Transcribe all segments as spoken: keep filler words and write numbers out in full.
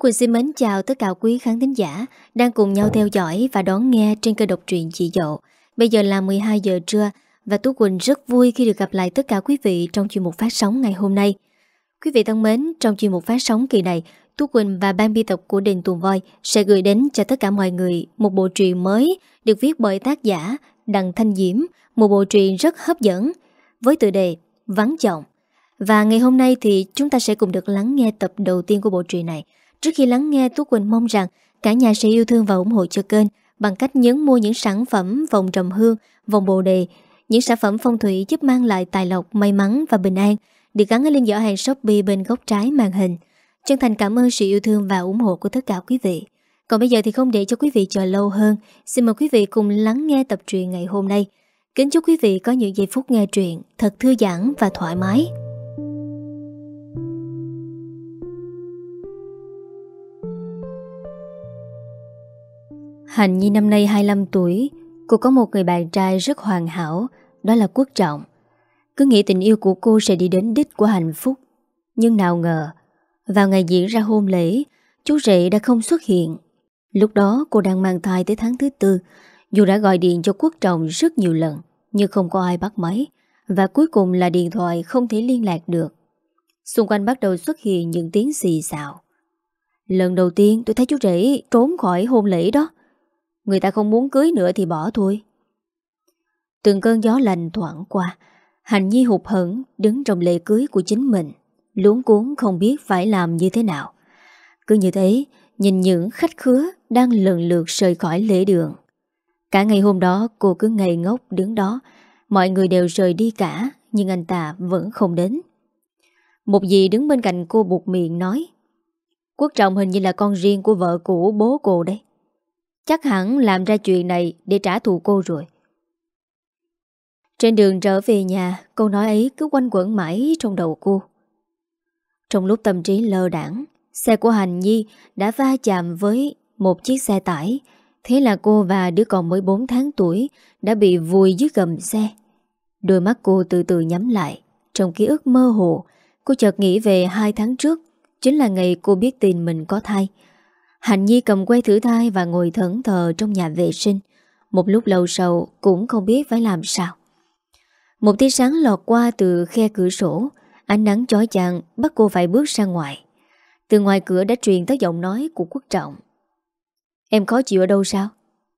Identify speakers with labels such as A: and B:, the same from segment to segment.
A: Quỳnh xin mến chào tất cả quý khán thính giả đang cùng nhau theo dõi và đón nghe trên kênh độc truyện Chị Dậu. Bây giờ là mười hai giờ trưa và Tú Quỳnh rất vui khi được gặp lại tất cả quý vị trong chuyên mục phát sóng ngày hôm nay. Quý vị thân mến, trong chuyên mục phát sóng kỳ này, Tú Quỳnh và ban biên tập của Đình Tùng Voi sẽ gửi đến cho tất cả mọi người một bộ truyện mới được viết bởi tác giả Đặng Thanh Diễm, một bộ truyện rất hấp dẫn với tựa đề Vắng Chồng. Và ngày hôm nay thì chúng ta sẽ cùng được lắng nghe tập đầu tiên của bộ truyện này. Trước khi lắng nghe, Tú Quỳnh mong rằng cả nhà sẽ yêu thương và ủng hộ cho kênh bằng cách nhấn mua những sản phẩm vòng trầm hương, vòng bồ đề, những sản phẩm phong thủy giúp mang lại tài lộc, may mắn và bình an, được gắn ở link giỏ hàng Shopee bên góc trái màn hình. Chân thành cảm ơn sự yêu thương và ủng hộ của tất cả quý vị. Còn bây giờ thì không để cho quý vị chờ lâu hơn, xin mời quý vị cùng lắng nghe tập truyện ngày hôm nay. Kính chúc quý vị có những giây phút nghe truyện thật thư giãn và thoải mái. Hạnh Nhi năm nay hai mươi lăm tuổi, cô có một người bạn trai rất hoàn hảo, đó là Quốc Trọng. Cứ nghĩ tình yêu của cô sẽ đi đến đích của hạnh phúc. Nhưng nào ngờ, vào ngày diễn ra hôn lễ, chú rể đã không xuất hiện. Lúc đó cô đang mang thai tới tháng thứ tư, dù đã gọi điện cho Quốc Trọng rất nhiều lần, nhưng không có ai bắt máy, và cuối cùng là điện thoại không thể liên lạc được. Xung quanh bắt đầu xuất hiện những tiếng xì xào. Lần đầu tiên tôi thấy chú rể trốn khỏi hôn lễ đó. Người ta không muốn cưới nữa thì bỏ thôi. Từng cơn gió lạnh thoảng qua, Hạnh Nhi hụt hẫng đứng trong lễ cưới của chính mình, luống cuống không biết phải làm như thế nào. Cứ như thế, nhìn những khách khứa đang lần lượt rời khỏi lễ đường. Cả ngày hôm đó cô cứ ngây ngốc đứng đó. Mọi người đều rời đi cả, nhưng anh ta vẫn không đến. Một dì đứng bên cạnh cô buột miệng nói: Quốc Trọng hình như là con riêng của vợ cũ bố cô đấy. Chắc hẳn làm ra chuyện này để trả thù cô rồi. Trên đường trở về nhà, câu nói ấy cứ quanh quẩn mãi trong đầu cô. Trong lúc tâm trí lơ đãng, xe của Hạnh Nhi đã va chạm với một chiếc xe tải. Thế là cô và đứa con mới bốn tháng tuổi đã bị vùi dưới gầm xe. Đôi mắt cô từ từ nhắm lại. Trong ký ức mơ hồ, cô chợt nghĩ về hai tháng trước, chính là ngày cô biết tin mình có thai. Hạnh Nhi cầm que thử thai và ngồi thẫn thờ trong nhà vệ sinh. Một lúc lâu sau cũng không biết phải làm sao. Một tia sáng lọt qua từ khe cửa sổ. Ánh nắng chói chang bắt cô phải bước ra ngoài. Từ ngoài cửa đã truyền tới giọng nói của Quốc Trọng: Em khó chịu ở đâu sao?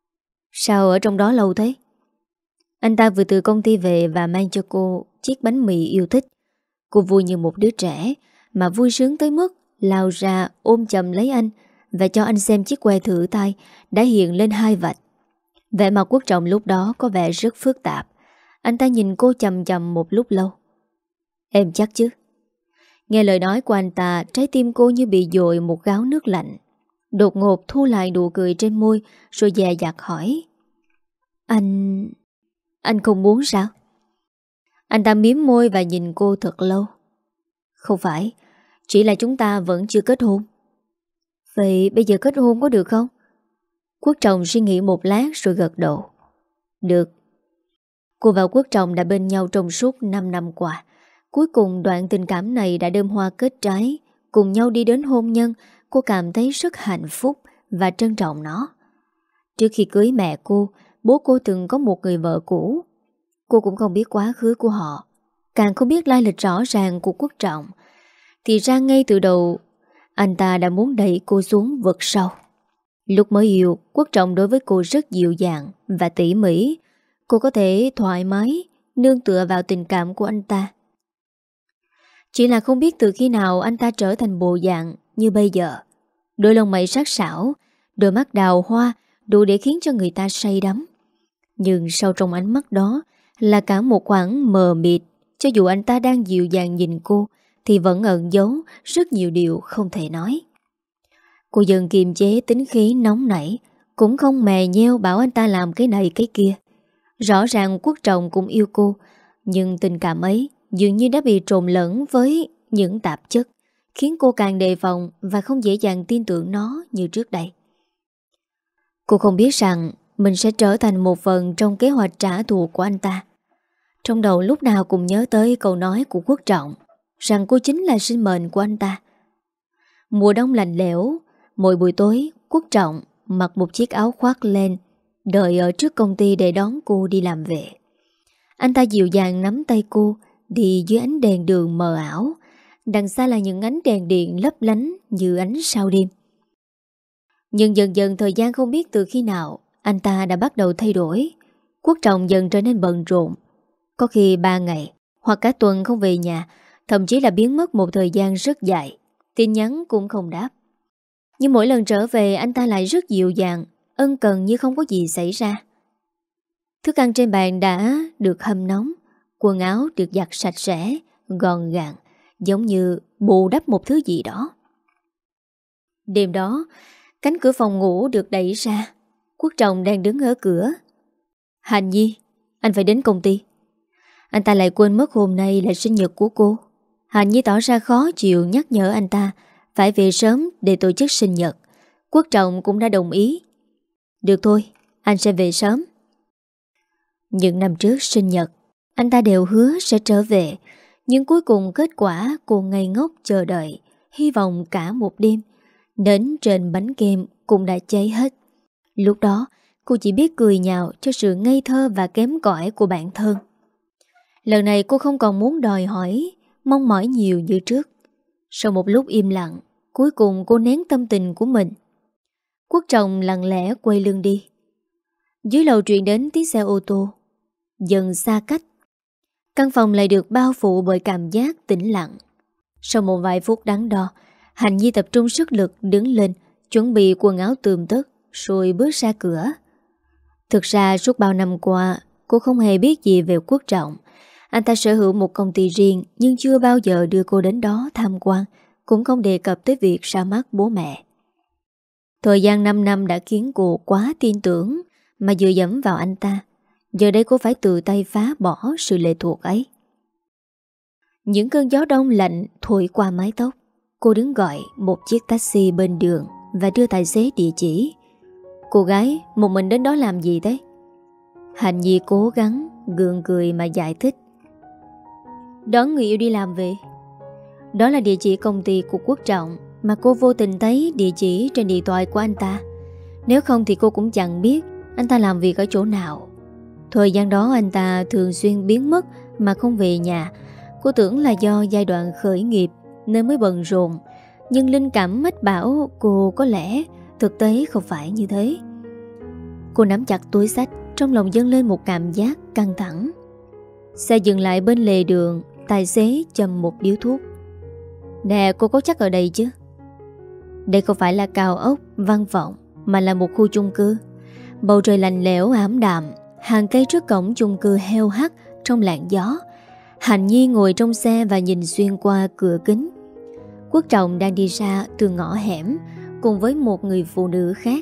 A: Sao ở trong đó lâu thế? Anh ta vừa từ công ty về và mang cho cô chiếc bánh mì yêu thích. Cô vui như một đứa trẻ, mà vui sướng tới mức lao ra ôm chầm lấy anh và cho anh xem chiếc que thử thai đã hiện lên hai vạch. Vẻ mặt Quốc Trọng lúc đó có vẻ rất phức tạp. Anh ta nhìn cô chầm chầm một lúc lâu. Em chắc chứ? Nghe lời nói của anh ta, trái tim cô như bị dội một gáo nước lạnh. Đột ngột thu lại nụ cười trên môi, rồi dè dặt hỏi: Anh... anh không muốn sao? Anh ta mím môi và nhìn cô thật lâu. Không phải, chỉ là chúng ta vẫn chưa kết hôn. Vậy bây giờ kết hôn có được không? Quốc Trọng suy nghĩ một lát rồi gật đầu. Được. Cô và Quốc Trọng đã bên nhau trong suốt năm năm qua. Cuối cùng đoạn tình cảm này đã đơm hoa kết trái. Cùng nhau đi đến hôn nhân. Cô cảm thấy rất hạnh phúc và trân trọng nó. Trước khi cưới mẹ cô, bố cô từng có một người vợ cũ. Cô cũng không biết quá khứ của họ, càng không biết lai lịch rõ ràng của Quốc Trọng. Thì ra ngay từ đầu anh ta đã muốn đẩy cô xuống vực sâu. Lúc mới yêu, Quốc Trọng đối với cô rất dịu dàng và tỉ mỉ. Cô có thể thoải mái nương tựa vào tình cảm của anh ta. Chỉ là không biết từ khi nào anh ta trở thành bộ dạng như bây giờ. Đôi lông mày sắc sảo, đôi mắt đào hoa, đủ để khiến cho người ta say đắm. Nhưng sau trong ánh mắt đó là cả một khoảng mờ mịt. Cho dù anh ta đang dịu dàng nhìn cô thì vẫn ẩn giấu rất nhiều điều không thể nói. Cô dần kiềm chế tính khí nóng nảy, cũng không mè nheo bảo anh ta làm cái này cái kia. Rõ ràng Quốc Trọng cũng yêu cô, nhưng tình cảm ấy dường như đã bị trộn lẫn với những tạp chất, khiến cô càng đề phòng và không dễ dàng tin tưởng nó như trước đây. Cô không biết rằng mình sẽ trở thành một phần trong kế hoạch trả thù của anh ta. Trong đầu lúc nào cũng nhớ tới câu nói của Quốc Trọng rằng cô chính là sinh mệnh của anh ta. Mùa đông lạnh lẽo, Mỗi buổi tối, Quốc Trọng mặc một chiếc áo khoác len, đợi ở trước công ty để đón cô đi làm về. Anh ta dịu dàng nắm tay cô, đi dưới ánh đèn đường mờ ảo. Đằng xa là những ánh đèn điện lấp lánh như ánh sao đêm. Nhưng dần dần thời gian không biết từ khi nào, anh ta đã bắt đầu thay đổi. Quốc Trọng dần trở nên bận rộn. Có khi ba ngày hoặc cả tuần không về nhà, thậm chí là biến mất một thời gian rất dài. Tin nhắn cũng không đáp. Nhưng mỗi lần trở về anh ta lại rất dịu dàng, ân cần như không có gì xảy ra. Thức ăn trên bàn đã được hâm nóng, quần áo được giặt sạch sẽ, gọn gàng, giống như bù đắp một thứ gì đó. Đêm đó, cánh cửa phòng ngủ được đẩy ra. Quốc Trọng đang đứng ở cửa. Hạnh Nhi, anh phải đến công ty. Anh ta lại quên mất hôm nay là sinh nhật của cô. Hạnh Nhi tỏ ra khó chịu nhắc nhở anh ta phải về sớm để tổ chức sinh nhật. Quốc Trọng cũng đã đồng ý. Được thôi, anh sẽ về sớm. Những năm trước sinh nhật, anh ta đều hứa sẽ trở về. Nhưng cuối cùng kết quả cô ngây ngốc chờ đợi, hy vọng cả một đêm. Nến trên bánh kem cũng đã cháy hết. Lúc đó cô chỉ biết cười nhạo cho sự ngây thơ và kém cỏi của bản thân. Lần này cô không còn muốn đòi hỏi, mong mỏi nhiều như trước. Sau một lúc im lặng, cuối cùng cô nén tâm tình của mình. Quốc Trọng lặng lẽ quay lưng đi. Dưới lầu truyền đến tiếng xe ô tô dần xa cách. Căn phòng lại được bao phủ bởi cảm giác tĩnh lặng. Sau một vài phút đắn đo, Hạnh Nhi tập trung sức lực đứng lên, chuẩn bị quần áo tươm tất, rồi bước ra cửa. Thực ra suốt bao năm qua, cô không hề biết gì về Quốc Trọng. Anh ta sở hữu một công ty riêng, nhưng chưa bao giờ đưa cô đến đó tham quan, cũng không đề cập tới việc ra mắt bố mẹ. Thời gian năm năm đã khiến cô quá tin tưởng mà dựa dẫm vào anh ta. Giờ đây cô phải tự tay phá bỏ sự lệ thuộc ấy. Những cơn gió đông lạnh thổi qua mái tóc. Cô đứng gọi một chiếc taxi bên đường và đưa tài xế địa chỉ. Cô gái, một mình đến đó làm gì thế? Hạnh Nhi cố gắng gượng cười mà giải thích. Đón người yêu đi làm về. Đó là địa chỉ công ty của Quốc Trọng, mà cô vô tình thấy địa chỉ trên điện thoại của anh ta. Nếu không thì cô cũng chẳng biết anh ta làm việc ở chỗ nào. Thời gian đó anh ta thường xuyên biến mất mà không về nhà. Cô tưởng là do giai đoạn khởi nghiệp nên mới bận rộn. Nhưng linh cảm mách bảo cô có lẽ thực tế không phải như thế. Cô nắm chặt túi xách, trong lòng dâng lên một cảm giác căng thẳng. Xe dừng lại bên lề đường, tài xế châm một điếu thuốc. Nè, cô có chắc ở đây chứ? Đây không phải là cao ốc, văn phòng, mà là một khu chung cư. Bầu trời lạnh lẽo ảm đạm, hàng cây trước cổng chung cư heo hắt trong làn gió. Hạnh Nhi ngồi trong xe và nhìn xuyên qua cửa kính. Quốc Trọng đang đi ra từ ngõ hẻm cùng với một người phụ nữ khác.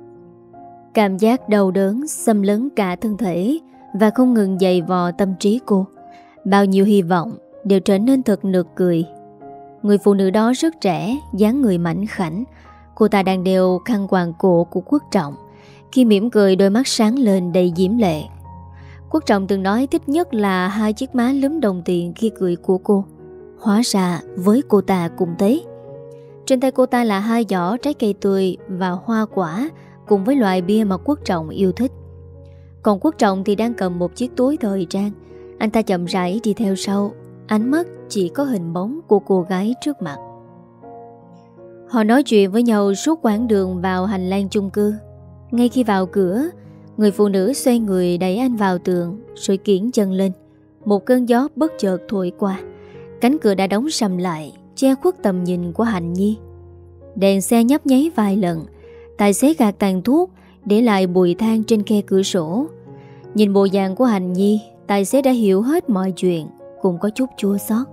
A: Cảm giác đau đớn xâm lấn cả thân thể và không ngừng dày vò tâm trí cô. Bao nhiêu hy vọng đều trở nên thật nực cười. Người phụ nữ đó rất trẻ, dáng người mảnh khảnh. Cô ta đang đeo khăn quàng cổ của Quốc Trọng. Khi mỉm cười, đôi mắt sáng lên đầy diễm lệ. Quốc Trọng từng nói thích nhất là hai chiếc má lúm đồng tiền khi cười của cô. Hóa ra với cô ta cũng thế. Trên tay cô ta là hai giỏ trái cây tươi và hoa quả, cùng với loại bia mà Quốc Trọng yêu thích. Còn Quốc Trọng thì đang cầm một chiếc túi thời trang. Anh ta chậm rãi đi theo sau, ánh mắt chỉ có hình bóng của cô gái trước mặt. Họ nói chuyện với nhau suốt quãng đường vào hành lang chung cư. Ngay khi vào cửa, người phụ nữ xoay người đẩy anh vào tường, rồi kiễng chân lên. Một cơn gió bất chợt thổi qua. Cánh cửa đã đóng sầm lại, che khuất tầm nhìn của Hạnh Nhi. Đèn xe nhấp nháy vài lần. Tài xế gạt tàn thuốc, để lại bụi than trên khe cửa sổ. Nhìn bộ dạng của Hạnh Nhi, tài xế đã hiểu hết mọi chuyện, cũng có chút chua xót.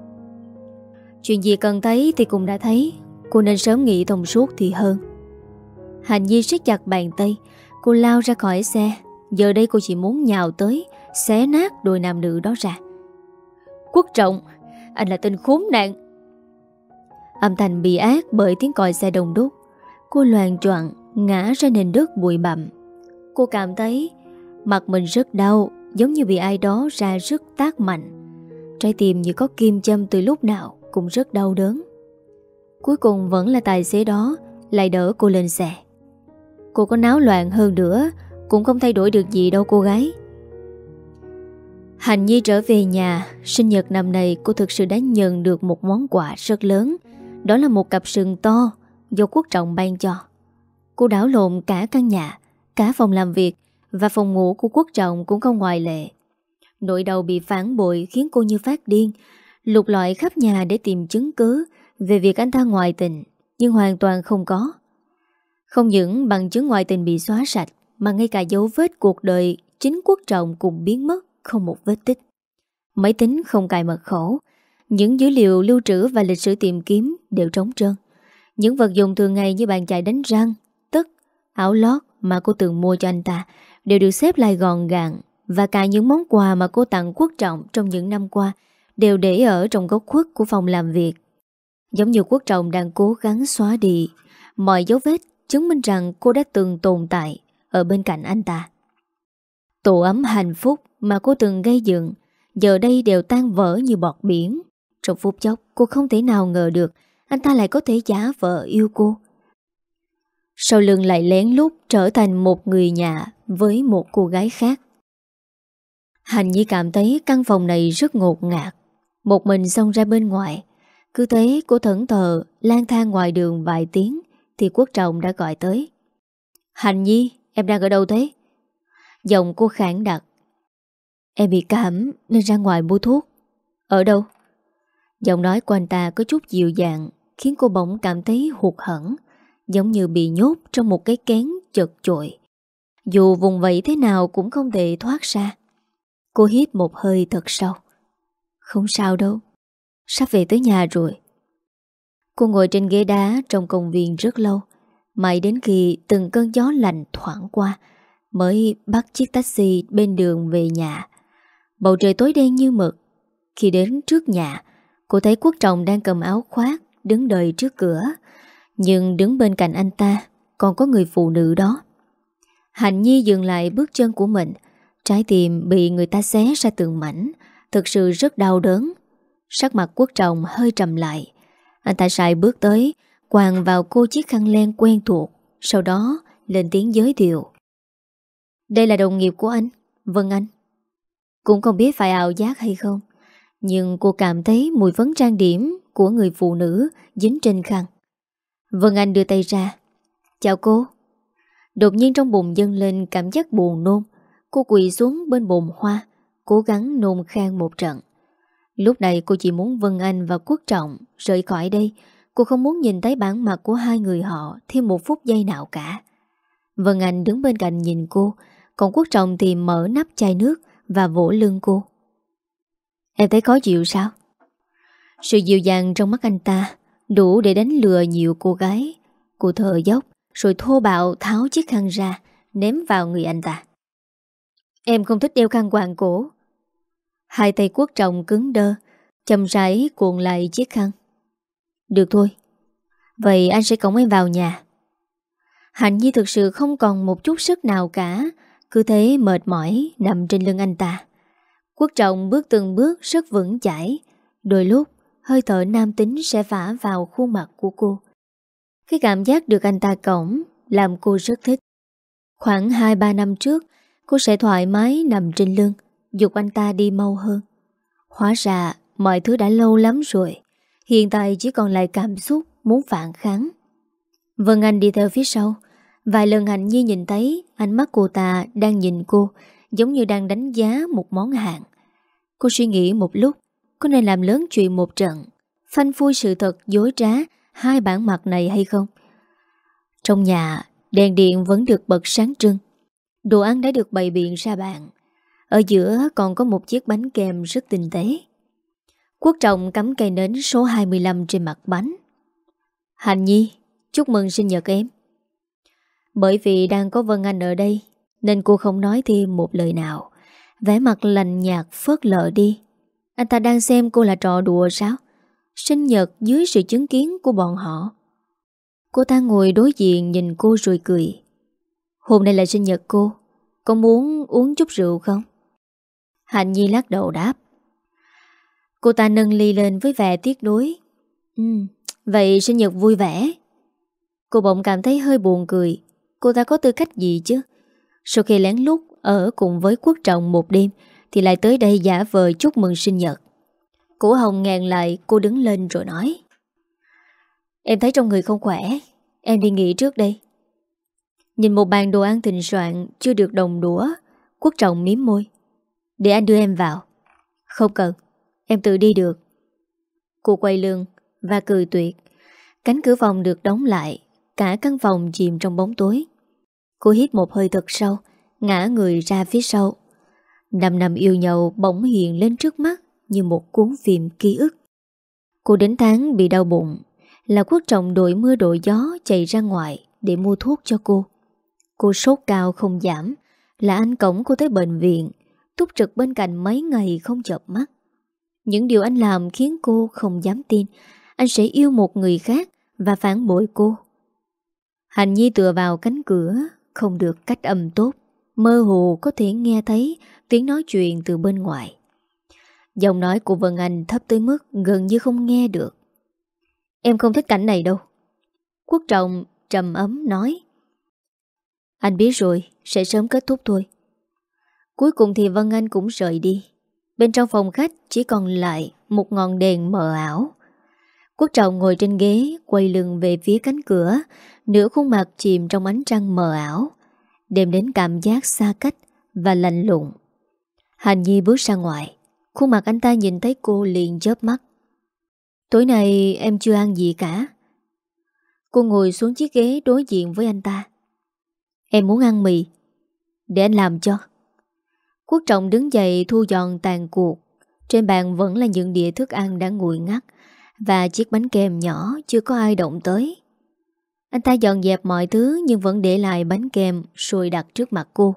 A: Chuyện gì cần thấy thì cũng đã thấy, cô nên sớm nghĩ thông suốt thì hơn. Hạnh Nhi siết chặt bàn tay. Cô lao ra khỏi xe. Giờ đây cô chỉ muốn nhào tới, xé nát đôi nam nữ đó ra. Quốc Trọng, anh là tên khốn nạn. Âm thanh bị ác bởi tiếng còi xe đông đúc. Cô loạng choạng ngã ra nền đất bụi bặm. Cô cảm thấy mặt mình rất đau, giống như bị ai đó ra sức tát mạnh. Trái tim như có kim châm từ lúc nào cũng rất đau đớn. Cuối cùng vẫn là tài xế đó lại đỡ cô lên xe. Cô có náo loạn hơn nữa cũng không thay đổi được gì đâu cô gái. Hạnh Nhi trở về nhà. Sinh nhật năm nay cô thực sự đã nhận được một món quà rất lớn. Đó là một cặp sừng to do Quốc Trọng ban cho. Cô đảo lộn cả căn nhà, cả phòng làm việc và phòng ngủ của Quốc Trọng cũng không ngoại lệ. Nỗi đau bị phản bội khiến cô như phát điên, lục lọi khắp nhà để tìm chứng cứ về việc anh ta ngoại tình, nhưng hoàn toàn không có. Không những bằng chứng ngoại tình bị xóa sạch, mà ngay cả dấu vết cuộc đời chính Quốc Trọng cũng biến mất, không một vết tích. Máy tính không cài mật khẩu, những dữ liệu lưu trữ và lịch sử tìm kiếm đều trống trơn. Những vật dụng thường ngày như bàn chải đánh răng, tất, áo lót mà cô từng mua cho anh ta đều được xếp lại gọn gàng, và cả những món quà mà cô tặng Quốc Trọng trong những năm qua đều để ở trong góc khuất của phòng làm việc. Giống như Quốc Trọng đang cố gắng xóa đi mọi dấu vết chứng minh rằng cô đã từng tồn tại ở bên cạnh anh ta. Tổ ấm hạnh phúc mà cô từng gây dựng giờ đây đều tan vỡ như bọt biển. Trong phút chốc cô không thể nào ngờ được anh ta lại có thể giả vờ yêu cô, sau lưng lại lén lút trở thành một người nhà với một cô gái khác. Hạnh Nhi cảm thấy căn phòng này rất ngột ngạt. Một mình xông ra bên ngoài, cứ thế cô thẫn thờ lang thang ngoài đường vài tiếng thì Quốc Trọng đã gọi tới. Hạnh Nhi, em đang ở đâu thế? Giọng cô khản đặc. Em bị cảm nên ra ngoài mua thuốc. Ở đâu? Giọng nói của anh ta có chút dịu dàng khiến cô bỗng cảm thấy hụt hẫng, giống như bị nhốt trong một cái kén chật chội. Dù vùng vẫy thế nào cũng không thể thoát ra. Cô hít một hơi thật sâu. Không sao đâu, sắp về tới nhà rồi. Cô ngồi trên ghế đá trong công viên rất lâu, mãi đến khi từng cơn gió lạnh thoảng qua mới bắt chiếc taxi bên đường về nhà. Bầu trời tối đen như mực. Khi đến trước nhà, cô thấy Quốc Trọng đang cầm áo khoác đứng đợi trước cửa, nhưng đứng bên cạnh anh ta còn có người phụ nữ đó. Hạnh Nhi dừng lại bước chân của mình. Trái tim bị người ta xé ra từng mảnh, thực sự rất đau đớn. Sắc mặt Quốc Trọng hơi trầm lại. Anh ta sải bước tới, quàng vào cô chiếc khăn len quen thuộc, sau đó lên tiếng giới thiệu. Đây là đồng nghiệp của anh, Vân Anh. Cũng không biết phải ảo giác hay không, nhưng cô cảm thấy mùi phấn trang điểm của người phụ nữ dính trên khăn. Vân Anh đưa tay ra. Chào cô. Đột nhiên trong bụng dâng lên cảm giác buồn nôn. Cô quỳ xuống bên bồn hoa, cố gắng nôn khan một trận. Lúc này cô chỉ muốn Vân Anh và Quốc Trọng rời khỏi đây. Cô không muốn nhìn thấy bản mặt của hai người họ thêm một phút giây nào cả. Vân Anh đứng bên cạnh nhìn cô, còn Quốc Trọng thì mở nắp chai nước và vỗ lưng cô. Em thấy khó chịu sao? Sự dịu dàng trong mắt anh ta đủ để đánh lừa nhiều cô gái. Cô thở dốc rồi thô bạo tháo chiếc khăn ra, ném vào người anh ta. Em không thích đeo khăn quàng cổ. Hai tay Quốc Trọng cứng đơ, chậm rãi cuộn lại chiếc khăn. Được thôi, vậy anh sẽ cõng em vào nhà. Hạnh Nhi thực sự không còn một chút sức nào cả, cứ thế mệt mỏi nằm trên lưng anh ta. Quốc Trọng bước từng bước rất vững chãi. Đôi lúc hơi thở nam tính sẽ phả vào khuôn mặt của cô. Cái cảm giác được anh ta cõng làm cô rất thích. Khoảng hai ba năm trước, cô sẽ thoải mái nằm trên lưng, giục anh ta đi mau hơn. Hóa ra mọi thứ đã lâu lắm rồi. Hiện tại chỉ còn lại cảm xúc muốn phản kháng. Vân Anh đi theo phía sau. Vài lần Hạnh Nhi nhìn thấy ánh mắt cô ta đang nhìn cô, giống như đang đánh giá một món hàng. Cô suy nghĩ một lúc, có nên làm lớn chuyện một trận, phanh phui sự thật dối trá hai bản mặt này hay không? Trong nhà, đèn điện vẫn được bật sáng trưng. Đồ ăn đã được bày biện ra bàn. Ở giữa còn có một chiếc bánh kem rất tinh tế. Quốc Trọng cắm cây nến số hai mươi lăm trên mặt bánh. Hạnh Nhi, chúc mừng sinh nhật em. Bởi vì đang có Vân Anh ở đây nên cô không nói thêm một lời nào. Vẻ mặt lạnh nhạt phớt lờ đi. Anh ta đang xem cô là trò đùa sao? Sinh nhật dưới sự chứng kiến của bọn họ. Cô ta ngồi đối diện nhìn cô rồi cười. Hôm nay là sinh nhật cô, có muốn uống chút rượu không? Hạnh Nhi lắc đầu đáp. Cô ta nâng ly lên với vẻ tiếc nuối. Ừ, vậy sinh nhật vui vẻ. Cô bỗng cảm thấy hơi buồn cười. Cô ta có tư cách gì chứ? Sau khi lén lút ở cùng với Quốc Trọng một đêm thì lại tới đây giả vờ chúc mừng sinh nhật. Cổ họng nghẹn lại, cô đứng lên rồi nói: Em thấy trong người không khỏe, em đi nghỉ trước đây. Nhìn một bàn đồ ăn thịnh soạn chưa được đồng đũa, Quốc Trọng mím môi: Để anh đưa em vào. Không cần, em tự đi được. Cô quay lưng và cười tuyệt. Cánh cửa phòng được đóng lại, cả căn phòng chìm trong bóng tối. Cô hít một hơi thật sâu, ngã người ra phía sau. Năm năm yêu nhau bỗng hiện lên trước mắt như một cuốn phim ký ức. Cô đến tháng bị đau bụng, là Quốc Trọng đội mưa đội gió chạy ra ngoài để mua thuốc cho cô. Cô sốt cao không giảm, là anh cõng cô tới bệnh viện, túc trực bên cạnh mấy ngày không chợp mắt. Những điều anh làm khiến cô không dám tin anh sẽ yêu một người khác và phản bội cô. Hạnh Nhi tựa vào cánh cửa, không được cách âm tốt, mơ hồ có thể nghe thấy tiếng nói chuyện từ bên ngoài. Giọng nói của Vân Anh thấp tới mức gần như không nghe được. Em không thích cảnh này đâu. Quốc Trọng trầm ấm nói. Anh biết rồi, sẽ sớm kết thúc thôi. Cuối cùng thì Vân Anh cũng rời đi. Bên trong phòng khách chỉ còn lại một ngọn đèn mờ ảo. Quốc Trọng ngồi trên ghế, quay lưng về phía cánh cửa, nửa khuôn mặt chìm trong ánh trăng mờ ảo, đem đến cảm giác xa cách và lạnh lùng. Hạnh Nhi bước ra ngoài, khuôn mặt anh ta nhìn thấy cô liền chớp mắt. Tối nay em chưa ăn gì cả. Cô ngồi xuống chiếc ghế đối diện với anh ta. Em muốn ăn mì, để anh làm cho. Quốc Trọng đứng dậy thu dọn tàn cuộc. Trên bàn vẫn là những đĩa thức ăn đã nguội ngắt và chiếc bánh kem nhỏ chưa có ai động tới. Anh ta dọn dẹp mọi thứ nhưng vẫn để lại bánh kem rồi đặt trước mặt cô.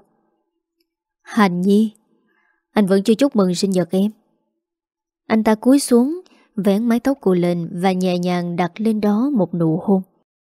A: Hạnh Nhi, anh vẫn chưa chúc mừng sinh nhật em. Anh ta cúi xuống, vén mái tóc cô lên và nhẹ nhàng đặt lên đó một nụ hôn.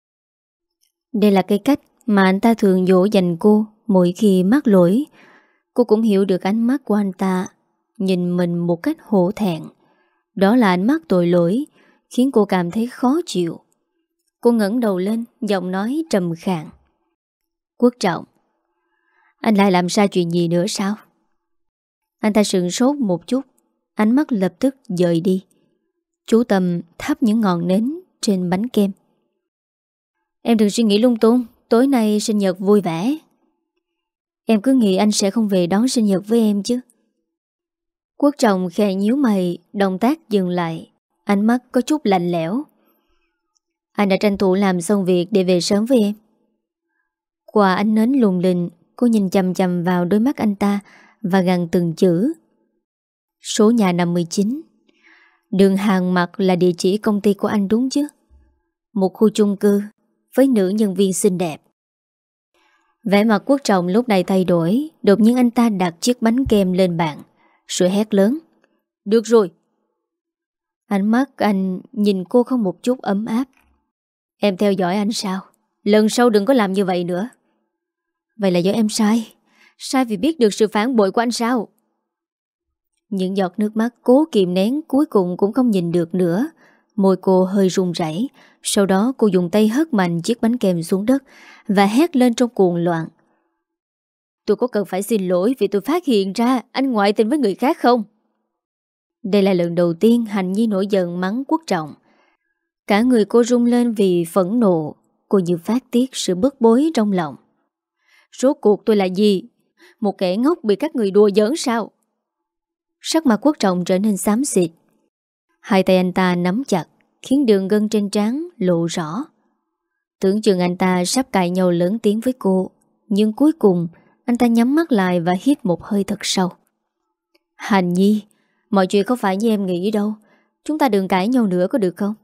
A: Đây là cái cách mà anh ta thường dỗ dành cô mỗi khi mắc lỗi. Cô cũng hiểu được ánh mắt của anh ta nhìn mình một cách hổ thẹn. Đó là ánh mắt tội lỗi, khiến cô cảm thấy khó chịu. Cô ngẩng đầu lên, giọng nói trầm khàn. Quốc Trọng, anh lại làm sai chuyện gì nữa sao? Anh ta sững sốt một chút, ánh mắt lập tức dời đi. Chú Tâm thắp những ngọn nến trên bánh kem. Em đừng suy nghĩ lung tung, tối nay sinh nhật vui vẻ. Em cứ nghĩ anh sẽ không về đón sinh nhật với em chứ. Quốc Trọng khẽ nhíu mày, động tác dừng lại, ánh mắt có chút lạnh lẽo. Anh đã tranh thủ làm xong việc để về sớm với em. Qua ánh nến lùng linh, cô nhìn chằm chằm vào đôi mắt anh ta và gằn từng chữ. Số nhà năm mươi chín. Đường Hàng Mặc là địa chỉ công ty của anh đúng chứ? Một khu chung cư với nữ nhân viên xinh đẹp. Vẻ mặt Quốc Trọng lúc này thay đổi. Đột nhiên anh ta đặt chiếc bánh kem lên bàn rồi hét lớn. Được rồi. Ánh mắt anh nhìn cô không một chút ấm áp. Em theo dõi anh sao? Lần sau đừng có làm như vậy nữa. Vậy là do em sai. Sai vì biết được sự phản bội của anh sao? Những giọt nước mắt cố kìm nén cuối cùng cũng không nhìn được nữa. Môi cô hơi run rẩy. Sau đó cô dùng tay hất mạnh chiếc bánh kem xuống đất và hét lên trong cuồng loạn. Tôi có cần phải xin lỗi vì tôi phát hiện ra anh ngoại tình với người khác không? Đây là lần đầu tiên Hạnh Nhi nổi giận mắng Quốc Trọng. Cả người cô rung lên vì phẫn nộ. Cô như phát tiết sự bức bối trong lòng. Rốt cuộc tôi là gì? Một kẻ ngốc bị các người đùa giỡn sao? Sắc mặt Quốc Trọng trở nên xám xịt. Hai tay anh ta nắm chặt, khiến đường gân trên trán lộ rõ. Tưởng chừng anh ta sắp cãi nhau lớn tiếng với cô. Nhưng cuối cùng anh ta nhắm mắt lại và hít một hơi thật sâu. Hạnh Nhi, mọi chuyện không phải như em nghĩ đâu. Chúng ta đừng cãi nhau nữa có được không?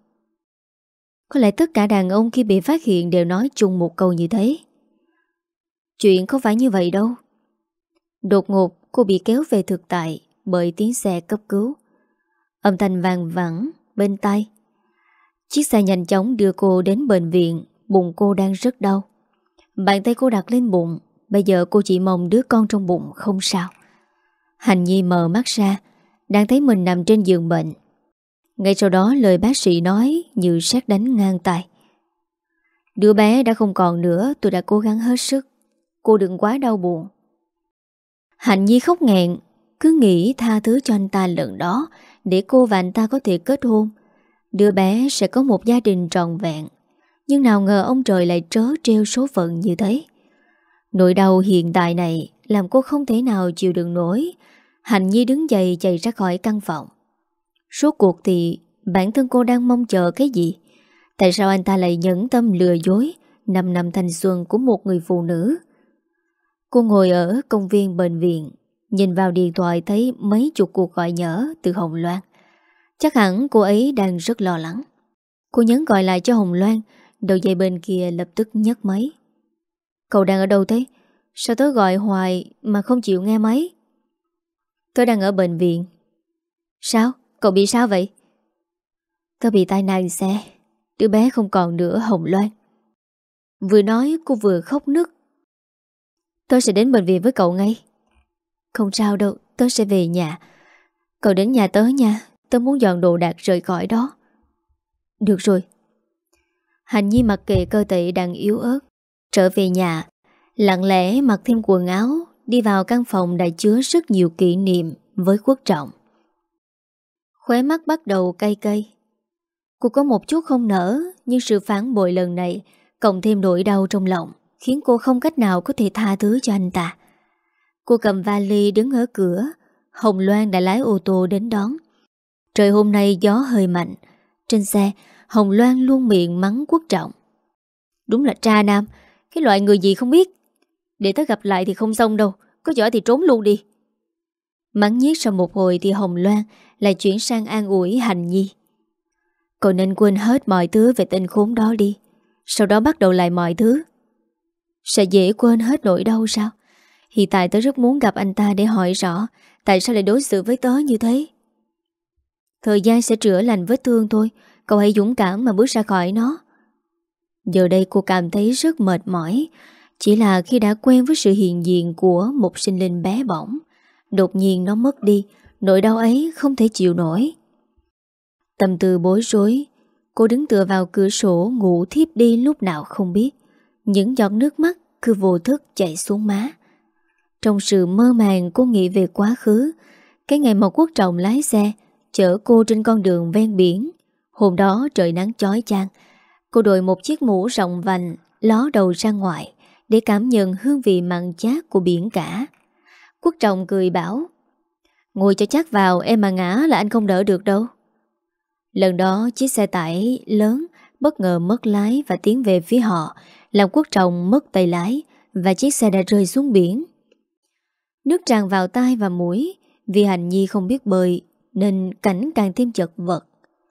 A: Có lẽ tất cả đàn ông khi bị phát hiện đều nói chung một câu như thế. Chuyện không phải như vậy đâu. Đột ngột cô bị kéo về thực tại bởi tiếng xe cấp cứu. Âm thanh vang vẳng bên tai. Chiếc xe nhanh chóng đưa cô đến bệnh viện. Bụng cô đang rất đau. Bàn tay cô đặt lên bụng. Bây giờ cô chỉ mong đứa con trong bụng không sao. Hạnh Nhi mở mắt ra, đang thấy mình nằm trên giường bệnh. Ngay sau đó lời bác sĩ nói như sét đánh ngang tai. Đứa bé đã không còn nữa, tôi đã cố gắng hết sức. Cô đừng quá đau buồn. Hạnh Nhi khóc nghẹn, cứ nghĩ tha thứ cho anh ta lần đó để cô và anh ta có thể kết hôn. Đứa bé sẽ có một gia đình trọn vẹn. Nhưng nào ngờ ông trời lại trớ trêu số phận như thế. Nỗi đau hiện tại này làm cô không thể nào chịu đựng nổi. Hạnh Nhi đứng dậy chạy ra khỏi căn phòng. Suốt cuộc thì bản thân cô đang mong chờ cái gì? Tại sao anh ta lại nhẫn tâm lừa dối năm năm thanh xuân của một người phụ nữ? Cô ngồi ở công viên bệnh viện, nhìn vào điện thoại thấy mấy chục cuộc gọi nhỡ từ Hồng Loan. Chắc hẳn cô ấy đang rất lo lắng. Cô nhấn gọi lại cho Hồng Loan. Đầu dây bên kia lập tức nhấc máy. Cậu đang ở đâu thế? Sao tớ gọi hoài mà không chịu nghe máy? Tớ đang ở bệnh viện. Sao? Cậu bị sao vậy? Tớ bị tai nạn xe. Đứa bé không còn nữa Hồng Loan. Vừa nói cô vừa khóc nức. Tớ sẽ đến bệnh viện với cậu ngay. Không sao đâu, tớ sẽ về nhà. Cậu đến nhà tớ nha. Tớ muốn dọn đồ đạc rời khỏi đó. Được rồi. Hạnh Nhi mặc kệ cơ thể đang yếu ớt, trở về nhà, lặng lẽ mặc thêm quần áo, đi vào căn phòng đã chứa rất nhiều kỷ niệm với Quốc Trọng. Khóe mắt bắt đầu cay cay. Cô có một chút không nỡ, nhưng sự phản bội lần này cộng thêm nỗi đau trong lòng khiến cô không cách nào có thể tha thứ cho anh ta. Cô cầm vali đứng ở cửa. Hồng Loan đã lái ô tô đến đón. Trời hôm nay gió hơi mạnh. Trên xe Hồng Loan luôn miệng mắng Quốc Trọng. Đúng là tra nam, cái loại người gì không biết. Để tớ gặp lại thì không xong đâu, có giỏi thì trốn luôn đi. Mắng nhiếc sau một hồi thì Hồng Loan lại chuyển sang an ủi Hạnh Nhi. Cậu nên quên hết mọi thứ về tên khốn đó đi, sau đó bắt đầu lại mọi thứ. Sẽ dễ quên hết nỗi đau sao? Hiện tại tớ rất muốn gặp anh ta để hỏi rõ tại sao lại đối xử với tớ như thế. Thời gian sẽ chữa lành vết thương thôi. Cậu hãy dũng cảm mà bước ra khỏi nó. Giờ đây cô cảm thấy rất mệt mỏi. Chỉ là khi đã quen với sự hiện diện của một sinh linh bé bỏng, đột nhiên nó mất đi, nỗi đau ấy không thể chịu nổi. Tâm tư bối rối, cô đứng tựa vào cửa sổ ngủ thiếp đi lúc nào không biết. Những giọt nước mắt cứ vô thức chảy xuống má. Trong sự mơ màng cô nghĩ về quá khứ. Cái ngày mà Quốc Trọng lái xe chở cô trên con đường ven biển. Hôm đó trời nắng chói chang. Cô đội một chiếc mũ rộng vành, ló đầu ra ngoài để cảm nhận hương vị mặn chát của biển cả. Quốc Trọng cười bảo: ngồi cho chắc vào, em mà ngã là anh không đỡ được đâu. Lần đó chiếc xe tải lớn bất ngờ mất lái và tiến về phía họ, làm Quốc Trọng mất tay lái và chiếc xe đã rơi xuống biển. Nước tràn vào tai và mũi. Vì Hạnh Nhi không biết bơi nên cảnh càng thêm chật vật.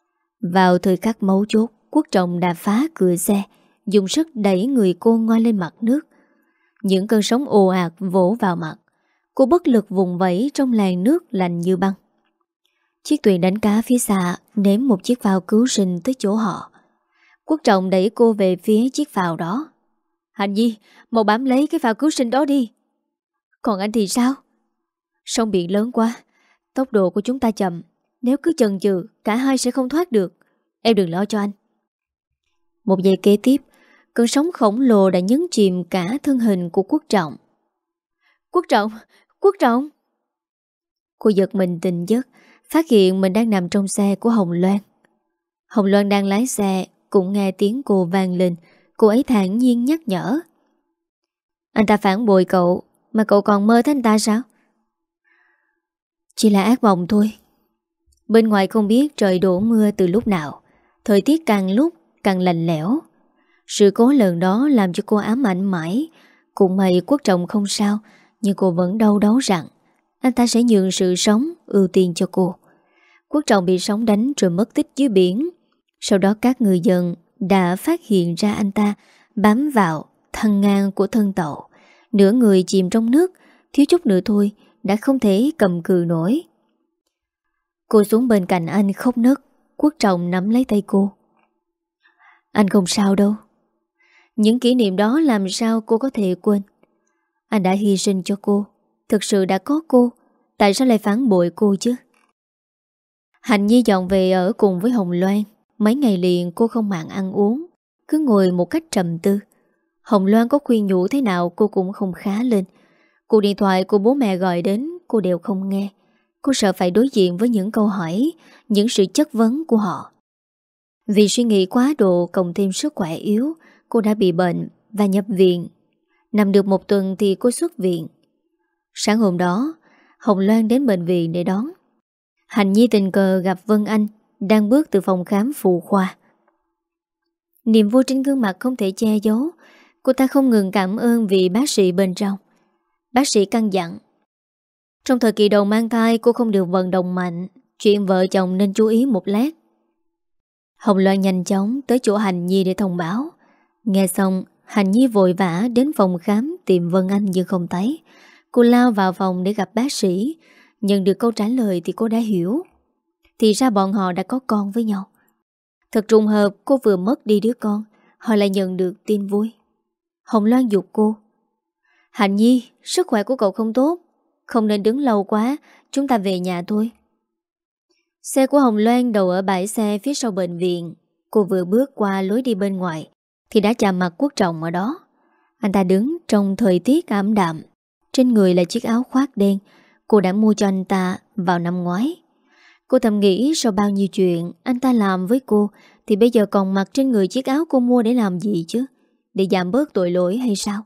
A: Vào thời khắc mấu chốt, Quốc Trọng đã phá cửa xe, dùng sức đẩy người cô ngoi lên mặt nước. Những cơn sóng ồ ạt vỗ vào mặt. Cô bất lực vùng vẫy trong làn nước lạnh như băng. Chiếc thuyền đánh cá phía xa ném một chiếc phao cứu sinh tới chỗ họ. Quốc Trọng đẩy cô về phía chiếc phao đó. Hạnh Nhi, mau bám lấy cái phao cứu sinh đó đi. Còn anh thì sao? Sông biển lớn quá, tốc độ của chúng ta chậm. Nếu cứ chần chừ, cả hai sẽ không thoát được. Em đừng lo cho anh. Một giây kế tiếp, cơn sóng khổng lồ đã nhấn chìm cả thân hình của Quốc Trọng. Quốc Trọng! Quốc Trọng! Cô giật mình tỉnh giấc, phát hiện mình đang nằm trong xe của Hồng Loan. Hồng Loan đang lái xe, cũng nghe tiếng cô vang lên. Cô ấy thản nhiên nhắc nhở: anh ta phản bội cậu, mà cậu còn mơ thấy anh ta sao? Chỉ là ác mộng thôi. Bên ngoài không biết trời đổ mưa từ lúc nào. Thời tiết càng lúc càng lạnh lẽo. Sự cố lần đó làm cho cô ám ảnh mãi. Cũng may Quốc Trọng không sao, nhưng cô vẫn đau đớn rằng anh ta sẽ nhường sự sống ưu tiên cho cô. Quốc Trọng bị sóng đánh rồi mất tích dưới biển. Sau đó các người dân đã phát hiện ra anh ta bám vào thân ngang của thân tàu. Nửa người chìm trong nước, thiếu chút nữa thôi đã không thể cầm cự nổi. Cô xuống bên cạnh anh khóc nấc. Quốc Trọng nắm lấy tay cô. Anh không sao đâu. Những kỷ niệm đó làm sao cô có thể quên. Anh đã hy sinh cho cô. Thực sự đã có cô, tại sao lại phản bội cô chứ? Hạnh Nhi dọn về ở cùng với Hồng Loan. Mấy ngày liền cô không màng ăn uống. cứ ngồi một cách trầm tư. Hồng Loan có khuyên nhủ thế nào cô cũng không khá lên. Cuộc điện thoại của bố mẹ gọi đến cô đều không nghe. Cô sợ phải đối diện với những câu hỏi, những sự chất vấn của họ. Vì suy nghĩ quá độ cộng thêm sức khỏe yếu, cô đã bị bệnh và nhập viện. Nằm được một tuần thì cô xuất viện. Sáng hôm đó, Hồng Loan đến bệnh viện để đón. Hạnh Nhi tình cờ gặp Vân Anh đang bước từ phòng khám phụ khoa. Niềm vui trên gương mặt không thể che giấu. Cô ta không ngừng cảm ơn vị bác sĩ bên trong. Bác sĩ căn dặn trong thời kỳ đầu mang thai cô không được vận động mạnh, chuyện vợ chồng nên chú ý một lát. Hồng Loan nhanh chóng tới chỗ Hạnh Nhi để thông báo. Nghe xong, Hạnh Nhi vội vã đến phòng khám tìm Vân Anh nhưng không thấy. Cô lao vào phòng để gặp bác sĩ. Nhận được câu trả lời thì cô đã hiểu. Thì ra bọn họ đã có con với nhau. Thật trùng hợp cô vừa mất đi đứa con, họ lại nhận được tin vui. Hồng Loan giục cô: Hạnh Nhi, sức khỏe của cậu không tốt, không nên đứng lâu quá, chúng ta về nhà thôi. Xe của Hồng Loan đậu ở bãi xe phía sau bệnh viện. Cô vừa bước qua lối đi bên ngoài thì đã chạm mặt Quốc Trọng ở đó. Anh ta đứng trong thời tiết ảm đạm, trên người là chiếc áo khoác đen cô đã mua cho anh ta vào năm ngoái. Cô thầm nghĩ sau bao nhiêu chuyện anh ta làm với cô thì bây giờ còn mặc trên người chiếc áo cô mua để làm gì chứ? Để giảm bớt tội lỗi hay sao?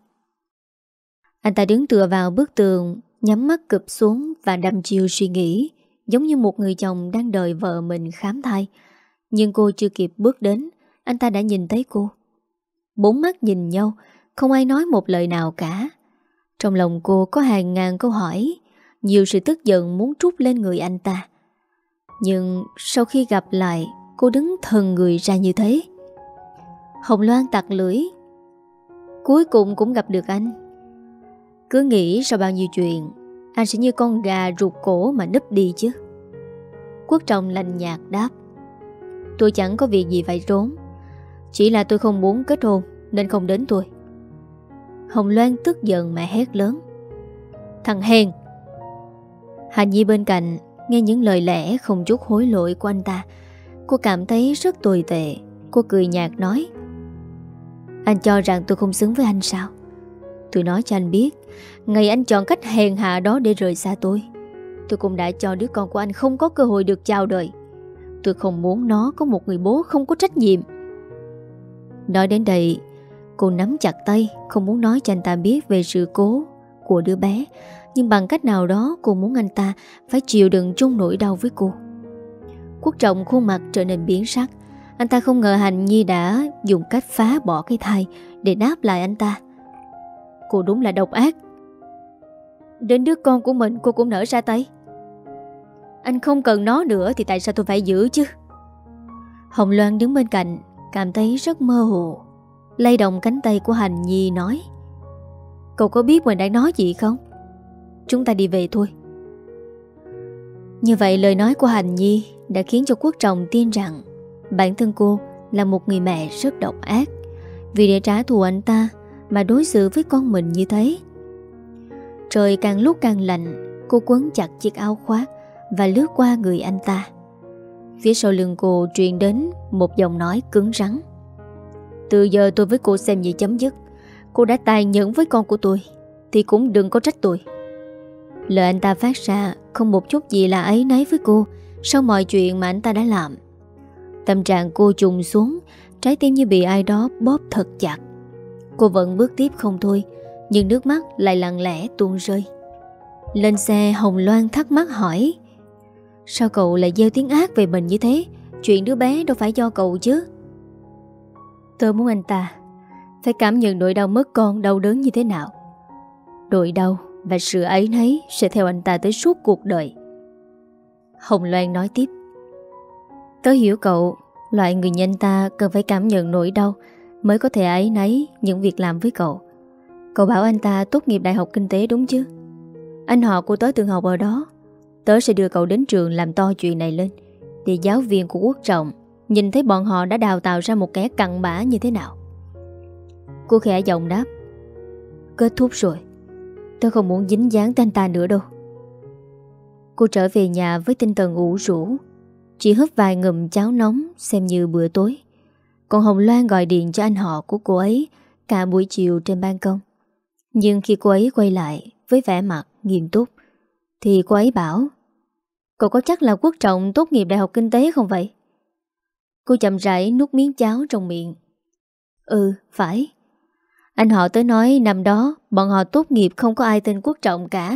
A: Anh ta đứng tựa vào bức tường, nhắm mắt cụp xuống và đăm chiêu suy nghĩ, giống như một người chồng đang đợi vợ mình khám thai. Nhưng cô chưa kịp bước đến, anh ta đã nhìn thấy cô. Bốn mắt nhìn nhau, không ai nói một lời nào cả. Trong lòng cô có hàng ngàn câu hỏi, nhiều sự tức giận muốn trút lên người anh ta. Nhưng sau khi gặp lại, cô đứng thần người ra như thế. Hồng Loan tặc lưỡi: Cuối cùng cũng gặp được anh. Cứ nghĩ sau bao nhiêu chuyện anh sẽ như con gà rụt cổ mà núp đi chứ. Quốc Trọng lạnh nhạt đáp: Tôi chẳng có việc gì phải trốn, chỉ là tôi không muốn kết hôn nên không đến tôi. Hồng Loan tức giận mà hét lớn: Thằng hèn! Hạnh Nhi bên cạnh nghe những lời lẽ không chút hối lỗi của anh ta, cô cảm thấy rất tồi tệ. Cô cười nhạt nói: Anh cho rằng tôi không xứng với anh sao? Tôi nói cho anh biết, ngày anh chọn cách hèn hạ đó để rời xa tôi, tôi cũng đã cho đứa con của anh không có cơ hội được chào đời. Tôi không muốn nó có một người bố không có trách nhiệm. Nói đến đây, cô nắm chặt tay, không muốn nói cho anh ta biết về sự cố của đứa bé. Nhưng bằng cách nào đó cô muốn anh ta phải chịu đựng chung nỗi đau với cô. Quốc Trọng khuôn mặt trở nên biến sắc. Anh ta không ngờ Hạnh Nhi đã dùng cách phá bỏ cái thai để đáp lại anh ta. Cô đúng là độc ác. Đến đứa con của mình cô cũng nỡ ra tay. Anh không cần nó nữa thì tại sao tôi phải giữ chứ? Hồng Loan đứng bên cạnh cảm thấy rất mơ hồ, lay động cánh tay của Hạnh Nhi nói: Cậu có biết mình đang nói gì không? Chúng ta đi về thôi. Như vậy lời nói của Hạnh Nhi đã khiến cho Quốc Trọng tin rằng bản thân cô là một người mẹ rất độc ác, vì để trả thù anh ta mà đối xử với con mình như thế. Trời càng lúc càng lạnh, cô quấn chặt chiếc áo khoác và lướt qua người anh ta. Phía sau lưng cô truyền đến một giọng nói cứng rắn: Từ giờ tôi với cô xem như chấm dứt. Cô đã tàn nhẫn với con của tôi thì cũng đừng có trách tôi. Lời anh ta phát ra không một chút gì là áy náy với cô sau mọi chuyện mà anh ta đã làm. Tâm trạng cô trùng xuống, trái tim như bị ai đó bóp thật chặt. Cô vẫn bước tiếp không thôi, nhưng nước mắt lại lặng lẽ tuôn rơi. Lên xe, Hồng Loan thắc mắc hỏi: Sao cậu lại gieo tiếng ác về mình như thế? Chuyện đứa bé đâu phải do cậu chứ. Tôi muốn anh ta phải cảm nhận nỗi đau mất con đau đớn như thế nào. Nỗi đau và sự áy náy sẽ theo anh ta tới suốt cuộc đời. Hồng Loan nói tiếp: Tớ hiểu cậu, loại người như anh ta cần phải cảm nhận nỗi đau mới có thể áy náy những việc làm với cậu. Cậu bảo anh ta tốt nghiệp đại học kinh tế đúng chứ? Anh họ của tớ từng học ở đó. Tớ sẽ đưa cậu đến trường làm to chuyện này lên, để giáo viên của Quốc Trọng nhìn thấy bọn họ đã đào tạo ra một kẻ cặn bã như thế nào. Cô khẽ giọng đáp: Kết thúc rồi, tớ không muốn dính dáng tới anh ta nữa đâu. Cô trở về nhà với tinh thần ủ rũ, chỉ húp vài ngụm cháo nóng xem như bữa tối. Còn Hồng Loan gọi điện cho anh họ của cô ấy cả buổi chiều trên ban công. Nhưng khi cô ấy quay lại với vẻ mặt nghiêm túc thì cô ấy bảo: "Cậu có chắc là Quốc Trọng tốt nghiệp Đại học Kinh tế không vậy?" Cô chậm rãi nuốt miếng cháo trong miệng. "Ừ, phải. Anh họ tới nói năm đó bọn họ tốt nghiệp không có ai tên Quốc Trọng cả."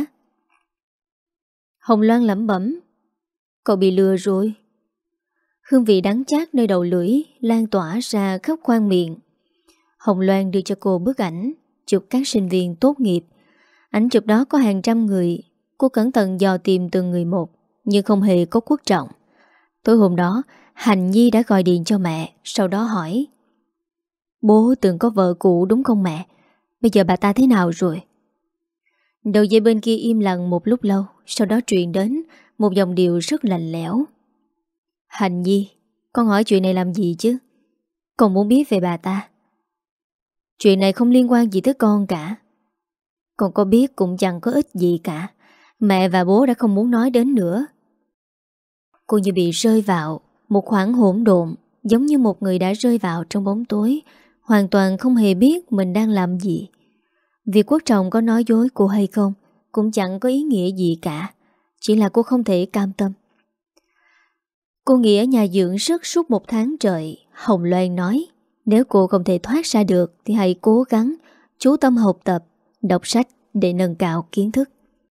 A: Hồng Loan lẩm bẩm: "Cậu bị lừa rồi." Hương vị đắng chát nơi đầu lưỡi lan tỏa ra khắp khoang miệng. Hồng Loan đưa cho cô bức ảnh chụp các sinh viên tốt nghiệp. Ảnh chụp đó có hàng trăm người. Cô cẩn thận dò tìm từng người một, nhưng không hề có Quốc Trọng. Tối hôm đó, Hành Nhi đã gọi điện cho mẹ, sau đó hỏi: "Bố từng có vợ cũ đúng không mẹ? Bây giờ bà ta thế nào rồi?" Đầu dây bên kia im lặng một lúc lâu, sau đó truyền đến một giọng điệu rất lạnh lẽo: "Hành Nhi, con hỏi chuyện này làm gì chứ? Con muốn biết về bà ta. Chuyện này không liên quan gì tới con cả. Con có biết cũng chẳng có ích gì cả. Mẹ và bố đã không muốn nói đến nữa." Cô như bị rơi vào một khoảng hỗn độn, giống như một người đã rơi vào trong bóng tối, hoàn toàn không hề biết mình đang làm gì. Việc Quốc Trọng có nói dối cô hay không cũng chẳng có ý nghĩa gì cả. Chỉ là cô không thể cam tâm. Cô nghỉ ở nhà dưỡng sức suốt một tháng trời. Hồng Loan nói nếu cô không thể thoát ra được thì hãy cố gắng chú tâm học tập, đọc sách để nâng cao kiến thức.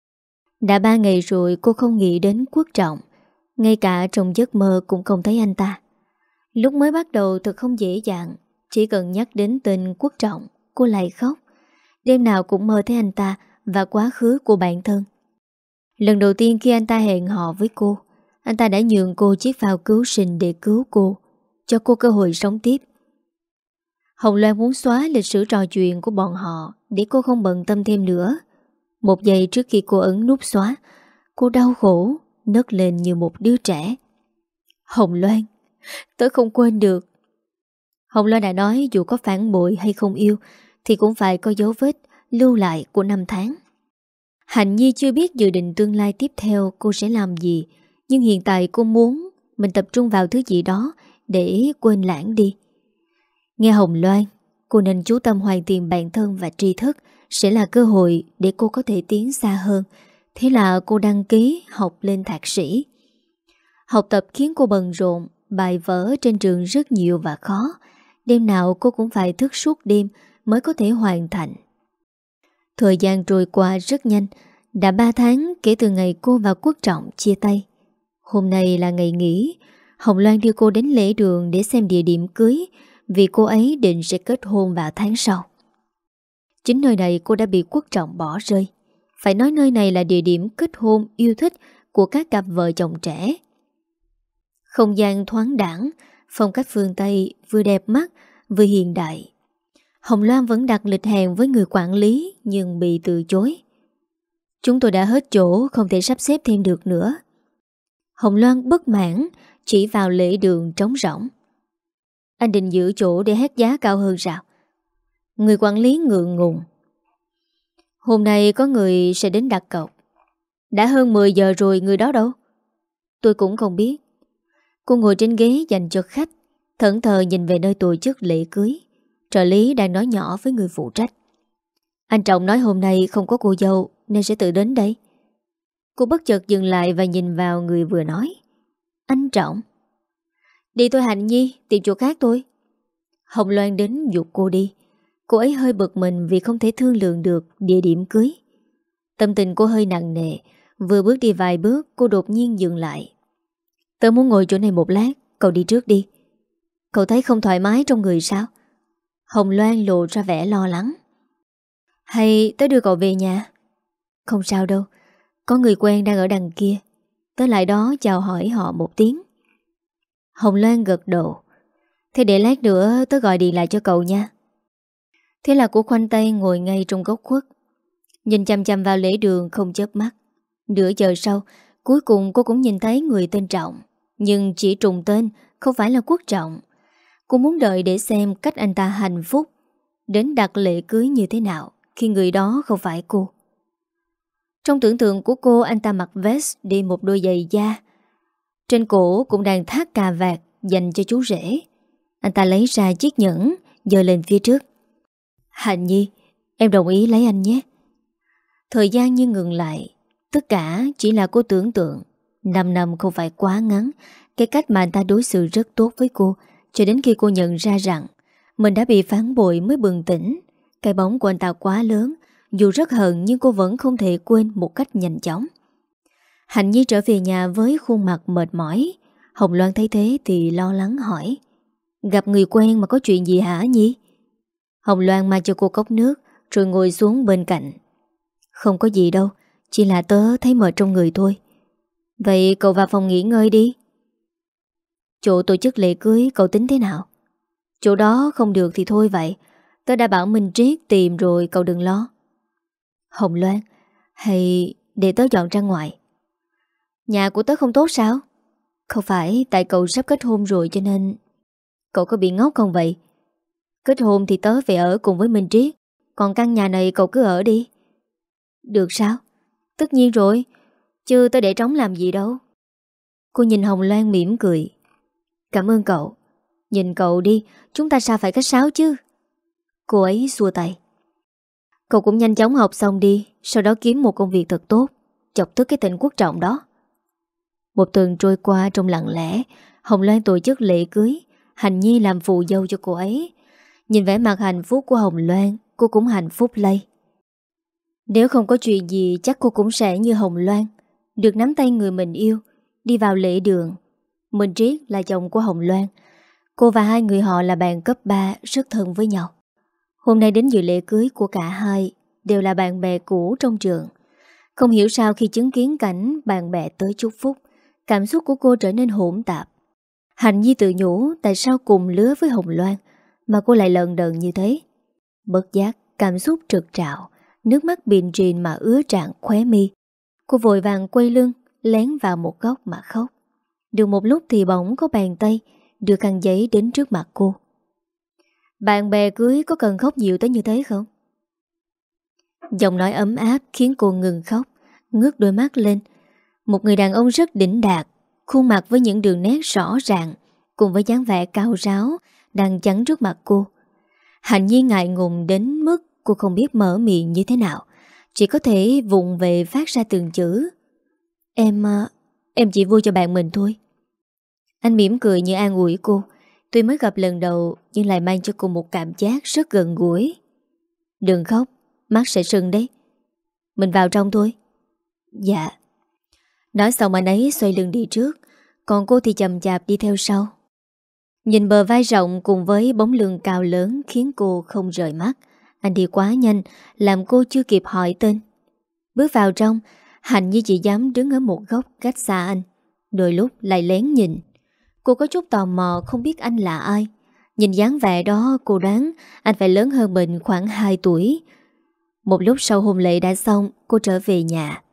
A: Đã ba ngày rồi cô không nghĩ đến Quốc Trọng. Ngay cả trong giấc mơ cũng không thấy anh ta. Lúc mới bắt đầu thật không dễ dàng. Chỉ cần nhắc đến tên Quốc Trọng, cô lại khóc. Đêm nào cũng mơ thấy anh ta và quá khứ của bản thân. Lần đầu tiên khi anh ta hẹn hò với cô, anh ta đã nhường cô chiếc phao cứu sinh để cứu cô, cho cô cơ hội sống tiếp. Hồng Loan muốn xóa lịch sử trò chuyện của bọn họ để cô không bận tâm thêm nữa. Một giây trước khi cô ấn nút xóa, cô đau khổ nấc lên như một đứa trẻ. "Hồng Loan, tớ không quên được." Hồng Loan đã nói dù có phản bội hay không yêu thì cũng phải có dấu vết lưu lại của năm tháng. Hạnh Nhi chưa biết dự định tương lai tiếp theo cô sẽ làm gì, nhưng hiện tại cô muốn mình tập trung vào thứ gì đó để quên lãng đi. Nghe Hồng Loan, cô nên chú tâm hoàn thiện bản thân và tri thức sẽ là cơ hội để cô có thể tiến xa hơn. Thế là cô đăng ký học lên thạc sĩ. Học tập khiến cô bận rộn, bài vở trên trường rất nhiều và khó. Đêm nào cô cũng phải thức suốt đêm mới có thể hoàn thành. Thời gian trôi qua rất nhanh. Đã ba tháng kể từ ngày cô và Quốc Trọng chia tay. Hôm nay là ngày nghỉ. Hồng Loan đưa cô đến lễ đường để xem địa điểm cưới, vì cô ấy định sẽ kết hôn vào tháng sau. Chính nơi này cô đã bị Quốc Trọng bỏ rơi. Phải nói nơi này là địa điểm kết hôn yêu thích của các cặp vợ chồng trẻ. Không gian thoáng đãng, phong cách phương Tây vừa đẹp mắt vừa hiện đại. Hồng Loan vẫn đặt lịch hẹn với người quản lý nhưng bị từ chối. "Chúng tôi đã hết chỗ, không thể sắp xếp thêm được nữa." Hồng Loan bất mãn chỉ vào lễ đường trống rỗng. "Anh định giữ chỗ để hét giá cao hơn sao?" Người quản lý ngượng ngùng. "Hôm nay có người sẽ đến đặt cọc." "Đã hơn mười giờ rồi, người đó đâu?" "Tôi cũng không biết." Cô ngồi trên ghế dành cho khách, thẫn thờ nhìn về nơi tổ chức lễ cưới. Trợ lý đang nói nhỏ với người phụ trách. "Anh Trọng nói hôm nay không có cô dâu nên sẽ tự đến đây." Cô bất chợt dừng lại và nhìn vào người vừa nói. "Anh Trọng?" "Đi thôi Hạnh Nhi, tìm chỗ khác thôi." Hồng Loan đến giục cô đi. Cô ấy hơi bực mình vì không thể thương lượng được địa điểm cưới. Tâm tình cô hơi nặng nề. Vừa bước đi vài bước cô đột nhiên dừng lại. "Tớ muốn ngồi chỗ này một lát, cậu đi trước đi." "Cậu thấy không thoải mái trong người sao?" Hồng Loan lộ ra vẻ lo lắng. "Hay tớ đưa cậu về nhà?" "Không sao đâu, có người quen đang ở đằng kia. Tớ lại đó chào hỏi họ một tiếng." Hồng Loan gật đầu. "Thế để lát nữa tớ gọi điện lại cho cậu nha." Thế là cô khoanh tay ngồi ngay trong góc khuất, nhìn chăm chăm vào lễ đường không chớp mắt. Nửa giờ sau, cuối cùng cô cũng nhìn thấy người tên Trọng. Nhưng chỉ trùng tên, không phải là Quốc Trọng. Cô muốn đợi để xem cách anh ta hạnh phúc đến đặt lễ cưới như thế nào khi người đó không phải cô. Trong tưởng tượng của cô, anh ta mặc vest đi một đôi giày da. Trên cổ cũng đang thắt cà vạt dành cho chú rể. Anh ta lấy ra chiếc nhẫn, giơ lên phía trước. Hạnh Nhi, em đồng ý lấy anh nhé. Thời gian như ngừng lại. Tất cả chỉ là cô tưởng tượng. Năm năm không phải quá ngắn. Cái cách mà anh ta đối xử rất tốt với cô, cho đến khi cô nhận ra rằng mình đã bị phản bội mới bừng tỉnh. Cái bóng của anh ta quá lớn. Dù rất hận nhưng cô vẫn không thể quên một cách nhanh chóng. Hạnh Nhi trở về nhà với khuôn mặt mệt mỏi. Hồng Loan thấy thế thì lo lắng hỏi: Gặp người quen mà có chuyện gì hả Nhi? Hồng Loan mang cho cô cốc nước rồi ngồi xuống bên cạnh. Không có gì đâu, chỉ là tớ thấy mệt trong người thôi. Vậy cậu vào phòng nghỉ ngơi đi. Chỗ tổ chức lễ cưới cậu tính thế nào? Chỗ đó không được thì thôi vậy. Tớ đã bảo Minh Triết tìm rồi, cậu đừng lo. Hồng Loan, hay để tớ dọn ra ngoài? Nhà của tớ không tốt sao? Không phải tại cậu sắp kết hôn rồi cho nên... Cậu có bị ngốc không vậy? Kết hôn thì tớ về ở cùng với Minh Triết, còn căn nhà này cậu cứ ở đi. Được sao? Tất nhiên rồi, chứ tớ để trống làm gì đâu. Cô nhìn Hồng Loan mỉm cười. Cảm ơn cậu. Nhìn cậu đi, chúng ta sao phải khách sáo chứ? Cô ấy xua tay. Cậu cũng nhanh chóng học xong đi, sau đó kiếm một công việc thật tốt, chọc tức cái tên Quốc Trọng đó. Một tuần trôi qua trong lặng lẽ. Hồng Loan tổ chức lễ cưới, Hạnh Nhi làm phụ dâu cho cô ấy. Nhìn vẻ mặt hạnh phúc của Hồng Loan, cô cũng hạnh phúc lây. Nếu không có chuyện gì chắc cô cũng sẽ như Hồng Loan, được nắm tay người mình yêu, đi vào lễ đường. Minh Triết là chồng của Hồng Loan. Cô và hai người họ là bạn cấp ba, rất thân với nhau. Hôm nay đến dự lễ cưới của cả hai đều là bạn bè cũ trong trường. Không hiểu sao khi chứng kiến cảnh bạn bè tới chúc phúc, cảm xúc của cô trở nên hỗn tạp. Hạnh Nhi tự nhủ tại sao cùng lứa với Hồng Loan mà cô lại lận đận như thế. Bất giác cảm xúc trực trạo, nước mắt bìn trìn mà ứa tràn khóe mi. Cô vội vàng quay lưng, lén vào một góc mà khóc. Được một lúc thì bỗng có bàn tay đưa khăn giấy đến trước mặt cô. Bạn bè cưới có cần khóc nhiều tới như thế không? Giọng nói ấm áp khiến cô ngừng khóc, ngước đôi mắt lên. Một người đàn ông rất đỉnh đạt, khuôn mặt với những đường nét rõ ràng, cùng với dáng vẻ cao ráo đang chắn trước mặt cô. Hạnh Nhi ngại ngùng đến mức cô không biết mở miệng như thế nào, chỉ có thể vụng về phát ra từng chữ. Em... em chỉ vui cho bạn mình thôi. Anh mỉm cười như an ủi cô. Tuy mới gặp lần đầu nhưng lại mang cho cô một cảm giác rất gần gũi. Đừng khóc, mắt sẽ sưng đấy. Mình vào trong thôi. Dạ. Nói xong anh ấy xoay lưng đi trước, còn cô thì chậm chạp đi theo sau. Nhìn bờ vai rộng cùng với bóng lưng cao lớn khiến cô không rời mắt. Anh đi quá nhanh, làm cô chưa kịp hỏi tên. Bước vào trong, Hạnh Nhi chỉ dám đứng ở một góc cách xa anh, đôi lúc lại lén nhìn. Cô có chút tò mò không biết anh là ai. Nhìn dáng vẻ đó cô đoán anh phải lớn hơn mình khoảng hai tuổi. Một lúc sau hôn lễ đã xong, cô trở về nhà.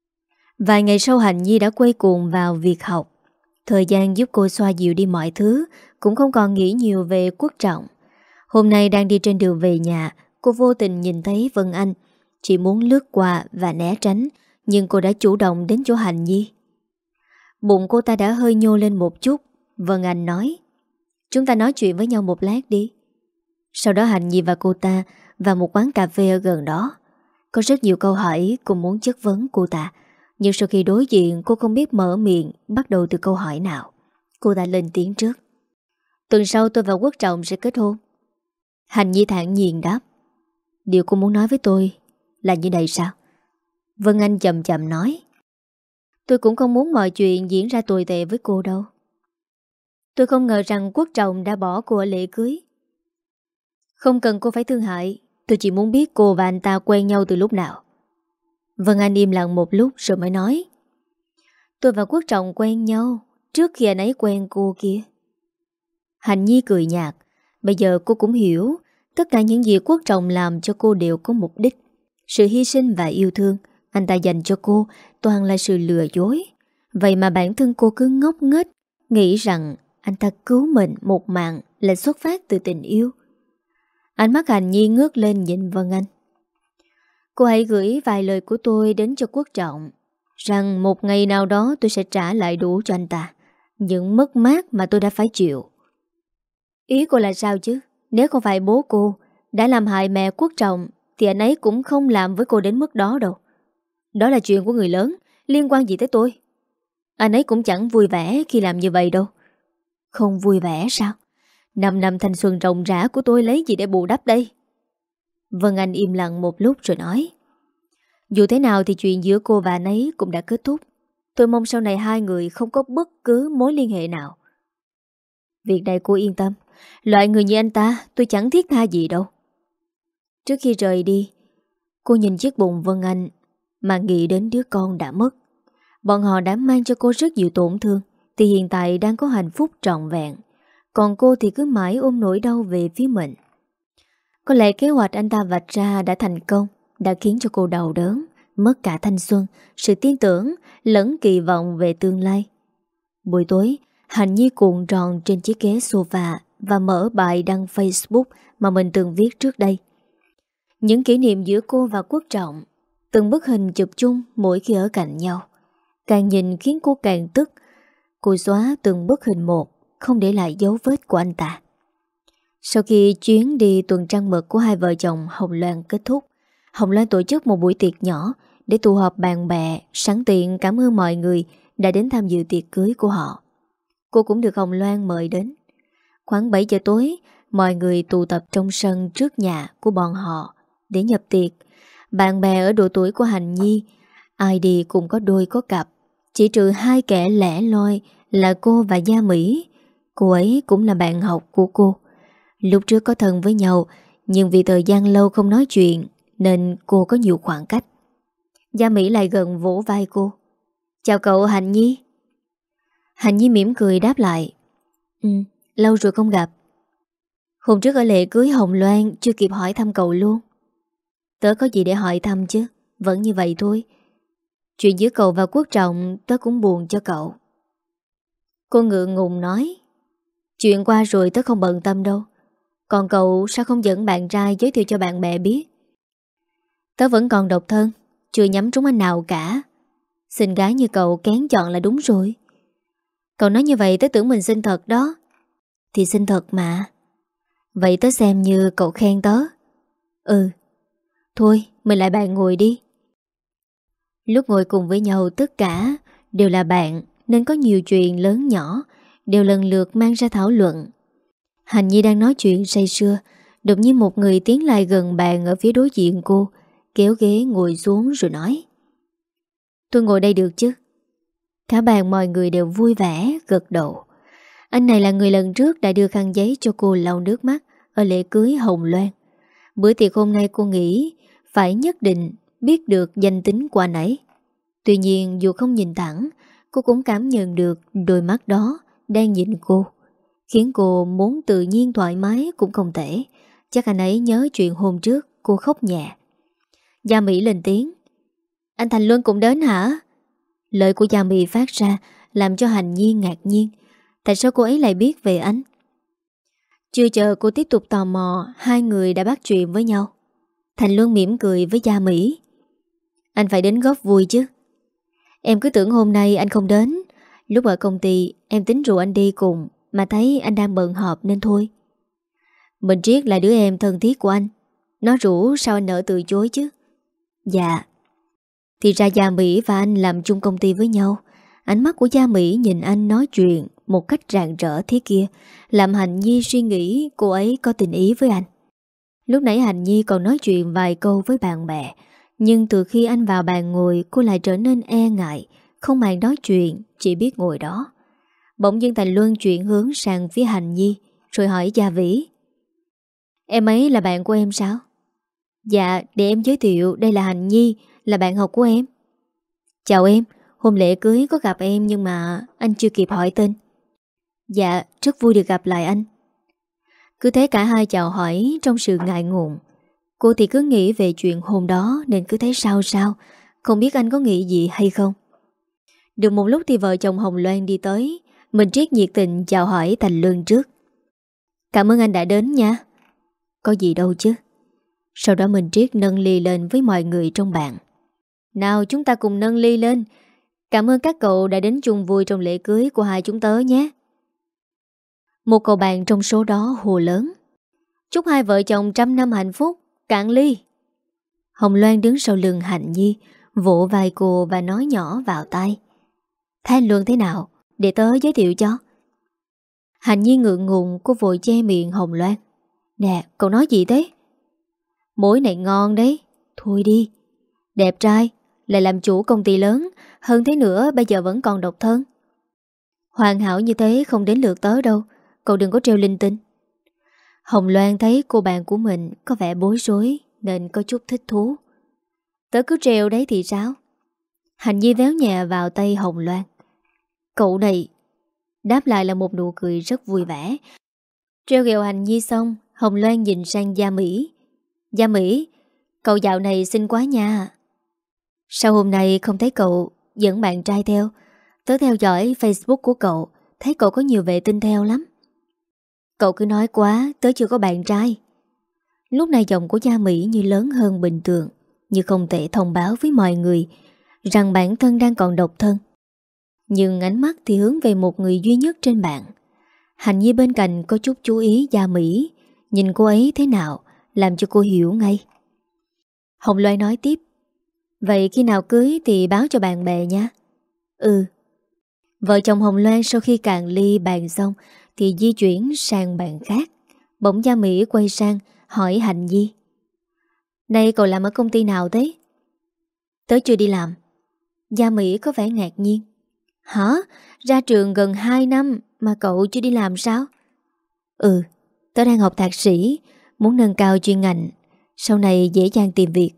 A: Vài ngày sau Hạnh Nhi đã quay cuồng vào việc học. Thời gian giúp cô xoa dịu đi mọi thứ, cũng không còn nghĩ nhiều về Quốc Trọng. Hôm nay đang đi trên đường về nhà, cô vô tình nhìn thấy Vân Anh. Chỉ muốn lướt qua và né tránh, nhưng cô đã chủ động đến chỗ Hạnh Nhi. Bụng cô ta đã hơi nhô lên một chút. Vân Anh nói: Chúng ta nói chuyện với nhau một lát đi. Sau đó Hạnh Nhi và cô ta vào một quán cà phê ở gần đó. Có rất nhiều câu hỏi cô muốn chất vấn cô ta, nhưng sau khi đối diện cô không biết mở miệng bắt đầu từ câu hỏi nào. Cô ta lên tiếng trước: Tuần sau tôi và Quốc Trọng sẽ kết hôn. Hạnh Nhi thản nhiên đáp: Điều cô muốn nói với tôi là như này sao? Vân Anh chậm chậm nói: Tôi cũng không muốn mọi chuyện diễn ra tồi tệ với cô đâu. Tôi không ngờ rằng Quốc Trọng đã bỏ cô ở lễ cưới. Không cần cô phải thương hại, tôi chỉ muốn biết cô và anh ta quen nhau từ lúc nào. Vân Anh im lặng một lúc rồi mới nói: Tôi và Quốc Trọng quen nhau trước khi anh ấy quen cô kia. Hạnh Nhi cười nhạt. Bây giờ cô cũng hiểu tất cả những gì Quốc Trọng làm cho cô đều có mục đích. Sự hy sinh và yêu thương anh ta dành cho cô toàn là sự lừa dối. Vậy mà bản thân cô cứ ngốc nghếch, nghĩ rằng anh ta cứu mình một mạng là xuất phát từ tình yêu. Ánh mắt Hạnh Nhi ngước lên nhìn Vân Anh. Cô hãy gửi vài lời của tôi đến cho Quốc Trọng, rằng một ngày nào đó tôi sẽ trả lại đủ cho anh ta những mất mát mà tôi đã phải chịu. Ý cô là sao chứ? Nếu không phải bố cô đã làm hại mẹ Quốc Trọng thì anh ấy cũng không làm với cô đến mức đó đâu. Đó là chuyện của người lớn, liên quan gì tới tôi? Anh ấy cũng chẳng vui vẻ khi làm như vậy đâu. Không vui vẻ sao? Năm năm thanh xuân rộng rã của tôi lấy gì để bù đắp đây? Vân Anh im lặng một lúc rồi nói: Dù thế nào thì chuyện giữa cô và anh ấy cũng đã kết thúc. Tôi mong sau này hai người không có bất cứ mối liên hệ nào. Việc này cô yên tâm. Loại người như anh ta tôi chẳng thiết tha gì đâu. Trước khi rời đi, cô nhìn chiếc bụng Vân Anh mà nghĩ đến đứa con đã mất. Bọn họ đã mang cho cô rất nhiều tổn thương, thì hiện tại đang có hạnh phúc trọn vẹn. Còn cô thì cứ mãi ôm nỗi đau về phía mình. Có lẽ kế hoạch anh ta vạch ra đã thành công, đã khiến cho cô đau đớn, mất cả thanh xuân, sự tin tưởng, lẫn kỳ vọng về tương lai. Buổi tối, Hạnh Nhi cuộn tròn trên chiếc ghế sofa và mở bài đăng Facebook mà mình từng viết trước đây. Những kỷ niệm giữa cô và Quốc Trọng, từng bức hình chụp chung mỗi khi ở cạnh nhau. Càng nhìn khiến cô càng tức. Cô xóa từng bức hình một, không để lại dấu vết của anh ta. Sau khi chuyến đi tuần trăng mật của hai vợ chồng Hồng Loan kết thúc, Hồng Loan tổ chức một buổi tiệc nhỏ để tụ họp bạn bè, sẵn tiện cảm ơn mọi người đã đến tham dự tiệc cưới của họ. Cô cũng được Hồng Loan mời đến. Khoảng bảy giờ tối, mọi người tụ tập trong sân trước nhà của bọn họ để nhập tiệc. Bạn bè ở độ tuổi của Hạnh Nhi, ai đi cũng có đôi có cặp, chỉ trừ hai kẻ lẻ loi là cô và Gia Mỹ. Cô ấy cũng là bạn học của cô. Lúc trước có thân với nhau, nhưng vì thời gian lâu không nói chuyện nên cô có nhiều khoảng cách. Gia Mỹ lại gần vỗ vai cô. Chào cậu Hạnh Nhi. Hạnh Nhi mỉm cười đáp lại. Ừ, lâu rồi không gặp. Hôm trước ở lễ cưới Hồng Loan chưa kịp hỏi thăm cậu luôn. Tớ có gì để hỏi thăm chứ, vẫn như vậy thôi. Chuyện giữa cậu và Quốc Trọng tớ cũng buồn cho cậu. Cô ngượng ngùng nói. Chuyện qua rồi tớ không bận tâm đâu. Còn cậu sao không dẫn bạn trai giới thiệu cho bạn bè biết? Tớ vẫn còn độc thân, chưa nhắm trúng anh nào cả. Xinh gái như cậu kén chọn là đúng rồi. Cậu nói như vậy tớ tưởng mình xinh thật đó. Thì xinh thật mà. Vậy tớ xem như cậu khen tớ. Ừ. Thôi mình lại bạn ngồi đi. Lúc ngồi cùng với nhau tất cả đều là bạn, nên có nhiều chuyện lớn nhỏ đều lần lượt mang ra thảo luận. Hạnh Nhi đang nói chuyện say sưa, đột nhiên một người tiến lại gần bàn ở phía đối diện cô, kéo ghế ngồi xuống rồi nói. Tôi ngồi đây được chứ? Cả bàn mọi người đều vui vẻ gật đầu. Anh này là người lần trước đã đưa khăn giấy cho cô lau nước mắt ở lễ cưới Hồng Loan. Bữa tiệc hôm nay cô nghĩ phải nhất định biết được danh tính của anh ấy. Tuy nhiên dù không nhìn thẳng, cô cũng cảm nhận được đôi mắt đó đang nhìn cô, khiến cô muốn tự nhiên thoải mái cũng không thể. Chắc anh ấy nhớ chuyện hôm trước cô khóc nhẹ. Gia Mỹ lên tiếng. Anh Thành Luân cũng đến hả? Lời của Gia Mỹ phát ra làm cho Hành Nhi ngạc nhiên. Tại sao cô ấy lại biết về anh? Chưa chờ cô tiếp tục tò mò, hai người đã bắt chuyện với nhau. Thành Luân mỉm cười với Gia Mỹ. Anh phải đến góp vui chứ. Em cứ tưởng hôm nay anh không đến. Lúc ở công ty em tính rủ anh đi cùng, mà thấy anh đang bận họp nên thôi. Mình Triết là đứa em thân thiết của anh. Nó rủ sao anh nỡ từ chối chứ? Dạ. Thì ra Gia Mỹ và anh làm chung công ty với nhau. Ánh mắt của Gia Mỹ nhìn anh nói chuyện một cách rạng rỡ thế kia, làm Hạnh Nhi suy nghĩ cô ấy có tình ý với anh. Lúc nãy Hạnh Nhi còn nói chuyện vài câu với bạn bè, nhưng từ khi anh vào bàn ngồi, cô lại trở nên e ngại, không màng nói chuyện, chỉ biết ngồi đó. Bỗng dưng Thành Luân chuyển hướng sang phía Hạnh Nhi, rồi hỏi Gia Vĩ. Em ấy là bạn của em sao? Dạ, để em giới thiệu, đây là Hạnh Nhi, là bạn học của em. Chào em, hôm lễ cưới có gặp em nhưng mà anh chưa kịp hỏi tên. Dạ, rất vui được gặp lại anh. Cứ thế cả hai chào hỏi trong sự ngại ngùng. Cô thì cứ nghĩ về chuyện hôm đó nên cứ thấy sao sao, không biết anh có nghĩ gì hay không. Được một lúc thì vợ chồng Hồng Loan đi tới. Mình Triết nhiệt tình chào hỏi Thành Luân trước. Cảm ơn anh đã đến nha. Có gì đâu chứ. Sau đó mình Triết nâng ly lên với mọi người trong bàn. Nào chúng ta cùng nâng ly lên. Cảm ơn các cậu đã đến chung vui trong lễ cưới của hai chúng tớ nhé. Một cậu bạn trong số đó hô lớn: "Chúc hai vợ chồng trăm năm hạnh phúc, cạn ly." Hồng Loan đứng sau lưng Hạnh Nhi, vỗ vai cô và nói nhỏ vào tai: "Thế anh Luân thế nào? Để tớ giới thiệu cho." Hạnh Nhi ngượng ngùng, cô vội che miệng Hồng Loan: "Nè, cậu nói gì thế?" "Mối này ngon đấy." "Thôi đi." "Đẹp trai, lại làm chủ công ty lớn, hơn thế nữa bây giờ vẫn còn độc thân." "Hoàn hảo như thế không đến lượt tớ đâu, cậu đừng có treo linh tinh." Hồng Loan thấy cô bạn của mình có vẻ bối rối nên có chút thích thú: "Tớ cứ treo đấy thì sao?" Hạnh Nhi véo nhẹ vào tay Hồng Loan: "Cậu này." Đáp lại là một nụ cười rất vui vẻ. Treo ghẹo Hạnh Nhi xong, Hồng Loan nhìn sang Gia Mỹ: "Gia Mỹ, cậu dạo này xinh quá nha. Sao hôm nay không thấy cậu dẫn bạn trai theo? Tớ theo dõi Facebook của cậu, thấy cậu có nhiều vệ tinh theo lắm." "Cậu cứ nói quá, tớ chưa có bạn trai." Lúc này giọng của Gia Mỹ như lớn hơn bình thường, như không thể thông báo với mọi người rằng bản thân đang còn độc thân. Nhưng ánh mắt thì hướng về một người duy nhất trên mạng. Hạnh Nhi bên cạnh có chút chú ý Gia Mỹ, nhìn cô ấy thế nào làm cho cô hiểu ngay. Hồng Loan nói tiếp: "Vậy khi nào cưới thì báo cho bạn bè nha." "Ừ." Vợ chồng Hồng Loan sau khi cạn ly bàn xong thì di chuyển sang bàn khác. Bỗng Gia Mỹ quay sang hỏi Hạnh Nhi: "Nay cậu làm ở công ty nào thế?" "Tớ chưa đi làm." Gia Mỹ có vẻ ngạc nhiên: "Hả? Ra trường gần hai năm mà cậu chưa đi làm sao?" "Ừ, tớ đang học thạc sĩ, muốn nâng cao chuyên ngành, sau này dễ dàng tìm việc."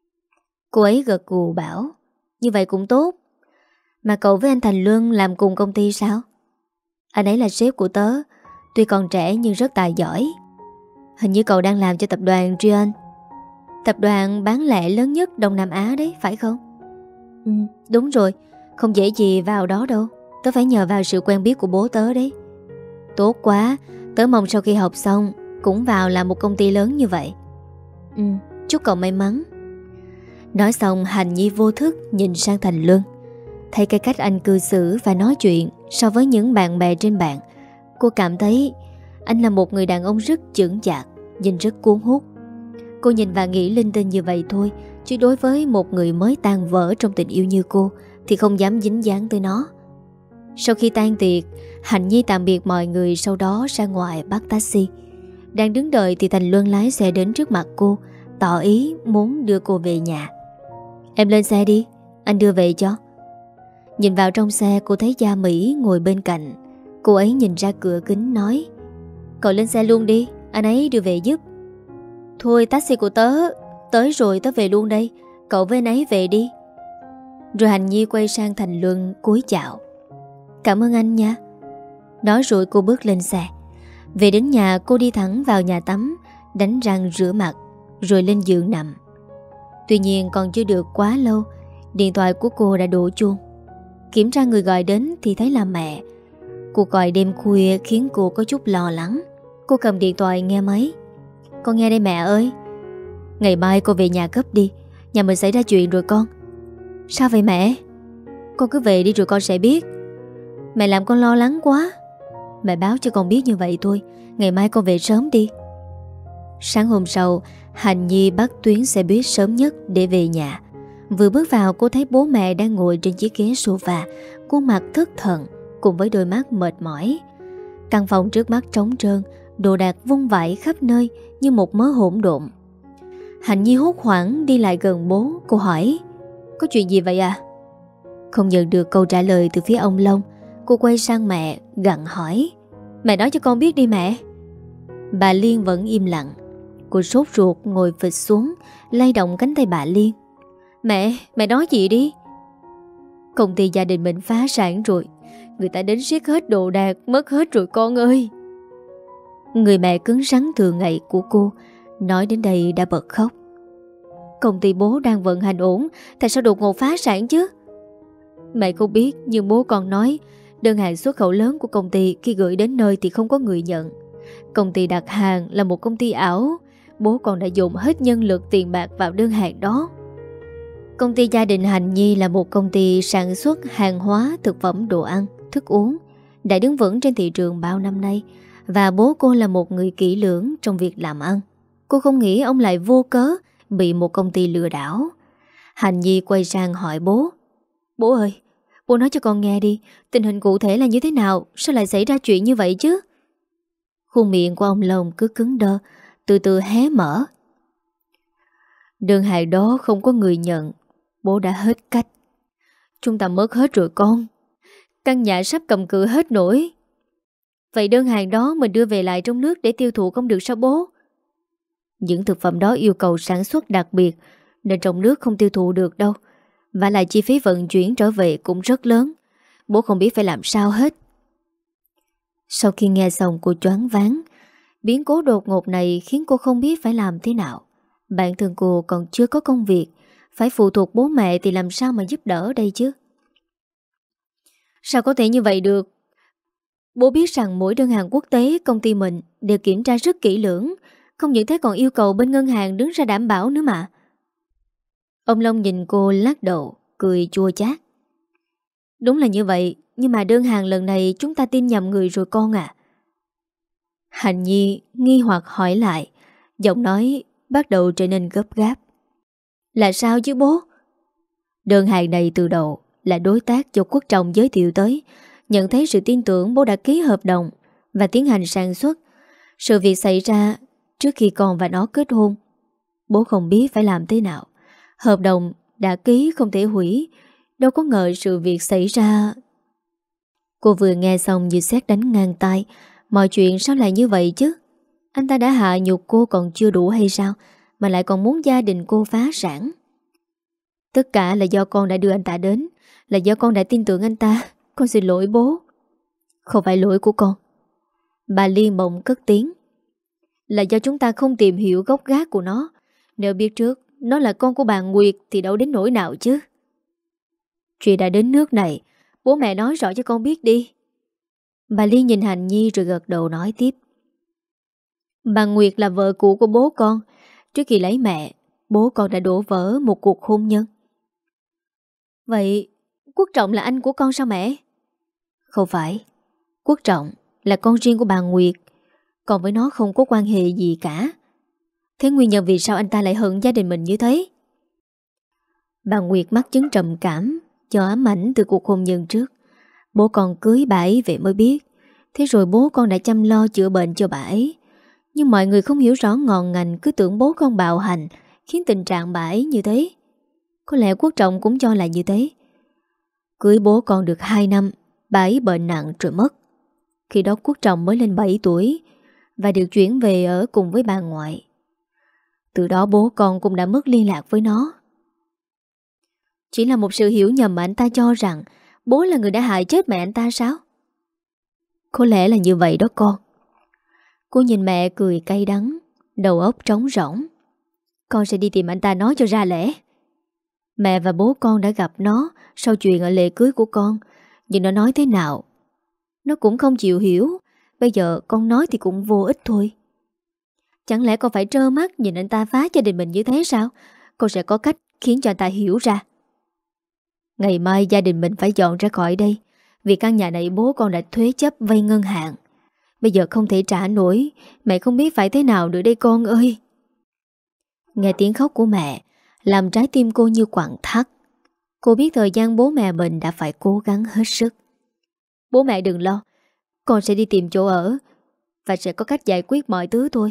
A: Cô ấy gật gù bảo: "Như vậy cũng tốt. Mà cậu với anh Thành Luân làm cùng công ty sao?" "Anh ấy là sếp của tớ, tuy còn trẻ nhưng rất tài giỏi." "Hình như cậu đang làm cho tập đoàn Trian, tập đoàn bán lẻ lớn nhất Đông Nam Á đấy, phải không?" "Ừ, đúng rồi, không dễ gì vào đó đâu. Tớ phải nhờ vào sự quen biết của bố tớ đấy." "Tốt quá, tớ mong sau khi học xong cũng vào làm một công ty lớn như vậy." "Ừ, chúc cậu may mắn." Nói xong Hạnh Nhi vô thức nhìn sang Thành Luân. Thấy cái cách anh cư xử và nói chuyện so với những bạn bè trên mạng, cô cảm thấy anh là một người đàn ông rất chững chạc, nhìn rất cuốn hút. Cô nhìn và nghĩ linh tinh như vậy thôi, chứ đối với một người mới tan vỡ trong tình yêu như cô thì không dám dính dáng tới nó. Sau khi tan tiệc, Hạnh Nhi tạm biệt mọi người, sau đó ra ngoài bắt taxi. Đang đứng đợi thì Thành Luân lái xe đến trước mặt cô, tỏ ý muốn đưa cô về nhà. "Em lên xe đi, anh đưa về cho." Nhìn vào trong xe, cô thấy Gia Mỹ ngồi bên cạnh. Cô ấy nhìn ra cửa kính nói: "Cậu lên xe luôn đi, anh ấy đưa về giúp." "Thôi taxi của tớ tới rồi, tớ về luôn đây, cậu với anh ấy về đi." Rồi Hạnh Nhi quay sang Thành Luân cúi chào: "Cảm ơn anh nha." Nói rồi cô bước lên xe. Về đến nhà, cô đi thẳng vào nhà tắm, đánh răng rửa mặt, rồi lên giường nằm. Tuy nhiên còn chưa được quá lâu, điện thoại của cô đã đổ chuông. Kiểm tra người gọi đến thì thấy là mẹ. Cuộc gọi đêm khuya khiến cô có chút lo lắng. Cô cầm điện thoại nghe máy: "Con nghe đây mẹ ơi." "Ngày mai con về nhà gấp đi, nhà mình xảy ra chuyện rồi con." "Sao vậy mẹ?" "Con cứ về đi rồi con sẽ biết." "Mẹ làm con lo lắng quá." "Mẹ báo cho con biết như vậy thôi, ngày mai con về sớm đi." Sáng hôm sau, Hạnh Nhi bắt tuyến xe buýt sớm nhất để về nhà. Vừa bước vào, cô thấy bố mẹ đang ngồi trên chiếc ghế sofa, khuôn mặt thất thần cùng với đôi mắt mệt mỏi. Căn phòng trước mắt trống trơn, đồ đạc vung vãi khắp nơi như một mớ hỗn độn. Hạnh Nhi hốt hoảng đi lại gần bố. Cô hỏi: "Có chuyện gì vậy à?" Không nhận được câu trả lời từ phía ông Long, cô quay sang mẹ gặng hỏi: "Mẹ nói cho con biết đi mẹ." Bà Liên vẫn im lặng. Cô sốt ruột ngồi phịch xuống, lay động cánh tay bà Liên: "Mẹ, mẹ nói gì đi." "Công ty gia đình mình phá sản rồi, người ta đến siết hết đồ đạc, mất hết rồi con ơi." Người mẹ cứng rắn thường ngày của cô nói đến đây đã bật khóc. "Công ty bố đang vận hành ổn, tại sao đột ngột phá sản chứ?" "Mẹ không biết, nhưng bố còn nói đơn hàng xuất khẩu lớn của công ty khi gửi đến nơi thì không có người nhận. Công ty đặt hàng là một công ty ảo. Bố còn đã dùng hết nhân lực tiền bạc vào đơn hàng đó." Công ty gia đình Hạnh Nhi là một công ty sản xuất hàng hóa, thực phẩm, đồ ăn, thức uống, đã đứng vững trên thị trường bao năm nay. Và bố cô là một người kỹ lưỡng trong việc làm ăn. Cô không nghĩ ông lại vô cớ bị một công ty lừa đảo. Hạnh Nhi quay sang hỏi bố. Bố ơi, bố nói cho con nghe đi, tình hình cụ thể là như thế nào? Sao lại xảy ra chuyện như vậy chứ? Khuôn miệng của ông Long cứ cứng đơ, từ từ hé mở. Đơn hàng đó không có người nhận, bố đã hết cách. Chúng ta mất hết rồi con. Căn nhà sắp cầm cự hết nổi. Vậy đơn hàng đó mình đưa về lại trong nước để tiêu thụ không được sao bố? Những thực phẩm đó yêu cầu sản xuất đặc biệt, nên trong nước không tiêu thụ được đâu. Và lại chi phí vận chuyển trở về cũng rất lớn. Bố không biết phải làm sao hết. Sau khi nghe xong cô choáng váng. Biến cố đột ngột này khiến cô không biết phải làm thế nào. Bản thân cô còn chưa có công việc, phải phụ thuộc bố mẹ thì làm sao mà giúp đỡ đây chứ? Sao có thể như vậy được? Bố biết rằng mỗi đơn hàng quốc tế công ty mình đều kiểm tra rất kỹ lưỡng. Không những thế còn yêu cầu bên ngân hàng đứng ra đảm bảo nữa mà. Ông Long nhìn cô lắc đầu, cười chua chát. Đúng là như vậy, nhưng mà đơn hàng lần này chúng ta tin nhầm người rồi con à. Hạnh Nhi nghi hoặc hỏi lại, giọng nói bắt đầu trở nên gấp gáp. Là sao chứ bố? Đơn hàng này từ đầu là đối tác do Quốc Trọng giới thiệu tới. Nhận thấy sự tin tưởng, bố đã ký hợp đồng và tiến hành sản xuất. Sự việc xảy ra trước khi con và nó kết hôn. Bố không biết phải làm thế nào. Hợp đồng đã ký không thể hủy. Đâu có ngờ sự việc xảy ra. Cô vừa nghe xong như sét đánh ngang tai. Mọi chuyện sao lại như vậy chứ? Anh ta đã hạ nhục cô còn chưa đủ hay sao, mà lại còn muốn gia đình cô phá sản? Tất cả là do con đã đưa anh ta đến, là do con đã tin tưởng anh ta. Con xin lỗi bố. Không phải lỗi của con. Bà Liên bỗng cất tiếng. Là do chúng ta không tìm hiểu gốc gác của nó. Nếu biết trước nó là con của bà Nguyệt thì đâu đến nỗi nào chứ. Chuyện đã đến nước này, bố mẹ nói rõ cho con biết đi. Bà Liên nhìn Hạnh Nhi rồi gật đầu nói tiếp. Bà Nguyệt là vợ cũ của bố con. Trước khi lấy mẹ, bố con đã đổ vỡ một cuộc hôn nhân. Vậy Quốc Trọng là anh của con sao mẹ? Không phải. Quốc Trọng là con riêng của bà Nguyệt, còn với nó không có quan hệ gì cả. Thế nguyên nhân vì sao anh ta lại hận gia đình mình như thế? Bà Nguyệt mắc chứng trầm cảm do ám ảnh từ cuộc hôn nhân trước. Bố con cưới bà ấy về mới biết. Thế rồi bố con đã chăm lo chữa bệnh cho bà ấy. Nhưng mọi người không hiểu rõ ngọn ngành, cứ tưởng bố con bạo hành, khiến tình trạng bà ấy như thế. Có lẽ Quốc Trọng cũng cho là như thế. Cưới bố con được hai năm, bà ấy bệnh nặng rồi mất. Khi đó Quốc Trọng mới lên bảy tuổi và được chuyển về ở cùng với bà ngoại. Từ đó bố con cũng đã mất liên lạc với nó. Chỉ là một sự hiểu nhầm mà anh ta cho rằng bố là người đã hại chết mẹ anh ta sao? Có lẽ là như vậy đó con. Cô nhìn mẹ cười cay đắng, đầu óc trống rỗng. Con sẽ đi tìm anh ta nói cho ra lẽ. Mẹ và bố con đã gặp nó sau chuyện ở lễ cưới của con. Nhưng nó nói thế nào nó cũng không chịu hiểu. Bây giờ con nói thì cũng vô ích thôi. Chẳng lẽ con phải trơ mắt nhìn anh ta phá gia đình mình như thế sao? Con sẽ có cách khiến cho anh ta hiểu ra. Ngày mai gia đình mình phải dọn ra khỏi đây. Vì căn nhà này bố con đã thuế chấp vay ngân hàng. Bây giờ không thể trả nổi. Mẹ không biết phải thế nào nữa đây con ơi. Nghe tiếng khóc của mẹ làm trái tim cô như quặn thắt. Cô biết thời gian bố mẹ mình đã phải cố gắng hết sức. Bố mẹ đừng lo, con sẽ đi tìm chỗ ở và sẽ có cách giải quyết mọi thứ thôi.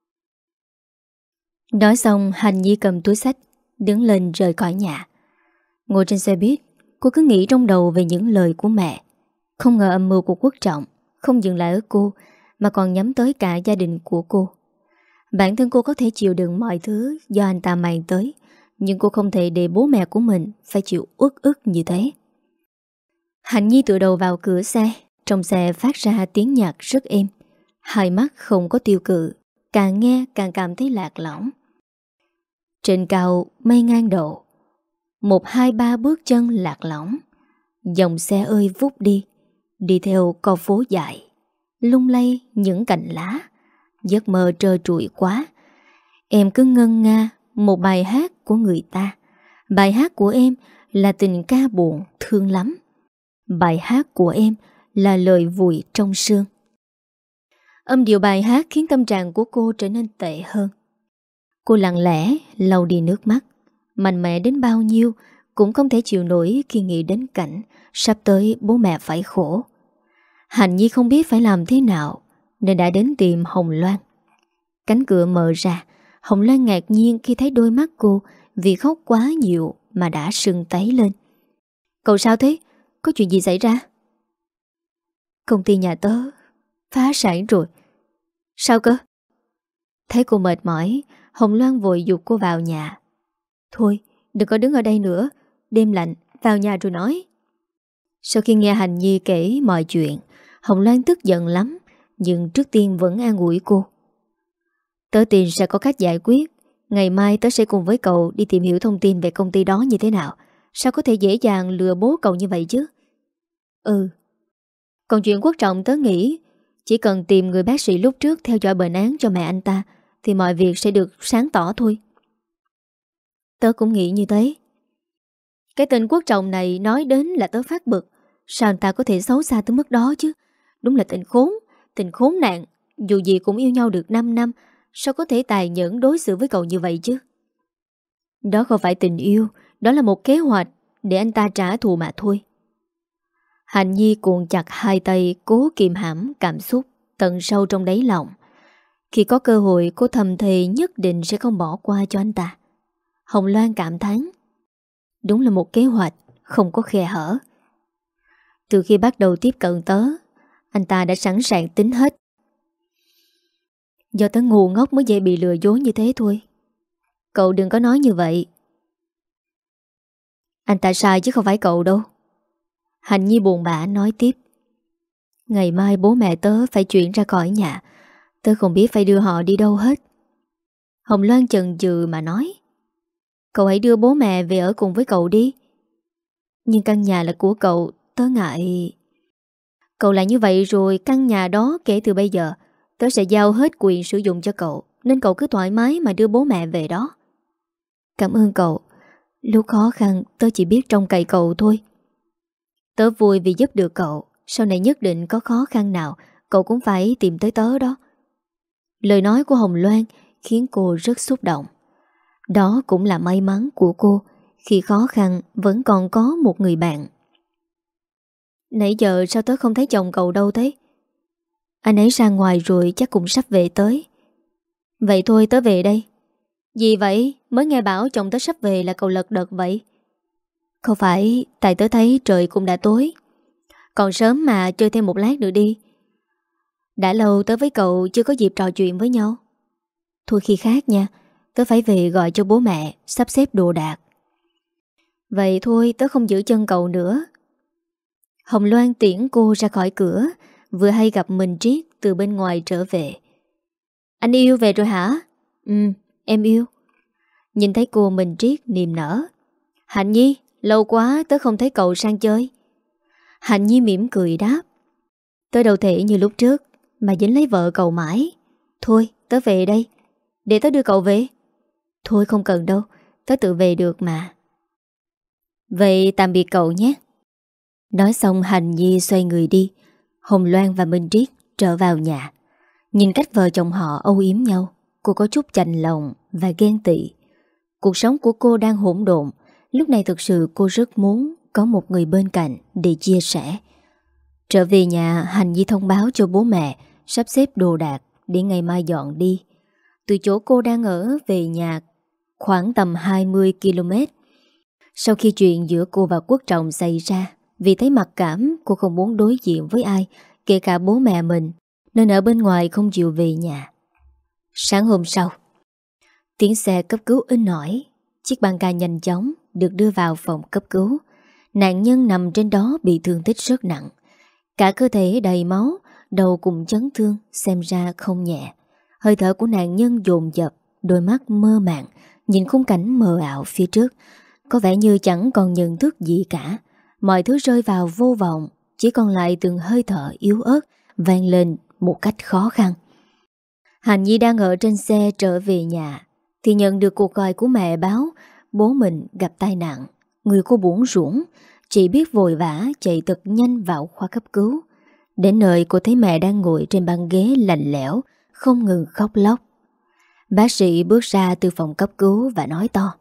A: Nói xong Hạnh Nhi cầm túi xách đứng lên rời khỏi nhà. Ngồi trên xe buýt, cô cứ nghĩ trong đầu về những lời của mẹ. Không ngờ âm mưu của Quốc Trọng không dừng lại ở cô mà còn nhắm tới cả gia đình của cô. Bản thân cô có thể chịu đựng mọi thứ do anh ta mang tới, nhưng cô không thể để bố mẹ của mình phải chịu uất ức như thế. Hạnh Nhi tựa đầu vào cửa xe. Trong xe phát ra tiếng nhạc rất êm. Hai mắt không có tiêu cự, càng nghe càng cảm thấy lạc lõng. Trên cao mây ngang độ. Một hai ba bước chân lạc lõng. Dòng xe ơi vút đi. Đi theo con phố dài, lung lay những cành lá. Giấc mơ trơ trụi quá. Em cứ ngân nga một bài hát của người ta. Bài hát của em là tình ca buồn thương lắm. Bài hát của em là lời vùi trong sương. Âm điệu bài hát khiến tâm trạng của cô trở nên tệ hơn. Cô lặng lẽ lau đi nước mắt. Mạnh mẽ đến bao nhiêu cũng không thể chịu nổi khi nghĩ đến cảnh sắp tới bố mẹ phải khổ. Hạnh Nhi không biết phải làm thế nào nên đã đến tìm Hồng Loan. Cánh cửa mở ra, Hồng Loan ngạc nhiên khi thấy đôi mắt cô vì khóc quá nhiều mà đã sưng tấy lên. Cậu sao thế? Có chuyện gì xảy ra? Công ty nhà tớ phá sản rồi. Sao cơ? Thấy cô mệt mỏi, Hồng Loan vội giục cô vào nhà. Thôi, đừng có đứng ở đây nữa, đêm lạnh, vào nhà rồi nói. Sau khi nghe Hành Nhi kể mọi chuyện, Hồng Loan tức giận lắm, nhưng trước tiên vẫn an ủi cô. Tớ tin sẽ có cách giải quyết. Ngày mai tớ sẽ cùng với cậu đi tìm hiểu thông tin về công ty đó như thế nào. Sao có thể dễ dàng lừa bố cậu như vậy chứ? Ừ. Còn chuyện Quốc Trọng tớ nghĩ chỉ cần tìm người bác sĩ lúc trước theo dõi bệnh án cho mẹ anh ta thì mọi việc sẽ được sáng tỏ thôi. Tớ cũng nghĩ như thế. Cái tên Quốc Trọng này nói đến là tớ phát bực. Sao anh ta có thể xấu xa tới mức đó chứ? Đúng là tình khốn, tình khốn nạn. Dù gì cũng yêu nhau được 5 năm, sao có thể tài nhẫn đối xử với cậu như vậy chứ? Đó không phải tình yêu, đó là một kế hoạch để anh ta trả thù mà thôi. Hạnh Nhi cuộn chặt hai tay, cố kìm hãm cảm xúc tận sâu trong đáy lòng. Khi có cơ hội, cô thầm thề nhất định sẽ không bỏ qua cho anh ta. Hồng Loan cảm thán. Đúng là một kế hoạch không có khe hở. Từ khi bắt đầu tiếp cận tớ, anh ta đã sẵn sàng tính hết. Do tớ ngu ngốc mới dễ bị lừa dối như thế thôi. Cậu đừng có nói như vậy. Anh ta sai chứ không phải cậu đâu. Hạnh Nhi buồn bã nói tiếp. Ngày mai bố mẹ tớ phải chuyển ra khỏi nhà. Tớ không biết phải đưa họ đi đâu hết. Hồng Loan chần chừ mà nói. Cậu hãy đưa bố mẹ về ở cùng với cậu đi. Nhưng căn nhà là của cậu, tớ ngại. Cậu lại như vậy rồi, căn nhà đó kể từ bây giờ tớ sẽ giao hết quyền sử dụng cho cậu. Nên cậu cứ thoải mái mà đưa bố mẹ về đó. Cảm ơn cậu. Lúc khó khăn tớ chỉ biết trông cậy cậu thôi. Tớ vui vì giúp được cậu. Sau này nhất định có khó khăn nào cậu cũng phải tìm tới tớ đó. Lời nói của Hồng Loan khiến cô rất xúc động. Đó cũng là may mắn của cô. Khi khó khăn vẫn còn có một người bạn. Nãy giờ sao tớ không thấy chồng cậu đâu thế? Anh ấy ra ngoài rồi, chắc cũng sắp về tới. Vậy thôi tớ về đây. Gì vậy? Mới nghe bảo chồng tớ sắp về là cậu lật đật vậy? Không phải, tại tớ thấy trời cũng đã tối. Còn sớm mà, chơi thêm một lát nữa đi. Đã lâu tớ với cậu chưa có dịp trò chuyện với nhau. Thôi khi khác nha. Tớ phải về gọi cho bố mẹ sắp xếp đồ đạc. Vậy thôi tớ không giữ chân cậu nữa. Hồng Loan tiễn cô ra khỏi cửa. Vừa hay gặp Minh Triết từ bên ngoài trở về. Anh yêu về rồi hả? Ừ, em yêu. Nhìn thấy cô, Minh Triết niềm nở. Hạnh Nhi, lâu quá tớ không thấy cậu sang chơi. Hạnh Nhi mỉm cười đáp. Tớ đâu thể như lúc trước mà dính lấy vợ cậu mãi. Thôi tớ về đây. Để tớ đưa cậu về. Thôi không cần đâu, tớ tự về được mà. Vậy tạm biệt cậu nhé. Nói xong Hạnh Nhi xoay người đi. Hồng Loan và Minh Triết trở vào nhà. Nhìn cách vợ chồng họ âu yếm nhau, cô có chút chạnh lòng và ghen tị. Cuộc sống của cô đang hỗn độn. Lúc này thực sự cô rất muốn có một người bên cạnh để chia sẻ. Trở về nhà, Hành Nhi thông báo cho bố mẹ sắp xếp đồ đạc để ngày mai dọn đi. Từ chỗ cô đang ở về nhà khoảng tầm hai mươi ki lô mét. Sau khi chuyện giữa cô và Quốc Trọng xảy ra, vì thấy mặc cảm cô không muốn đối diện với ai, kể cả bố mẹ mình, nên ở bên ngoài không chịu về nhà. Sáng hôm sau, tiếng xe cấp cứu in ỏi. Chiếc băng ca nhanh chóng được đưa vào phòng cấp cứu. Nạn nhân nằm trên đó bị thương tích rất nặng. Cả cơ thể đầy máu, đầu cũng chấn thương, xem ra không nhẹ. Hơi thở của nạn nhân dồn dập, đôi mắt mơ màng, nhìn khung cảnh mờ ảo phía trước. Có vẻ như chẳng còn nhận thức gì cả. Mọi thứ rơi vào vô vọng, chỉ còn lại từng hơi thở yếu ớt vang lên một cách khó khăn. Hành Nhi đang ở trên xe trở về nhà thì nhận được cuộc gọi của mẹ báo bố mình gặp tai nạn. Người cô buồn rũn, chỉ biết vội vã chạy thật nhanh vào khoa cấp cứu. Đến nơi cô thấy mẹ đang ngồi trên băng ghế lạnh lẽo, không ngừng khóc lóc. Bác sĩ bước ra từ phòng cấp cứu và nói to: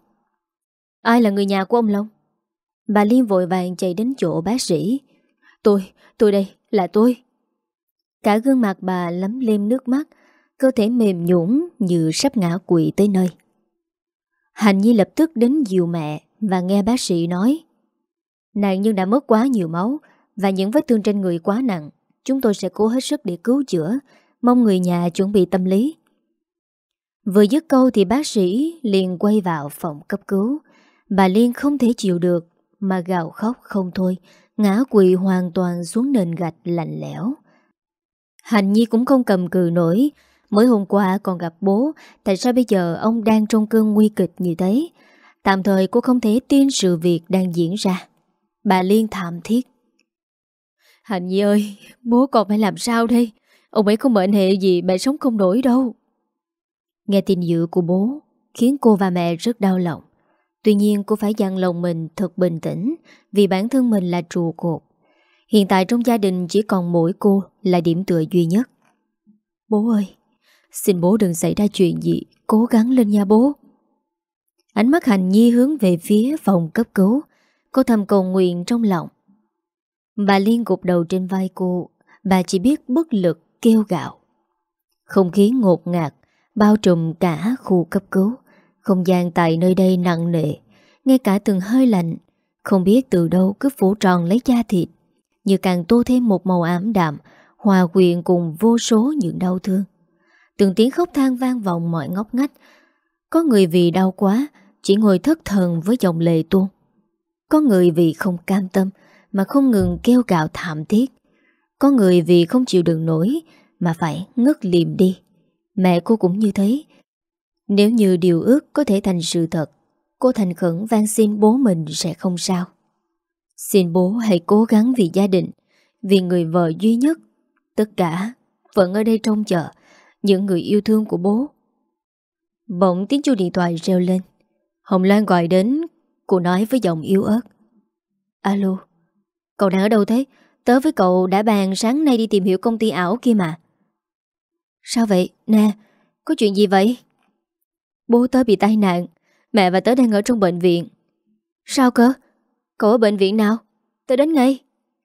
A: Ai là người nhà của ông Long? Bà Liên vội vàng chạy đến chỗ bác sĩ. Tôi, tôi đây, là tôi. Cả gương mặt bà lấm lem nước mắt, cơ thể mềm nhũn như sắp ngã quỵ tới nơi. Hạnh Nhi lập tức đến dìu mẹ và nghe bác sĩ nói: Nạn nhân đã mất quá nhiều máu và những vết thương trên người quá nặng. Chúng tôi sẽ cố hết sức để cứu chữa, mong người nhà chuẩn bị tâm lý. Vừa dứt câu thì bác sĩ liền quay vào phòng cấp cứu. Bà Liên không thể chịu được mà gào khóc không thôi, ngã quỵ hoàn toàn xuống nền gạch lạnh lẽo. Hạnh Nhi cũng không cầm cự nổi. Mới hôm qua còn gặp bố, tại sao bây giờ ông đang trong cơn nguy kịch như thế? Tạm thời cô không thể tin sự việc đang diễn ra. Bà Liên thảm thiết: Hạnh Nhi ơi, bố còn phải làm sao đây? Ông ấy không bệnh hệ gì, mẹ sống không nổi đâu. Nghe tin dữ của bố khiến cô và mẹ rất đau lòng. Tuy nhiên cô phải dặn lòng mình thật bình tĩnh, vì bản thân mình là trụ cột. Hiện tại trong gia đình chỉ còn mỗi cô là điểm tựa duy nhất. Bố ơi, xin bố đừng xảy ra chuyện gì, cố gắng lên nha bố. Ánh mắt Hạnh Nhi hướng về phía phòng cấp cứu. Cô thầm cầu nguyện trong lòng. Bà Liên gục đầu trên vai cô. Bà chỉ biết bất lực kêu gào. Không khí ngột ngạt bao trùm cả khu cấp cứu. Không gian tại nơi đây nặng nề, ngay cả từng hơi lạnh không biết từ đâu cứ phủ tròn lấy da thịt, như càng tô thêm một màu ảm đạm, hòa quyện cùng vô số những đau thương. Từng tiếng khóc than vang vọng mọi ngóc ngách. Có người vì đau quá chỉ ngồi thất thần với dòng lệ tuôn. Có người vì không cam tâm mà không ngừng kêu gào thảm thiết. Có người vì không chịu đựng nổi mà phải ngất lìm đi. Mẹ cô cũng như thế. Nếu như điều ước có thể thành sự thật, cô thành khẩn van xin bố mình sẽ không sao. Xin bố hãy cố gắng vì gia đình, vì người vợ duy nhất. Tất cả vẫn ở đây trông chờ những người yêu thương của bố. Bỗng tiếng chuông điện thoại reo lên. Hồng Loan gọi đến. Cô nói với giọng yếu ớt: Alo, cậu đang ở đâu thế? Tớ với cậu đã bàn sáng nay đi tìm hiểu công ty ảo kia mà. Sao vậy? Nè, có chuyện gì vậy? Bố tớ bị tai nạn, mẹ và tớ đang ở trong bệnh viện. Sao cơ? Cậu ở bệnh viện nào? Tớ đến ngay.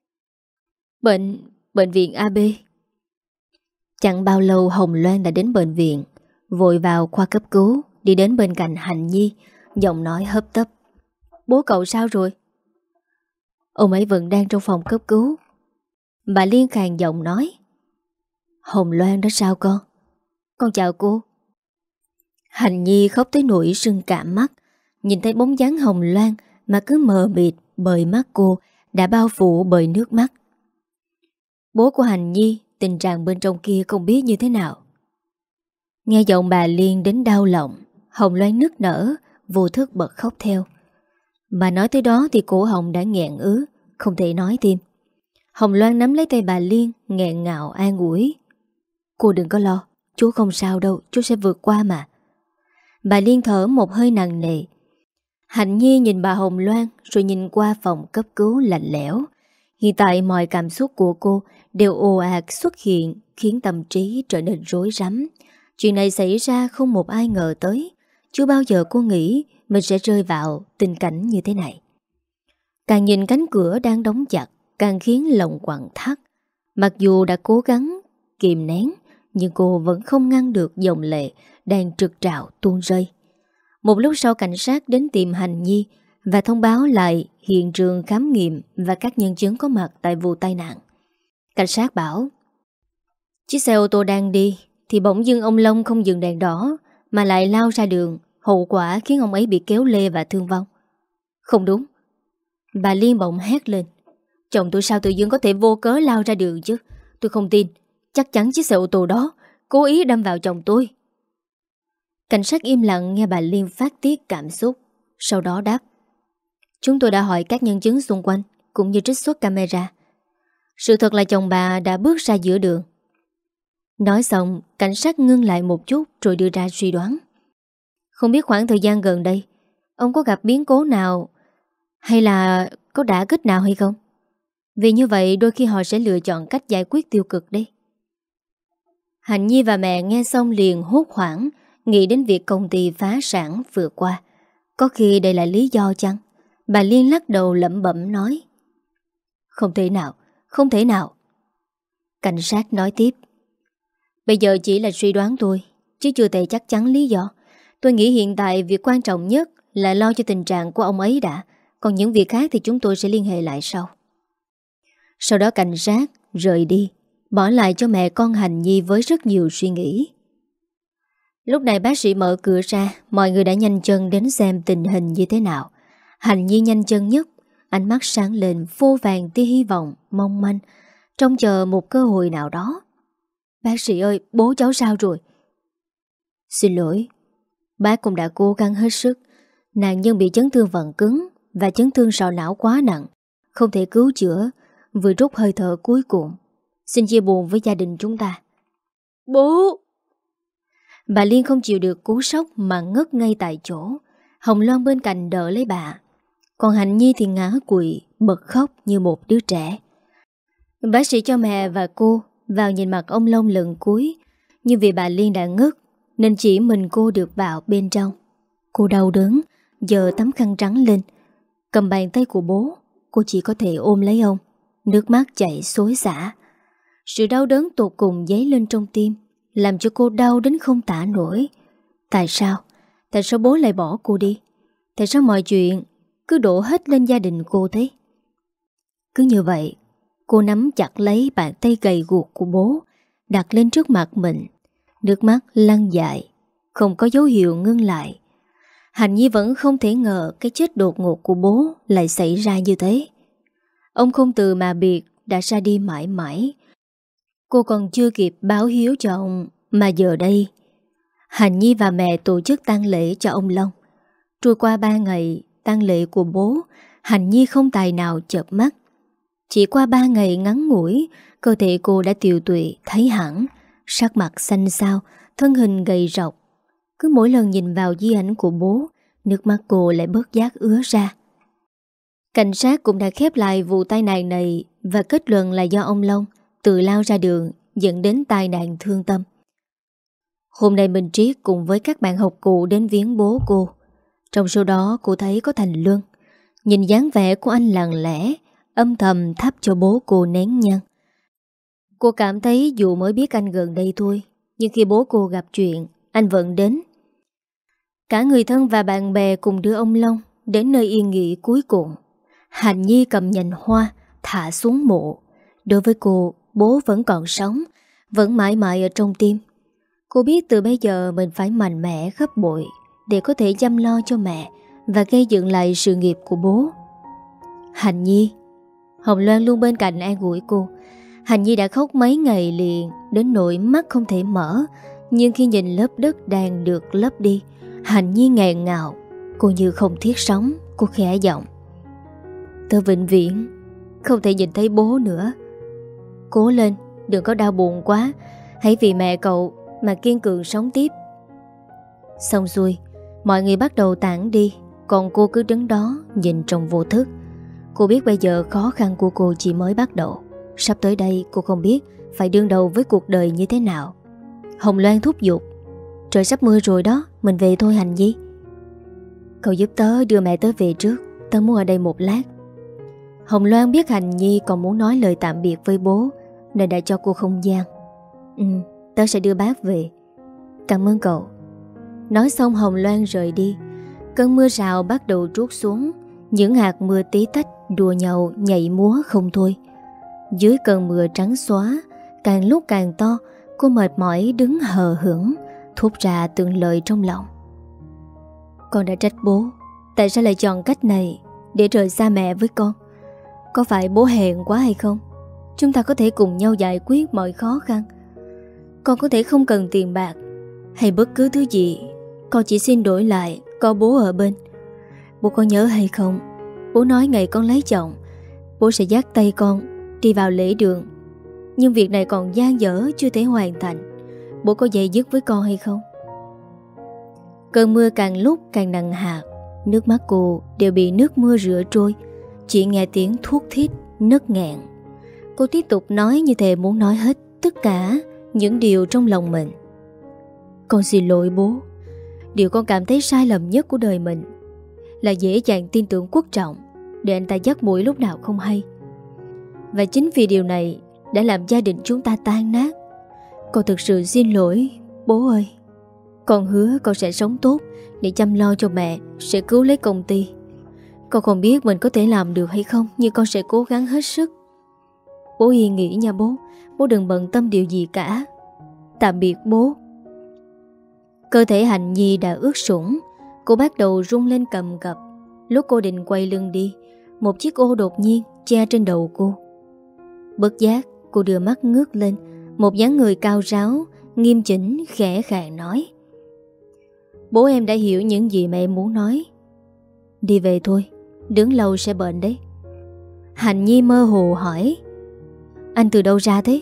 A: Bệnh... bệnh viện a bê. Chẳng bao lâu Hồng Loan đã đến bệnh viện, vội vào khoa cấp cứu, đi đến bên cạnh Hạnh Nhi, giọng nói hấp tấp: Bố cậu sao rồi? Ông ấy vẫn đang trong phòng cấp cứu. Bà Liên khàn giọng nói: Hồng Loan đó sao con? Con chào cô. Hạnh Nhi khóc tới nỗi sưng cả mắt. Nhìn thấy bóng dáng Hồng Loan mà cứ mờ mịt bởi mắt cô đã bao phủ bởi nước mắt. Bố của Hạnh Nhi tình trạng bên trong kia không biết như thế nào. Nghe giọng bà Liên đến đau lòng, Hồng Loan nức nở, vô thức bật khóc theo. Mà nói tới đó thì cổ họng đã nghẹn ứ, không thể nói thêm. Hồng Loan nắm lấy tay bà Liên, nghẹn ngào an ủi: Cô đừng có lo, chú không sao đâu, chú sẽ vượt qua mà. Bà Liên thở một hơi nặng nề. Hạnh Nhi nhìn bà Hồng Loan rồi nhìn qua phòng cấp cứu lạnh lẽo. Hiện tại mọi cảm xúc của cô đều ồ ạt xuất hiện, khiến tâm trí trở nên rối rắm. Chuyện này xảy ra không một ai ngờ tới. Chưa bao giờ cô nghĩ mình sẽ rơi vào tình cảnh như thế này. Càng nhìn cánh cửa đang đóng chặt, càng khiến lòng quặn thắt. Mặc dù đã cố gắng kìm nén, nhưng cô vẫn không ngăn được dòng lệ đang trực trào tuôn rơi. Một lúc sau cảnh sát đến tìm Hạnh Nhi và thông báo lại hiện trường khám nghiệm và các nhân chứng có mặt tại vụ tai nạn. Cảnh sát bảo chiếc xe ô tô đang đi thì bỗng dưng ông Long không dừng đèn đỏ mà lại lao ra đường, hậu quả khiến ông ấy bị kéo lê và thương vong. Không đúng. Bà Liên bỗng hét lên: Chồng tôi sao tự dưng có thể vô cớ lao ra đường chứ? Tôi không tin. Chắc chắn chiếc xe ô tô đó cố ý đâm vào chồng tôi. Cảnh sát im lặng nghe bà Liên phát tiết cảm xúc. Sau đó đáp: Chúng tôi đã hỏi các nhân chứng xung quanh cũng như trích xuất camera. Sự thật là chồng bà đã bước ra giữa đường. Nói xong, cảnh sát ngưng lại một chút rồi đưa ra suy đoán. Không biết khoảng thời gian gần đây ông có gặp biến cố nào hay là có đả kích nào hay không? Vì như vậy đôi khi họ sẽ lựa chọn cách giải quyết tiêu cực đấy. Hạnh Nhi và mẹ nghe xong liền hốt hoảng, nghĩ đến việc công ty phá sản vừa qua. Có khi đây là lý do chăng? Bà Liên lắc đầu lẩm bẩm nói: Không thể nào, không thể nào. Cảnh sát nói tiếp: Bây giờ chỉ là suy đoán tôi, chứ chưa thể chắc chắn lý do. Tôi nghĩ hiện tại việc quan trọng nhất là lo cho tình trạng của ông ấy đã. Còn những việc khác thì chúng tôi sẽ liên hệ lại sau. Sau đó cảnh sát rời đi, bỏ lại cho mẹ con Hạnh Nhi với rất nhiều suy nghĩ. Lúc này bác sĩ mở cửa ra, mọi người đã nhanh chân đến xem tình hình như thế nào. Hạnh Nhi nhanh chân nhất, ánh mắt sáng lên vô vàng tia hy vọng, mong manh, trông chờ một cơ hội nào đó. Bác sĩ ơi, bố cháu sao rồi? Xin lỗi, bác cũng đã cố gắng hết sức. Nạn nhân bị chấn thương vận cứng và chấn thương sọ não quá nặng, không thể cứu chữa, vừa rút hơi thở cuối cùng. Xin chia buồn với gia đình chúng ta. Bố! Bà Liên không chịu được cú sốc mà ngất ngay tại chỗ. Hồng Loan bên cạnh đỡ lấy bà, còn Hạnh Nhi thì ngã quỵ, bật khóc như một đứa trẻ. Bác sĩ cho mẹ và cô vào nhìn mặt ông Long lần cuối, nhưng vì bà Liên đã ngất nên chỉ mình cô được vào bên trong. Cô đau đớn, giơ tấm khăn trắng lên, cầm bàn tay của bố. Cô chỉ có thể ôm lấy ông, nước mắt chảy xối xả. Sự đau đớn tột cùng dấy lên trong tim, làm cho cô đau đến không tả nổi. Tại sao? Tại sao bố lại bỏ cô đi? Tại sao mọi chuyện cứ đổ hết lên gia đình cô thế? Cứ như vậy, cô nắm chặt lấy bàn tay gầy guộc của bố, đặt lên trước mặt mình. Nước mắt lăn dài, không có dấu hiệu ngưng lại. Hạnh Nhi vẫn không thể ngờ cái chết đột ngột của bố lại xảy ra như thế. Ông không từ mà biệt đã ra đi mãi mãi. Cô còn chưa kịp báo hiếu cho ông, mà giờ đây Hạnh Nhi và mẹ tổ chức tang lễ cho ông Long. Trôi qua ba ngày tang lễ của bố, Hạnh Nhi không tài nào chợp mắt. Chỉ qua ba ngày ngắn ngủi, cơ thể cô đã tiều tụy thấy hẳn, sắc mặt xanh xao, thân hình gầy rộc. Cứ mỗi lần nhìn vào di ảnh của bố, nước mắt cô lại bớt giác ứa ra. Cảnh sát cũng đã khép lại vụ tai nạn này và kết luận là do ông Long tự lao ra đường dẫn đến tai nạn thương tâm. Hôm nay Minh Triết cùng với các bạn học cũ đến viếng bố cô. Trong số đó cô thấy có Thành Luân. Nhìn dáng vẻ của anh lặng lẽ, âm thầm thắp cho bố cô nén nhang. Cô cảm thấy dù mới biết anh gần đây thôi, nhưng khi bố cô gặp chuyện, anh vẫn đến. Cả người thân và bạn bè cùng đưa ông Long đến nơi yên nghỉ cuối cùng. Hạnh Nhi cầm nhành hoa thả xuống mộ. Đối với cô, bố vẫn còn sống, vẫn mãi mãi ở trong tim. Cô biết từ bây giờ mình phải mạnh mẽ gấp bội để có thể chăm lo cho mẹ và gây dựng lại sự nghiệp của bố. Hạnh Nhi. Hồng Loan luôn bên cạnh an ủi cô. Hạnh Nhi đã khóc mấy ngày liền đến nỗi mắt không thể mở. Nhưng khi nhìn lớp đất đang được lấp đi, Hạnh Nhi nghẹn ngào. Cô như không thiết sống. Cô khẽ giọng: Tớ vĩnh viễn không thể nhìn thấy bố nữa. Cố lên, đừng có đau buồn quá. Hãy vì mẹ cậu mà kiên cường sống tiếp. Xong xuôi, mọi người bắt đầu tản đi, còn cô cứ đứng đó nhìn trong vô thức. Cô biết bây giờ khó khăn của cô chỉ mới bắt đầu. Sắp tới đây cô không biết phải đương đầu với cuộc đời như thế nào. Hồng Loan thúc giục: Trời sắp mưa rồi đó, mình về thôi Hạnh Nhi. Cậu giúp tớ đưa mẹ tớ về trước, tớ muốn ở đây một lát. Hồng Loan biết Hạnh Nhi còn muốn nói lời tạm biệt với bố nên đã cho cô không gian. Ừ, tớ sẽ đưa bác về. Cảm ơn cậu. Nói xong Hồng Loan rời đi. Cơn mưa rào bắt đầu trút xuống. Những hạt mưa tí tách đùa nhau nhảy múa không thôi. Dưới cơn mưa trắng xóa, càng lúc càng to, cô mệt mỏi đứng hờ hững, thốt ra từng lời trong lòng. Con đã trách bố, tại sao lại chọn cách này để rời xa mẹ với con? Có phải bố hèn quá hay không? Chúng ta có thể cùng nhau giải quyết mọi khó khăn. Con có thể không cần tiền bạc hay bất cứ thứ gì, con chỉ xin đổi lại có bố ở bên. Bố có nhớ hay không? Bố nói ngày con lấy chồng, bố sẽ dắt tay con đi vào lễ đường. Nhưng việc này còn dang dở, chưa thể hoàn thành. Bố có dạy dứt với con hay không? Cơn mưa càng lúc càng nặng hạt. Nước mắt cô đều bị nước mưa rửa trôi. Chỉ nghe tiếng thuốc thít nấc nghẹn. Cô tiếp tục nói như thể muốn nói hết tất cả những điều trong lòng mình. Con xin lỗi bố. Điều con cảm thấy sai lầm nhất của đời mình là dễ dàng tin tưởng Quốc Trọng để anh ta dắt mũi lúc nào không hay. Và chính vì điều này đã làm gia đình chúng ta tan nát. Con thực sự xin lỗi bố ơi. Con hứa con sẽ sống tốt để chăm lo cho mẹ, sẽ cứu lấy công ty. Con không biết mình có thể làm được hay không, nhưng con sẽ cố gắng hết sức. Bố yên nghỉ nha bố. Bố đừng bận tâm điều gì cả. Tạm biệt bố. Cơ thể Hạnh Nhi đã ướt sũng. Cô bắt đầu rung lên cầm cập. Lúc cô định quay lưng đi, một chiếc ô đột nhiên che trên đầu cô. Bất giác cô đưa mắt ngước lên. Một dáng người cao ráo, nghiêm chỉnh, khẽ khàng nói: bố em đã hiểu những gì mà em muốn nói. Đi về thôi, đứng lâu sẽ bệnh đấy. Hạnh Nhi mơ hồ hỏi: anh từ đâu ra thế?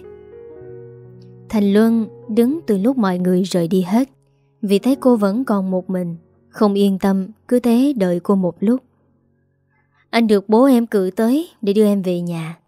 A: Thành Luân đứng từ lúc mọi người rời đi hết. Vì thấy cô vẫn còn một mình, không yên tâm, cứ thế đợi cô một lúc. Anh được bố em cử tới để đưa em về nhà.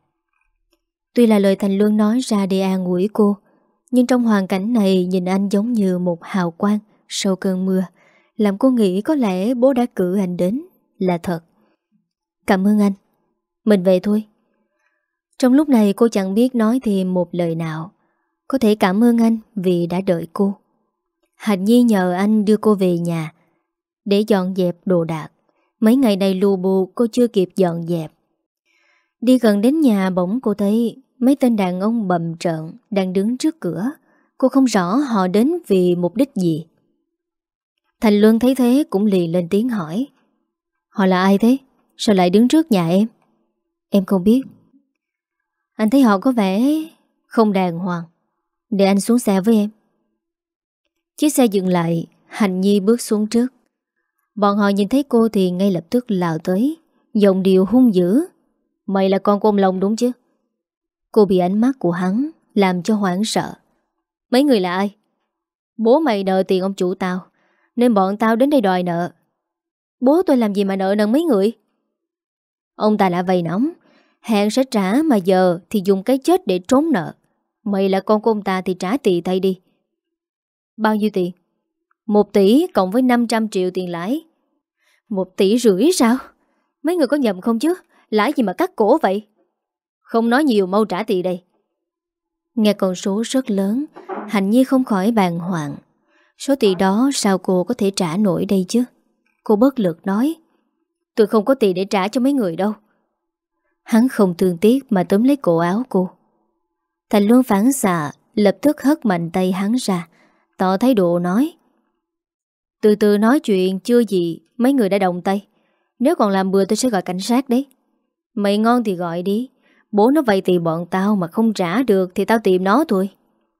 A: Tuy là lời Thành Luân nói ra để an ủi cô, nhưng trong hoàn cảnh này nhìn anh giống như một hào quang sau cơn mưa, làm cô nghĩ có lẽ bố đã cử anh đến là thật. Cảm ơn anh. Mình về thôi. Trong lúc này cô chẳng biết nói thêm một lời nào. Có thể cảm ơn anh vì đã đợi cô. Hạnh Nhi nhờ anh đưa cô về nhà để dọn dẹp đồ đạc. Mấy ngày này lù bù cô chưa kịp dọn dẹp. Đi gần đến nhà bỗng cô thấy mấy tên đàn ông bầm trợn đang đứng trước cửa. Cô không rõ họ đến vì mục đích gì. Thành Luân thấy thế cũng liền lên tiếng hỏi: họ là ai thế? Sao lại đứng trước nhà em? Em không biết. Anh thấy họ có vẻ không đàng hoàng. Để anh xuống xe với em. Chiếc xe dừng lại. Hạnh Nhi bước xuống trước. Bọn họ nhìn thấy cô thì ngay lập tức lao tới, giọng điệu hung dữ: mày là con của ông Long đúng chứ? Cô bị ánh mắt của hắn làm cho hoảng sợ. Mấy người là ai? Bố mày nợ tiền ông chủ tao, nên bọn tao đến đây đòi nợ. Bố tôi làm gì mà nợ nần mấy người? Ông ta đã vay nóng, hẹn sẽ trả, mà giờ thì dùng cái chết để trốn nợ. Mày là con của ông ta thì trả tỳ tay đi. Bao nhiêu tiền? Một tỷ cộng với năm trăm triệu tiền lãi. Một tỷ rưỡi sao? Mấy người có nhầm không chứ? Lãi gì mà cắt cổ vậy? Không nói nhiều, mau trả tiền đây. Nghe con số rất lớn, Hạnh Nhi không khỏi bàng hoàng. Số tiền đó sao cô có thể trả nổi đây chứ? Cô bất lực nói: tôi không có tiền để trả cho mấy người đâu. Hắn không thương tiếc mà túm lấy cổ áo cô. Thành Luân phản xạ lập tức hất mạnh tay hắn ra, tỏ thái độ nói: từ từ nói chuyện, chưa gì mấy người đã động tay. Nếu còn làm bừa tôi sẽ gọi cảnh sát đấy. Mày ngon thì gọi đi. Bố nó vay tiền bọn tao mà không trả được thì tao tìm nó thôi.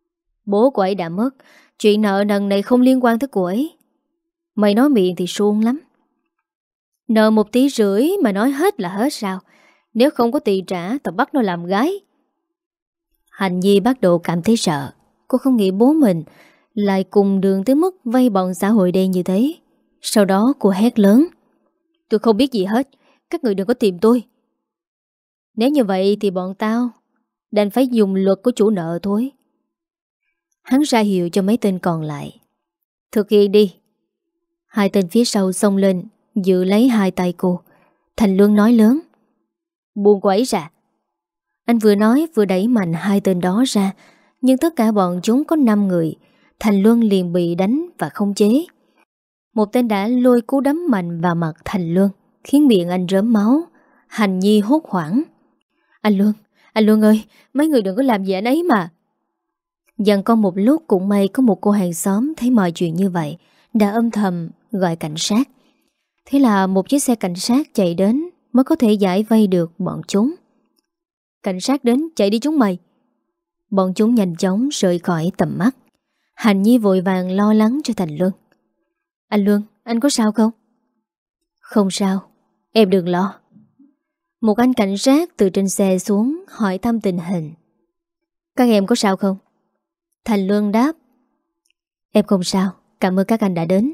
A: Bố của ấy đã mất, chuyện nợ nần này không liên quan tới cô ấy. Mày nói miệng thì suông lắm. Nợ một tỷ rưỡi mà nói hết là hết sao? Nếu không có tiền trả tao bắt nó làm gái. Hạnh Nhi bắt đầu cảm thấy sợ. Cô không nghĩ bố mình lại cùng đường tới mức vay bọn xã hội đen như thế. Sau đó cô hét lớn: tôi không biết gì hết. Các người đừng có tìm tôi. Nếu như vậy thì bọn tao đành phải dùng luật của chủ nợ thôi. Hắn ra hiệu cho mấy tên còn lại: thực hiện đi. Hai tên phía sau xông lên giữ lấy hai tay cô. Thành Luân nói lớn: buông cô ấy ra. Anh vừa nói vừa đẩy mạnh hai tên đó ra. Nhưng tất cả bọn chúng có năm người. Thành Luân liền bị đánh và không chế. Một tên đã lôi cú đấm mạnh vào mặt Thành Luân, khiến miệng anh rớm máu. Hạnh Nhi hốt hoảng: Anh Luân, anh Luân ơi, mấy người đừng có làm gì anh ấy mà. Dần con một lúc cũng may có một cô hàng xóm thấy mọi chuyện như vậy, đã âm thầm gọi cảnh sát. Thế là một chiếc xe cảnh sát chạy đến mới có thể giải vây được bọn chúng. Cảnh sát đến, chạy đi chúng mày. Bọn chúng nhanh chóng rời khỏi tầm mắt. Hạnh Nhi vội vàng lo lắng cho Thành Luân: Anh Luân, anh có sao không? Không sao, em đừng lo. Một anh cảnh sát từ trên xe xuống hỏi thăm tình hình. Các em có sao không? Thành Luân đáp: Em không sao, cảm ơn các anh đã đến.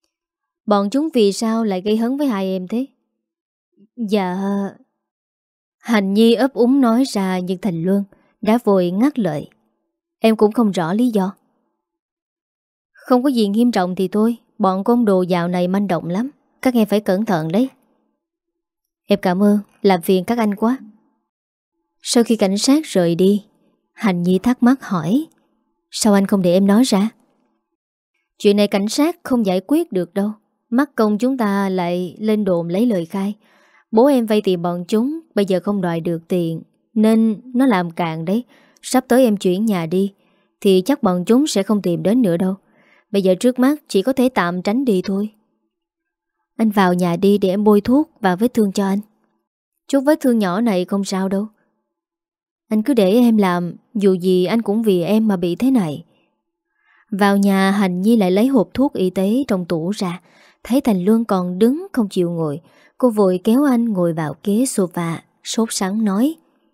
A: Bọn chúng vì sao lại gây hấn với hai em thế? Dạ... Hành Nhi ấp úng nói ra, nhưng Thành Luân đã vội ngắt lời. Em cũng không rõ lý do. Không có gì nghiêm trọng thì thôi. Bọn côn đồ dạo này manh động lắm. Các em phải cẩn thận đấy. Em cảm ơn, làm phiền các anh quá. Sau khi cảnh sát rời đi, Hành Nhi thắc mắc hỏi, sao anh không để em nói ra? Chuyện này cảnh sát không giải quyết được đâu. Mắc công chúng ta lại lên đồn lấy lời khai. Bố em vay tiền bọn chúng, bây giờ không đòi được tiền, nên nó làm cạn đấy. Sắp tới em chuyển nhà đi thì chắc bọn chúng sẽ không tìm đến nữa đâu. Bây giờ trước mắt chỉ có thể tạm tránh đi thôi. Anh vào nhà đi để em bôi thuốc và vết thương cho anh. Chút vết thương nhỏ này không sao đâu. Anh cứ để em làm, dù gì anh cũng vì em mà bị thế này. Vào nhà, Hành Nhi lại lấy hộp thuốc y tế trong tủ ra. Thấy Thành Luân còn đứng không chịu ngồi, cô vội kéo anh ngồi vào ghế sofa, sốt sắng nói,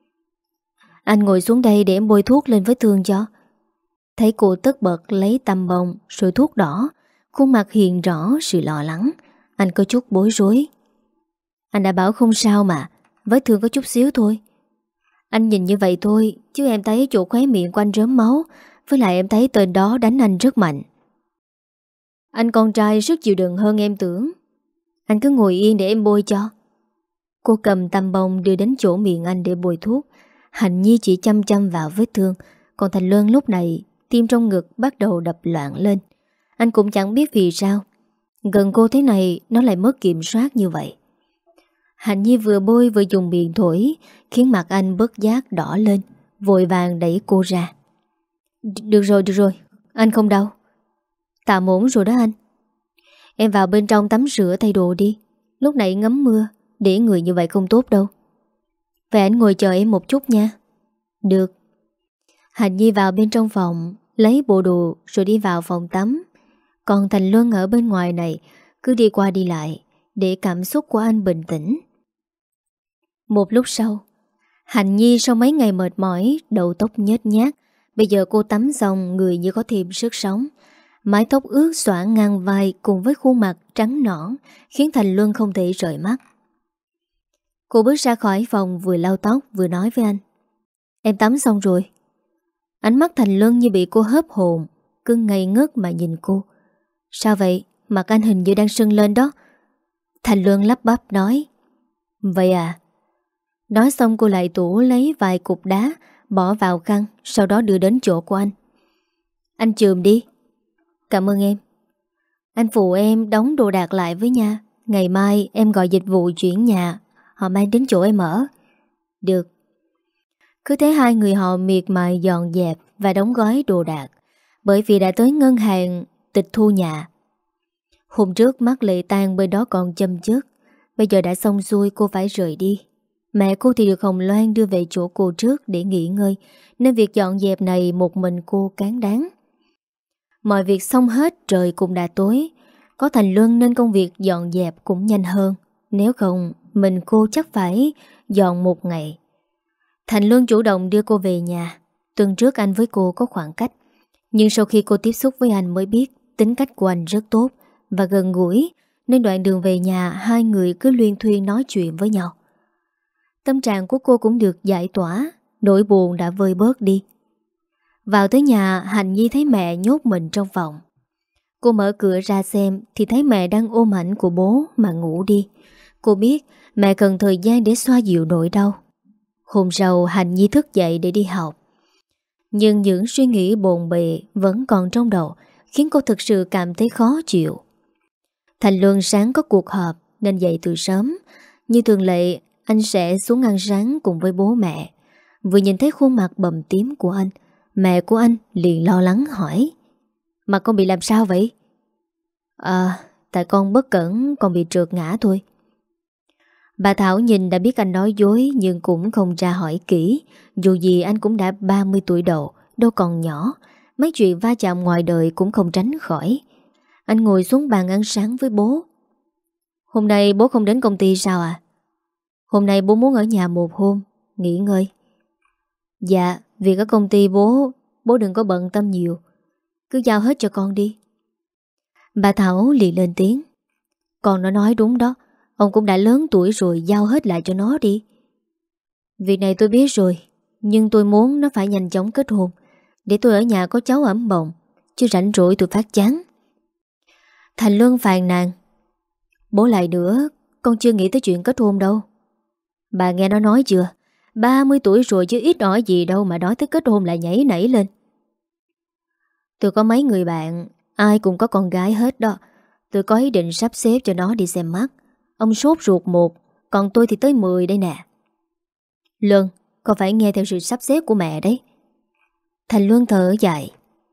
A: anh ngồi xuống đây để em bôi thuốc lên vết thương cho. Thấy cô tất bật lấy tăm bông rồi thuốc đỏ, khuôn mặt hiện rõ sự lo lắng. Anh có chút bối rối. Anh đã bảo không sao mà, vết thương có chút xíu thôi. Anh nhìn như vậy thôi, chứ em thấy chỗ khóe miệng của anh rớm máu. Với lại em thấy tên đó đánh anh rất mạnh. Anh con trai rất chịu đựng hơn em tưởng. Anh cứ ngồi yên để em bôi cho. Cô cầm tăm bông đưa đến chỗ miệng anh để bôi thuốc. Hành Nhi chỉ chăm chăm vào vết thương. Còn Thành Luân lúc này tim trong ngực bắt đầu đập loạn lên. Anh cũng chẳng biết vì sao gần cô thế này nó lại mất kiểm soát như vậy. Hành Nhi vừa bôi vừa dùng miệng thổi, khiến mặt anh bất giác đỏ lên. Vội vàng đẩy cô ra. Được rồi, được rồi, anh không đau. Tạm ổn rồi đó anh. Em vào bên trong tắm rửa thay đồ đi. Lúc nãy ngấm mưa, để người như vậy không tốt đâu. Vậy anh ngồi chờ em một chút nha. Được. Hành Nhi vào bên trong phòng, lấy bộ đồ rồi đi vào phòng tắm. Còn Thành Luân ở bên ngoài này cứ đi qua đi lại để cảm xúc của anh bình tĩnh. Một lúc sau, Hành Nhi sau mấy ngày mệt mỏi, đầu tóc nhếch nhác. Bây giờ cô tắm xong người như có thêm sức sống. Mái tóc ướt xõa ngang vai cùng với khuôn mặt trắng nõn khiến Thành Luân không thể rời mắt. Cô bước ra khỏi phòng vừa lau tóc vừa nói với anh. Em tắm xong rồi. Ánh mắt Thành Luân như bị cô hớp hồn, cứ ngây ngất mà nhìn cô. Sao vậy? Mặt anh hình như đang sưng lên đó. Thành Luân lắp bắp nói. Vậy à? Nói xong cô lại tủ lấy vài cục đá bỏ vào khăn, sau đó đưa đến chỗ của anh. Anh chườm đi. Cảm ơn em. Anh phụ em đóng đồ đạc lại với nha. Ngày mai em gọi dịch vụ chuyển nhà, họ mang đến chỗ em ở. Được. Cứ thế hai người họ miệt mài dọn dẹp và đóng gói đồ đạc, bởi vì đã tới ngân hàng tịch thu nhà. Hôm trước mắt Lệ Tan bên đó còn châm chước. Bây giờ đã xong xuôi, cô phải rời đi. Mẹ cô thì được Hồng Loan đưa về chỗ cô trước để nghỉ ngơi, nên việc dọn dẹp này một mình cô cán đáng. Mọi việc xong hết trời cũng đã tối. Có Thành Luân nên công việc dọn dẹp cũng nhanh hơn. Nếu không mình cô chắc phải dọn một ngày. Thành Luân chủ động đưa cô về nhà. Tuần trước anh với cô có khoảng cách, nhưng sau khi cô tiếp xúc với anh mới biết tính cách của anh rất tốt và gần gũi, nên đoạn đường về nhà hai người cứ luyên thuyên nói chuyện với nhau. Tâm trạng của cô cũng được giải tỏa, nỗi buồn đã vơi bớt đi. Vào tới nhà, Hành Nhi thấy mẹ nhốt mình trong phòng. Cô mở cửa ra xem thì thấy mẹ đang ôm ảnh của bố mà ngủ đi. Cô biết mẹ cần thời gian để xoa dịu nỗi đau. Hôm sau Hành Nhi thức dậy để đi học, nhưng những suy nghĩ bồn bề vẫn còn trong đầu, khiến cô thực sự cảm thấy khó chịu. Thành Luân sáng có cuộc họp nên dậy từ sớm. Như thường lệ, anh sẽ xuống ăn sáng cùng với bố mẹ. Vừa nhìn thấy khuôn mặt bầm tím của anh, mẹ của anh liền lo lắng hỏi. Mặt con bị làm sao vậy? À, tại con bất cẩn, con bị trượt ngã thôi. Bà Thảo nhìn đã biết anh nói dối, nhưng cũng không ra hỏi kỹ. Dù gì anh cũng đã ba mươi tuổi đầu, đâu còn nhỏ. Mấy chuyện va chạm ngoài đời cũng không tránh khỏi. Anh ngồi xuống bàn ăn sáng với bố. Hôm nay bố không đến công ty sao à? Hôm nay bố muốn ở nhà một hôm, nghỉ ngơi. Dạ, việc ở công ty bố, bố đừng có bận tâm nhiều. Cứ giao hết cho con đi. Bà Thảo liền lên tiếng. Con nó nói đúng đó, ông cũng đã lớn tuổi rồi, giao hết lại cho nó đi. Việc này tôi biết rồi, nhưng tôi muốn nó phải nhanh chóng kết hôn, để tôi ở nhà có cháu ấm bồng, chứ rảnh rỗi tôi phát chán. Thành Luân phàn nàn. Bố lại nữa, con chưa nghĩ tới chuyện kết hôn đâu. Bà nghe nó nói chưa? ba mươi tuổi rồi chứ ít ỏi gì đâu mà nói tới kết hôn lại nhảy nảy lên. Tôi có mấy người bạn, ai cũng có con gái hết đó. Tôi có ý định sắp xếp cho nó đi xem mắt. Ông sốt ruột một, còn tôi thì tới mười đây nè. Luân, con phải nghe theo sự sắp xếp của mẹ đấy. Thành Luân thở dài.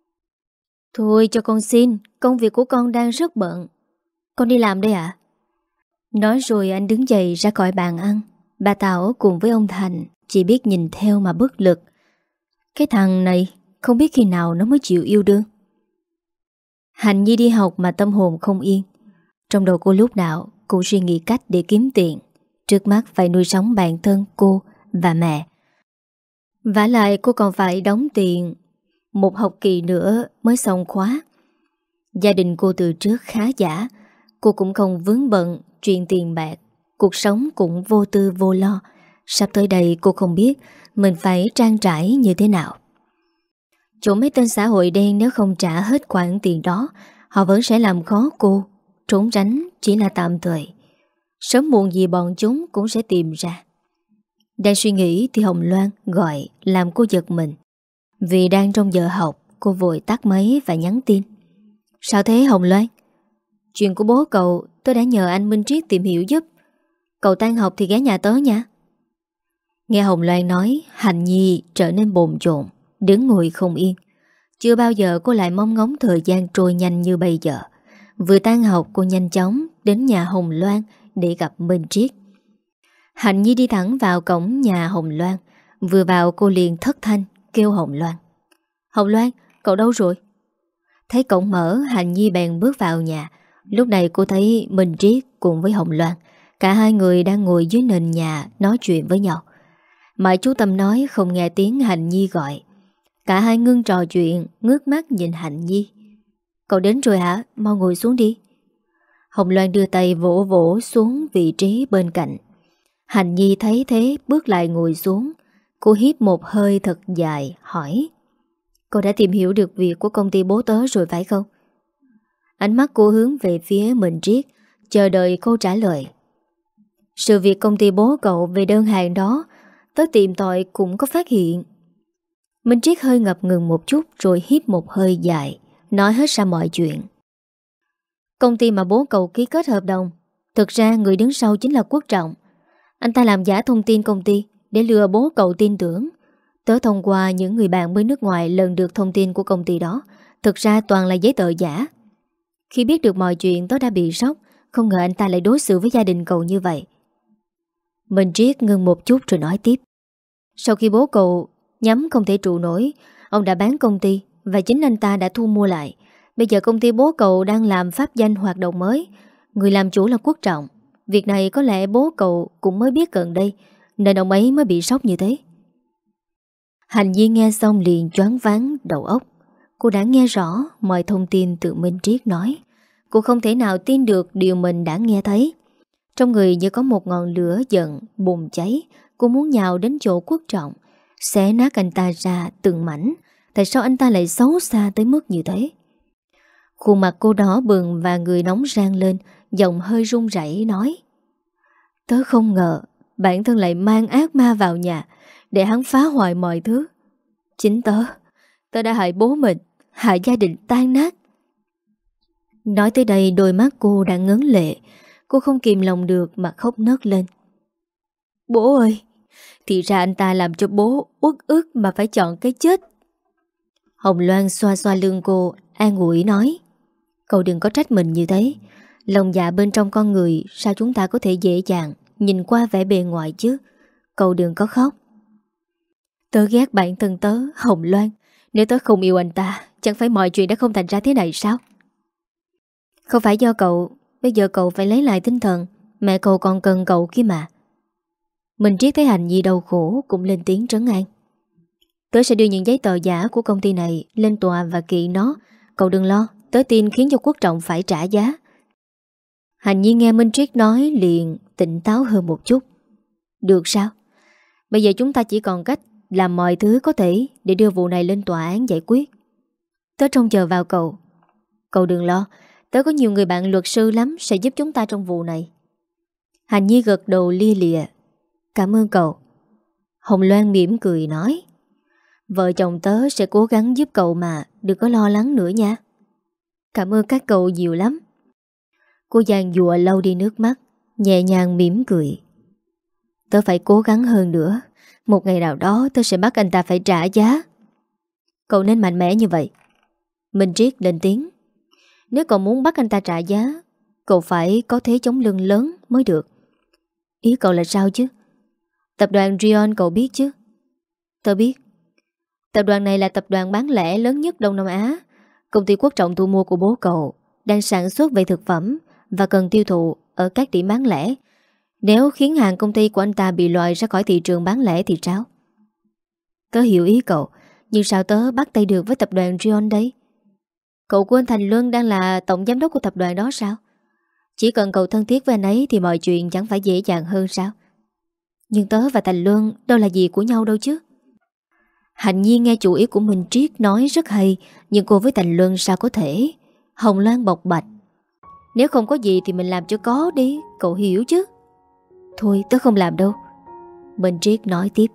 A: Thôi cho con xin, công việc của con đang rất bận. Con đi làm đây ạ. À? Nói rồi anh đứng dậy ra khỏi bàn ăn. Bà Tảo cùng với ông Thành chỉ biết nhìn theo mà bất lực. Cái thằng này không biết khi nào nó mới chịu yêu đương. Hạnh Nhi đi học mà tâm hồn không yên. Trong đầu cô lúc nào cũng suy nghĩ cách để kiếm tiền. Trước mắt phải nuôi sống bản thân cô và mẹ. Vả lại cô còn phải đóng tiền một học kỳ nữa mới xong khóa. Gia đình cô từ trước khá giả. Cô cũng không vướng bận chuyện tiền bạc. Cuộc sống cũng vô tư vô lo. Sắp tới đây cô không biết mình phải trang trải như thế nào. Chỗ mấy tên xã hội đen nếu không trả hết khoản tiền đó, họ vẫn sẽ làm khó cô. Trốn tránh chỉ là tạm thời. Sớm muộn gì bọn chúng cũng sẽ tìm ra. Đang suy nghĩ thì Hồng Loan gọi làm cô giật mình. Vì đang trong giờ học, cô vội tắt máy và nhắn tin. Sao thế Hồng Loan? Chuyện của bố cậu tôi đã nhờ anh Minh Triết tìm hiểu giúp. Cậu tan học thì ghé nhà tớ nha. Nghe Hồng Loan nói, Hạnh Nhi trở nên bồn chồn, đứng ngồi không yên. Chưa bao giờ cô lại mong ngóng thời gian trôi nhanh như bây giờ. Vừa tan học cô nhanh chóng đến nhà Hồng Loan để gặp Minh Triết. Hạnh Nhi đi thẳng vào cổng nhà Hồng Loan. Vừa vào cô liền thất thanh kêu Hồng Loan. Hồng Loan, cậu đâu rồi? Thấy cổng mở, Hạnh Nhi bèn bước vào nhà. Lúc này cô thấy Minh Triết cùng với Hồng Loan. Cả hai người đang ngồi dưới nền nhà nói chuyện với nhau. Mãi chú Tâm nói không nghe tiếng Hạnh Nhi gọi. Cả hai ngưng trò chuyện, ngước mắt nhìn Hạnh Nhi. Cậu đến rồi hả? Mau ngồi xuống đi. Hồng Loan đưa tay vỗ vỗ xuống vị trí bên cạnh. Hạnh Nhi thấy thế bước lại ngồi xuống. Cô hít một hơi thật dài hỏi. Cậu đã tìm hiểu được việc của công ty bố tớ rồi phải không? Ánh mắt cô hướng về phía Minh Triết, chờ đợi câu trả lời. Sự việc công ty bố cậu về đơn hàng đó, tớ tìm tòi cũng có phát hiện. Minh Triết hơi ngập ngừng một chút rồi hít một hơi dài, nói hết ra mọi chuyện. Công ty mà bố cậu ký kết hợp đồng, thực ra người đứng sau chính là Quốc Trọng. Anh ta làm giả thông tin công ty để lừa bố cậu tin tưởng. Tớ thông qua những người bạn bên nước ngoài lần được thông tin của công ty đó, thực ra toàn là giấy tờ giả. Khi biết được mọi chuyện tớ đã bị sốc, không ngờ anh ta lại đối xử với gia đình cậu như vậy. Minh Triết ngừng một chút rồi nói tiếp. Sau khi bố cậu nhắm không thể trụ nổi, ông đã bán công ty và chính anh ta đã thu mua lại. Bây giờ công ty bố cậu đang làm pháp danh hoạt động mới. Người làm chủ là Quốc Trọng. Việc này có lẽ bố cậu cũng mới biết gần đây, nên ông ấy mới bị sốc như thế. Hành Nhi nghe xong liền choáng váng đầu óc. Cô đã nghe rõ mọi thông tin từ Minh Triết nói. Cô không thể nào tin được điều mình đã nghe thấy. Trong người như có một ngọn lửa giận bùng cháy. Cô muốn nhào đến chỗ Quốc Trọng, xé nát anh ta ra từng mảnh. Tại sao anh ta lại xấu xa tới mức như thế? Khuôn mặt cô đỏ bừng và người nóng rang lên, giọng hơi run rẩy nói. Tớ không ngờ bản thân lại mang ác ma vào nhà để hắn phá hoại mọi thứ. Chính tớ Tớ đã hại bố mình, hại gia đình tan nát. Nói tới đây đôi mắt cô đã ngấn lệ. Cô không kìm lòng được mà khóc nấc lên. Bố ơi, thì ra anh ta làm cho bố uất ức mà phải chọn cái chết. Hồng Loan xoa xoa lưng cô, an ủi nói. Cậu đừng có trách mình như thế. Lòng dạ bên trong con người sao chúng ta có thể dễ dàng nhìn qua vẻ bề ngoài chứ. Cậu đừng có khóc. Tớ ghét bản thân tớ, Hồng Loan. Nếu tớ không yêu anh ta, chẳng phải mọi chuyện đã không thành ra thế này sao? Không phải do cậu. Bây giờ cậu phải lấy lại tinh thần. Mẹ cậu còn cần cậu kia mà. Mình Triết thấy Hành Nhi đau khổ cũng lên tiếng trấn an. Tớ sẽ đưa những giấy tờ giả của công ty này lên tòa và kiện nó. Cậu đừng lo, tớ tin khiến cho Quốc Trọng phải trả giá. Hành Nhi nghe Minh Triết nói liền tỉnh táo hơn một chút. Được sao? Bây giờ chúng ta chỉ còn cách làm mọi thứ có thể để đưa vụ này lên tòa án giải quyết. Tớ trông chờ vào cậu. Cậu đừng lo, tớ có nhiều người bạn luật sư lắm sẽ giúp chúng ta trong vụ này. Hạnh Nhi gật đầu lia lịa. Cảm ơn cậu. Hồng Loan mỉm cười nói, vợ chồng tớ sẽ cố gắng giúp cậu mà, đừng có lo lắng nữa nha. Cảm ơn các cậu nhiều lắm. Cô Giang dụa lau đi nước mắt, nhẹ nhàng mỉm cười. Tớ phải cố gắng hơn nữa. Một ngày nào đó tớ sẽ bắt anh ta phải trả giá. Cậu nên mạnh mẽ như vậy. Minh Triết lên tiếng. Nếu cậu muốn bắt anh ta trả giá, cậu phải có thế chống lưng lớn mới được. Ý cậu là sao chứ? Tập đoàn Rion cậu biết chứ? Tớ biết. Tập đoàn này là tập đoàn bán lẻ lớn nhất Đông Nam Á. Công ty Quốc Trọng thu mua của bố cậu đang sản xuất về thực phẩm và cần tiêu thụ ở các điểm bán lẻ. Nếu khiến hàng công ty của anh ta bị loại ra khỏi thị trường bán lẻ thì sao? Tớ hiểu ý cậu, nhưng sao tớ bắt tay được với tập đoàn Rion đấy? Cậu của anh Thành Luân đang là tổng giám đốc của tập đoàn đó sao? Chỉ cần cậu thân thiết với anh ấy thì mọi chuyện chẳng phải dễ dàng hơn sao? Nhưng tớ và Thành Luân đâu là gì của nhau đâu chứ. Hạnh Nhi nghe chủ ý của Minh Triết nói rất hay, nhưng cô với Thành Luân sao có thể? Hồng Loan bộc bạch. Nếu không có gì thì mình làm cho có đi, cậu hiểu chứ? Thôi tớ không làm đâu. Minh Triết nói tiếp.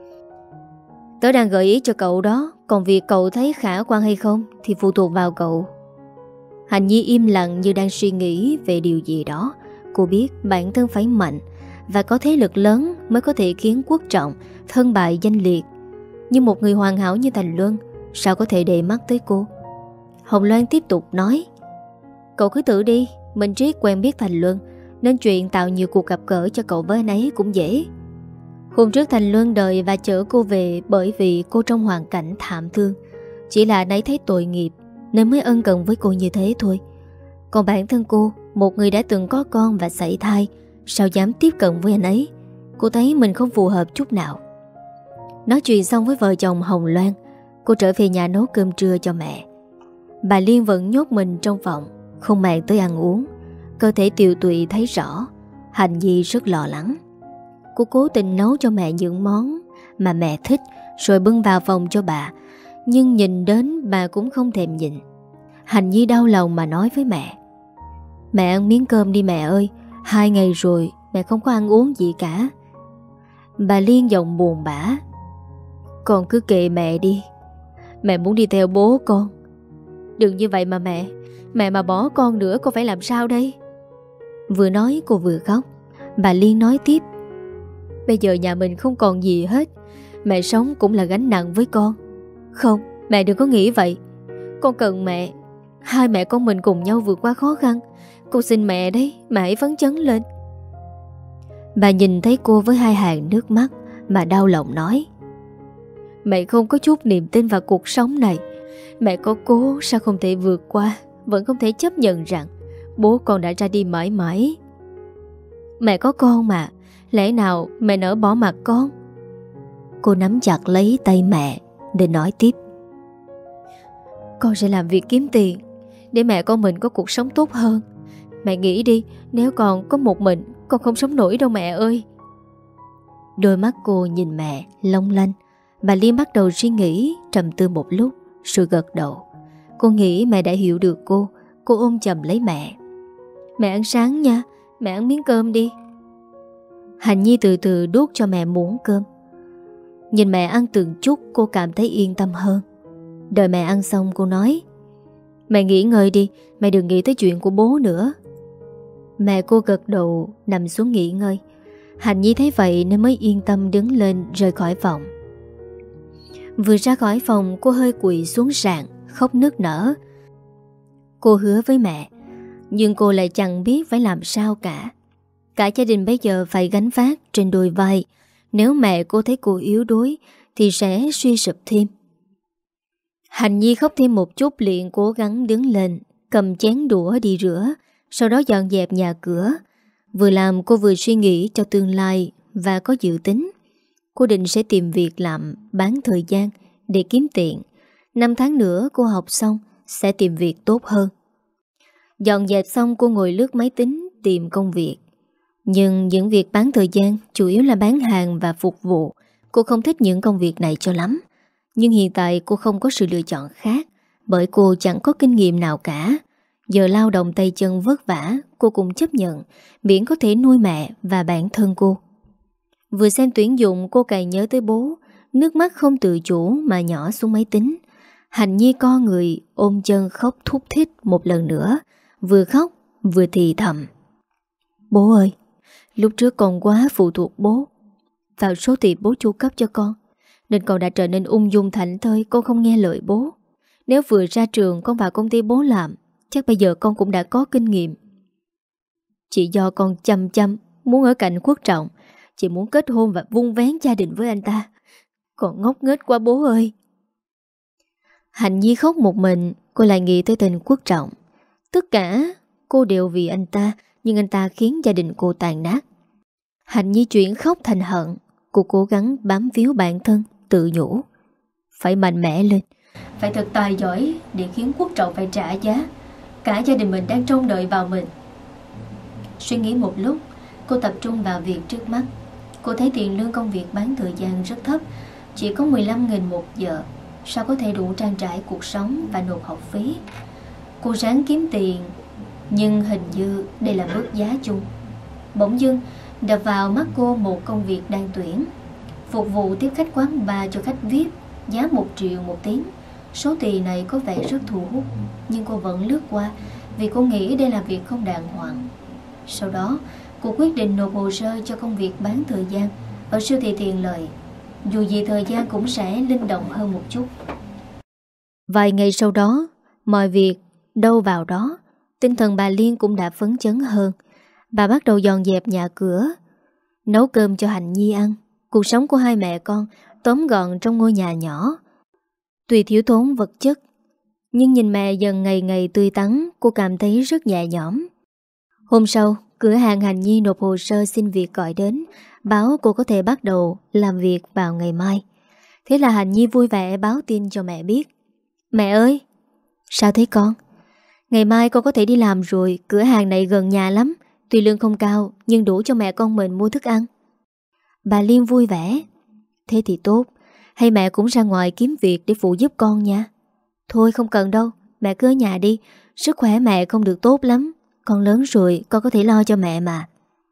A: Tớ đang gợi ý cho cậu đó, còn việc cậu thấy khả quan hay không thì phụ thuộc vào cậu. Hạnh Nhi im lặng như đang suy nghĩ về điều gì đó. Cô biết bản thân phải mạnh và có thế lực lớn mới có thể khiến Quốc Trọng thân bại danh liệt. Nhưng một người hoàn hảo như Thành Luân sao có thể để mắt tới cô? Hồng Loan tiếp tục nói. Cậu cứ thử đi, Minh Triết quen biết Thành Luân, nên chuyện tạo nhiều cuộc gặp gỡ cho cậu với anh ấy cũng dễ. Hôm trước Thành Luân đợi và chở cô về bởi vì cô trong hoàn cảnh thảm thương. Chỉ là anh ấy thấy tội nghiệp nên mới ân cần với cô như thế thôi. Còn bản thân cô, một người đã từng có con và sảy thai, sao dám tiếp cận với anh ấy? Cô thấy mình không phù hợp chút nào. Nói chuyện xong với vợ chồng Hồng Loan, cô trở về nhà nấu cơm trưa cho mẹ. Bà Liên vẫn nhốt mình trong phòng, không màng tới ăn uống. Cơ thể tiều tụy thấy rõ. Hạnh Nhi rất lo lắng. Cô cố tình nấu cho mẹ những món mà mẹ thích rồi bưng vào phòng cho bà, nhưng nhìn đến bà cũng không thèm nhịn. Hạnh Nhi đau lòng mà nói với mẹ. Mẹ ăn miếng cơm đi mẹ ơi, hai ngày rồi mẹ không có ăn uống gì cả. Bà Liên giọng buồn bã. Con cứ kệ mẹ đi. Mẹ muốn đi theo bố con. Đừng như vậy mà mẹ. Mẹ mà bỏ con nữa con phải làm sao đây? Vừa nói cô vừa khóc. Bà Liên nói tiếp. Bây giờ nhà mình không còn gì hết. Mẹ sống cũng là gánh nặng với con. Không, mẹ đừng có nghĩ vậy. Con cần mẹ. Hai mẹ con mình cùng nhau vượt qua khó khăn. Cô xin mẹ đấy, mẹ hãy phấn chấn lên. Bà nhìn thấy cô với hai hàng nước mắt mà đau lòng nói. Mẹ không có chút niềm tin vào cuộc sống này. Mẹ có cố sao không thể vượt qua, vẫn không thể chấp nhận rằng bố con đã ra đi mãi mãi. Mẹ có con mà, lẽ nào mẹ nỡ bỏ mặc con? Cô nắm chặt lấy tay mẹ để nói tiếp. Con sẽ làm việc kiếm tiền để mẹ con mình có cuộc sống tốt hơn. Mẹ nghĩ đi, nếu con có một mình, con không sống nổi đâu mẹ ơi. Đôi mắt cô nhìn mẹ long lanh. Bà Liên bắt đầu suy nghĩ, trầm tư một lúc rồi gật đầu. Cô nghĩ mẹ đã hiểu được cô. Cô ôm chầm lấy mẹ. Mẹ ăn sáng nha, mẹ ăn miếng cơm đi. Hạnh Nhi từ từ đút cho mẹ muỗng cơm. Nhìn mẹ ăn từng chút, cô cảm thấy yên tâm hơn. Đợi mẹ ăn xong cô nói. Mẹ nghỉ ngơi đi, mẹ đừng nghĩ tới chuyện của bố nữa. Mẹ cô gật đầu nằm xuống nghỉ ngơi. Hạnh Nhi thấy vậy nên mới yên tâm đứng lên rời khỏi phòng. Vừa ra khỏi phòng cô hơi quỵ xuống sàn, khóc nức nở. Cô hứa với mẹ, nhưng cô lại chẳng biết phải làm sao cả. Cả gia đình bây giờ phải gánh vác trên đôi vai. Nếu mẹ cô thấy cô yếu đuối thì sẽ suy sụp thêm. Hạnh Nhi khóc thêm một chút liền cố gắng đứng lên, cầm chén đũa đi rửa, sau đó dọn dẹp nhà cửa. Vừa làm cô vừa suy nghĩ cho tương lai và có dự tính. Cô định sẽ tìm việc làm bán thời gian để kiếm tiền. Năm tháng nữa cô học xong sẽ tìm việc tốt hơn. Dọn dẹp xong cô ngồi lướt máy tính tìm công việc. Nhưng những việc bán thời gian chủ yếu là bán hàng và phục vụ, Cô không thích những công việc này cho lắm. Nhưng hiện tại cô không có sự lựa chọn khác, bởi cô chẳng có kinh nghiệm nào cả. Giờ lao động tay chân vất vả cô cũng chấp nhận, miễn có thể nuôi mẹ và bản thân cô. Vừa xem tuyển dụng cô càng nhớ tới bố, nước mắt không tự chủ mà nhỏ xuống máy tính. Hạnh Nhi co người ôm chân khóc thút thít một lần nữa, vừa khóc vừa thì thầm: Bố ơi, lúc trước con quá phụ thuộc bố vào số tiền bố chu cấp cho con, nên con đã trở nên ung dung thảnh thơi. Con không nghe lời bố. Nếu vừa ra trường con vào công ty bố làm, chắc bây giờ con cũng đã có kinh nghiệm. Chỉ do con chăm chăm muốn ở cạnh Quốc Trọng, chỉ muốn kết hôn và vun vén gia đình với anh ta. Còn ngốc nghếch quá bố ơi. Hạnh Nhi khóc một mình. Cô lại nghĩ tới tên Quốc Trọng. Tất cả cô đều vì anh ta, nhưng anh ta khiến gia đình cô tàn nát. Hạnh Nhi chuyển khóc thành hận. Cô cố gắng bám víu bản thân, tự nhủ: phải mạnh mẽ lên, phải thật tài giỏi để khiến Quốc Trọng phải trả giá. Cả gia đình mình đang trông đợi vào mình. Suy nghĩ một lúc, cô tập trung vào việc trước mắt. Cô thấy tiền lương công việc bán thời gian rất thấp, chỉ có mười lăm nghìn một giờ. Sao có thể đủ trang trải cuộc sống và nộp học phí? Cô ráng kiếm tiền, nhưng hình như đây là mức giá chung. Bỗng dưng đập vào mắt cô một công việc đang tuyển: phục vụ tiếp khách quán bar cho khách vi ai pi, giá một triệu một tiếng. Số tiền này có vẻ rất thu hút, nhưng cô vẫn lướt qua vì cô nghĩ đây là việc không đàng hoàng. Sau đó cô quyết định nộp hồ sơ cho công việc bán thời gian ở siêu thị tiện lợi. Dù gì thời gian cũng sẽ linh động hơn một chút. Vài ngày sau đó, mọi việc đâu vào đó. Tinh thần bà Liên cũng đã phấn chấn hơn. Bà bắt đầu dọn dẹp nhà cửa, nấu cơm cho Hạnh Nhi ăn. Cuộc sống của hai mẹ con tóm gọn trong ngôi nhà nhỏ. Tuy thiếu thốn vật chất, nhưng nhìn mẹ dần ngày ngày tươi tắn, cô cảm thấy rất nhẹ nhõm. Hôm sau, cửa hàng Hạnh Nhi nộp hồ sơ xin việc gọi đến, báo cô có thể bắt đầu làm việc vào ngày mai. Thế là Hạnh Nhi vui vẻ báo tin cho mẹ biết: Mẹ ơi! Sao thế con? Ngày mai con có thể đi làm rồi. Cửa hàng này gần nhà lắm, tuy lương không cao nhưng đủ cho mẹ con mình mua thức ăn. Bà Liên vui vẻ: Thế thì tốt. Hay mẹ cũng ra ngoài kiếm việc để phụ giúp con nha. Thôi không cần đâu, mẹ cứ ở nhà đi. Sức khỏe mẹ không được tốt lắm. Con lớn rồi, con có thể lo cho mẹ mà.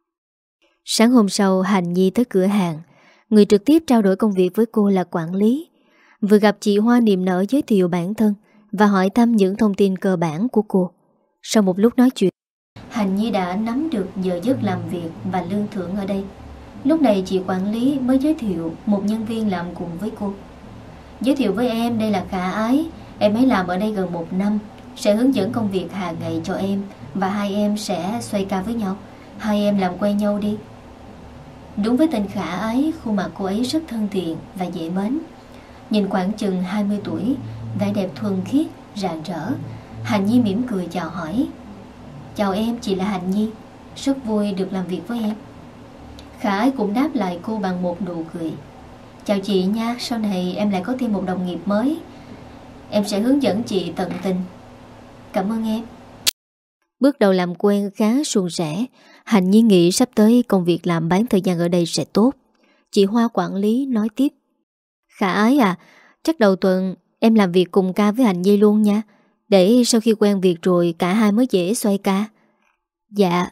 A: Sáng hôm sau, Hạnh Nhi tới cửa hàng. Người trực tiếp trao đổi công việc với cô là quản lý. Vừa gặp chị Hoa niềm nở giới thiệu bản thân và hỏi thăm những thông tin cơ bản của cô. Sau một lúc nói chuyện, Hạnh Nhi đã nắm được giờ giấc làm việc và lương thưởng ở đây. Lúc này chị quản lý mới giới thiệu một nhân viên làm cùng với cô. Giới thiệu với em, đây là Khả Ái. Em ấy làm ở đây gần một năm, sẽ hướng dẫn công việc hàng ngày cho em, và hai em sẽ xoay ca với nhau. Hai em làm quen nhau đi. Đúng với tên Khả Ái, khuôn mặt cô ấy rất thân thiện và dễ mến. Nhìn khoảng chừng hai mươi tuổi, vẻ đẹp thuần khiết, rạng rỡ. Hạnh Nhi mỉm cười chào hỏi: Chào em, chị là Hạnh Nhi, rất vui được làm việc với em. Khả Ái cũng đáp lại cô bằng một nụ cười: Chào chị nha, sau này em lại có thêm một đồng nghiệp mới. Em sẽ hướng dẫn chị tận tình. Cảm ơn em. Bước đầu làm quen khá suôn sẻ. Hạnh Nhi nghĩ sắp tới công việc làm bán thời gian ở đây sẽ tốt. Chị Hoa quản lý nói tiếp: Khả Ái à, chắc đầu tuần em làm việc cùng ca với Hạnh Nhi luôn nha, để sau khi quen việc rồi cả hai mới dễ xoay ca. Dạ.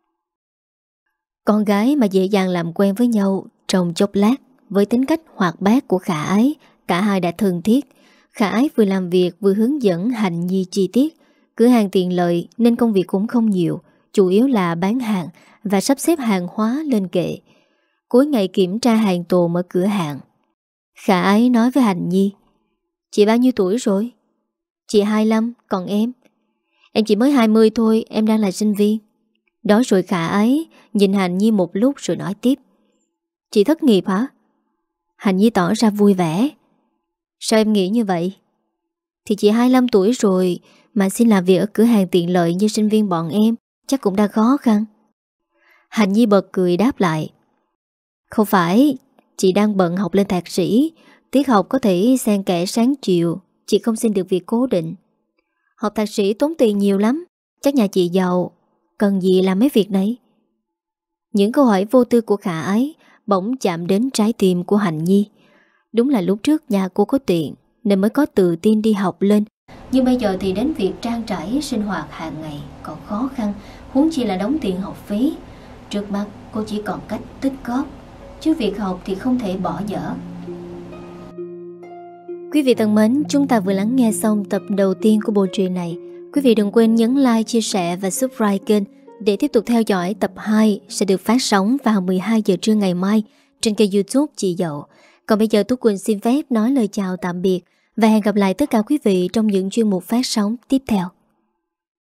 A: Con gái mà dễ dàng làm quen với nhau trong chốc lát. Với tính cách hoạt bát của Khả Ái, cả hai đã thân thiết. Khả Ái vừa làm việc vừa hướng dẫn Hạnh Nhi chi tiết. Cửa hàng tiện lợi nên công việc cũng không nhiều, chủ yếu là bán hàng và sắp xếp hàng hóa lên kệ. Cuối ngày kiểm tra hàng tồn ở cửa hàng, Khả Ái nói với Hạnh Nhi: Chị bao nhiêu tuổi rồi? Chị hai mươi lăm, còn em? Em chỉ mới hai mươi thôi, em đang là sinh viên. Đó rồi Khả Ái nhìn Hạnh Nhi một lúc rồi nói tiếp: Chị thất nghiệp hả? Hạnh Nhi tỏ ra vui vẻ: Sao em nghĩ như vậy? Thì chị hai mươi lăm tuổi rồi mà xin làm việc ở cửa hàng tiện lợi như sinh viên bọn em chắc cũng đã khó khăn. Hạnh Nhi bật cười đáp lại: Không phải, chị đang bận học lên thạc sĩ, tiết học có thể xen kẽ sáng chiều, chị không xin được việc cố định. Học thạc sĩ tốn tiền nhiều lắm, chắc nhà chị giàu, cần gì làm mấy việc này? Những câu hỏi vô tư của Khả Ái bỗng chạm đến trái tim của Hạnh Nhi. Đúng là lúc trước nhà cô có tiền nên mới có tự tin đi học lên, nhưng bây giờ thì đến việc trang trải sinh hoạt hàng ngày còn khó khăn, huống chi là đóng tiền học phí. Trước mắt cô chỉ còn cách tích góp, chứ việc học thì không thể bỏ dở. Quý vị thân mến, chúng ta vừa lắng nghe xong tập đầu tiên của bộ truyện này. Quý vị đừng quên nhấn like, chia sẻ và subscribe kênh để tiếp tục theo dõi tập hai sẽ được phát sóng vào mười hai giờ trưa ngày mai trên kênh YouTube Chị Dậu. Còn bây giờ Tú Quỳnh xin phép nói lời chào tạm biệt và hẹn gặp lại tất cả quý vị trong những chuyên mục phát sóng tiếp theo.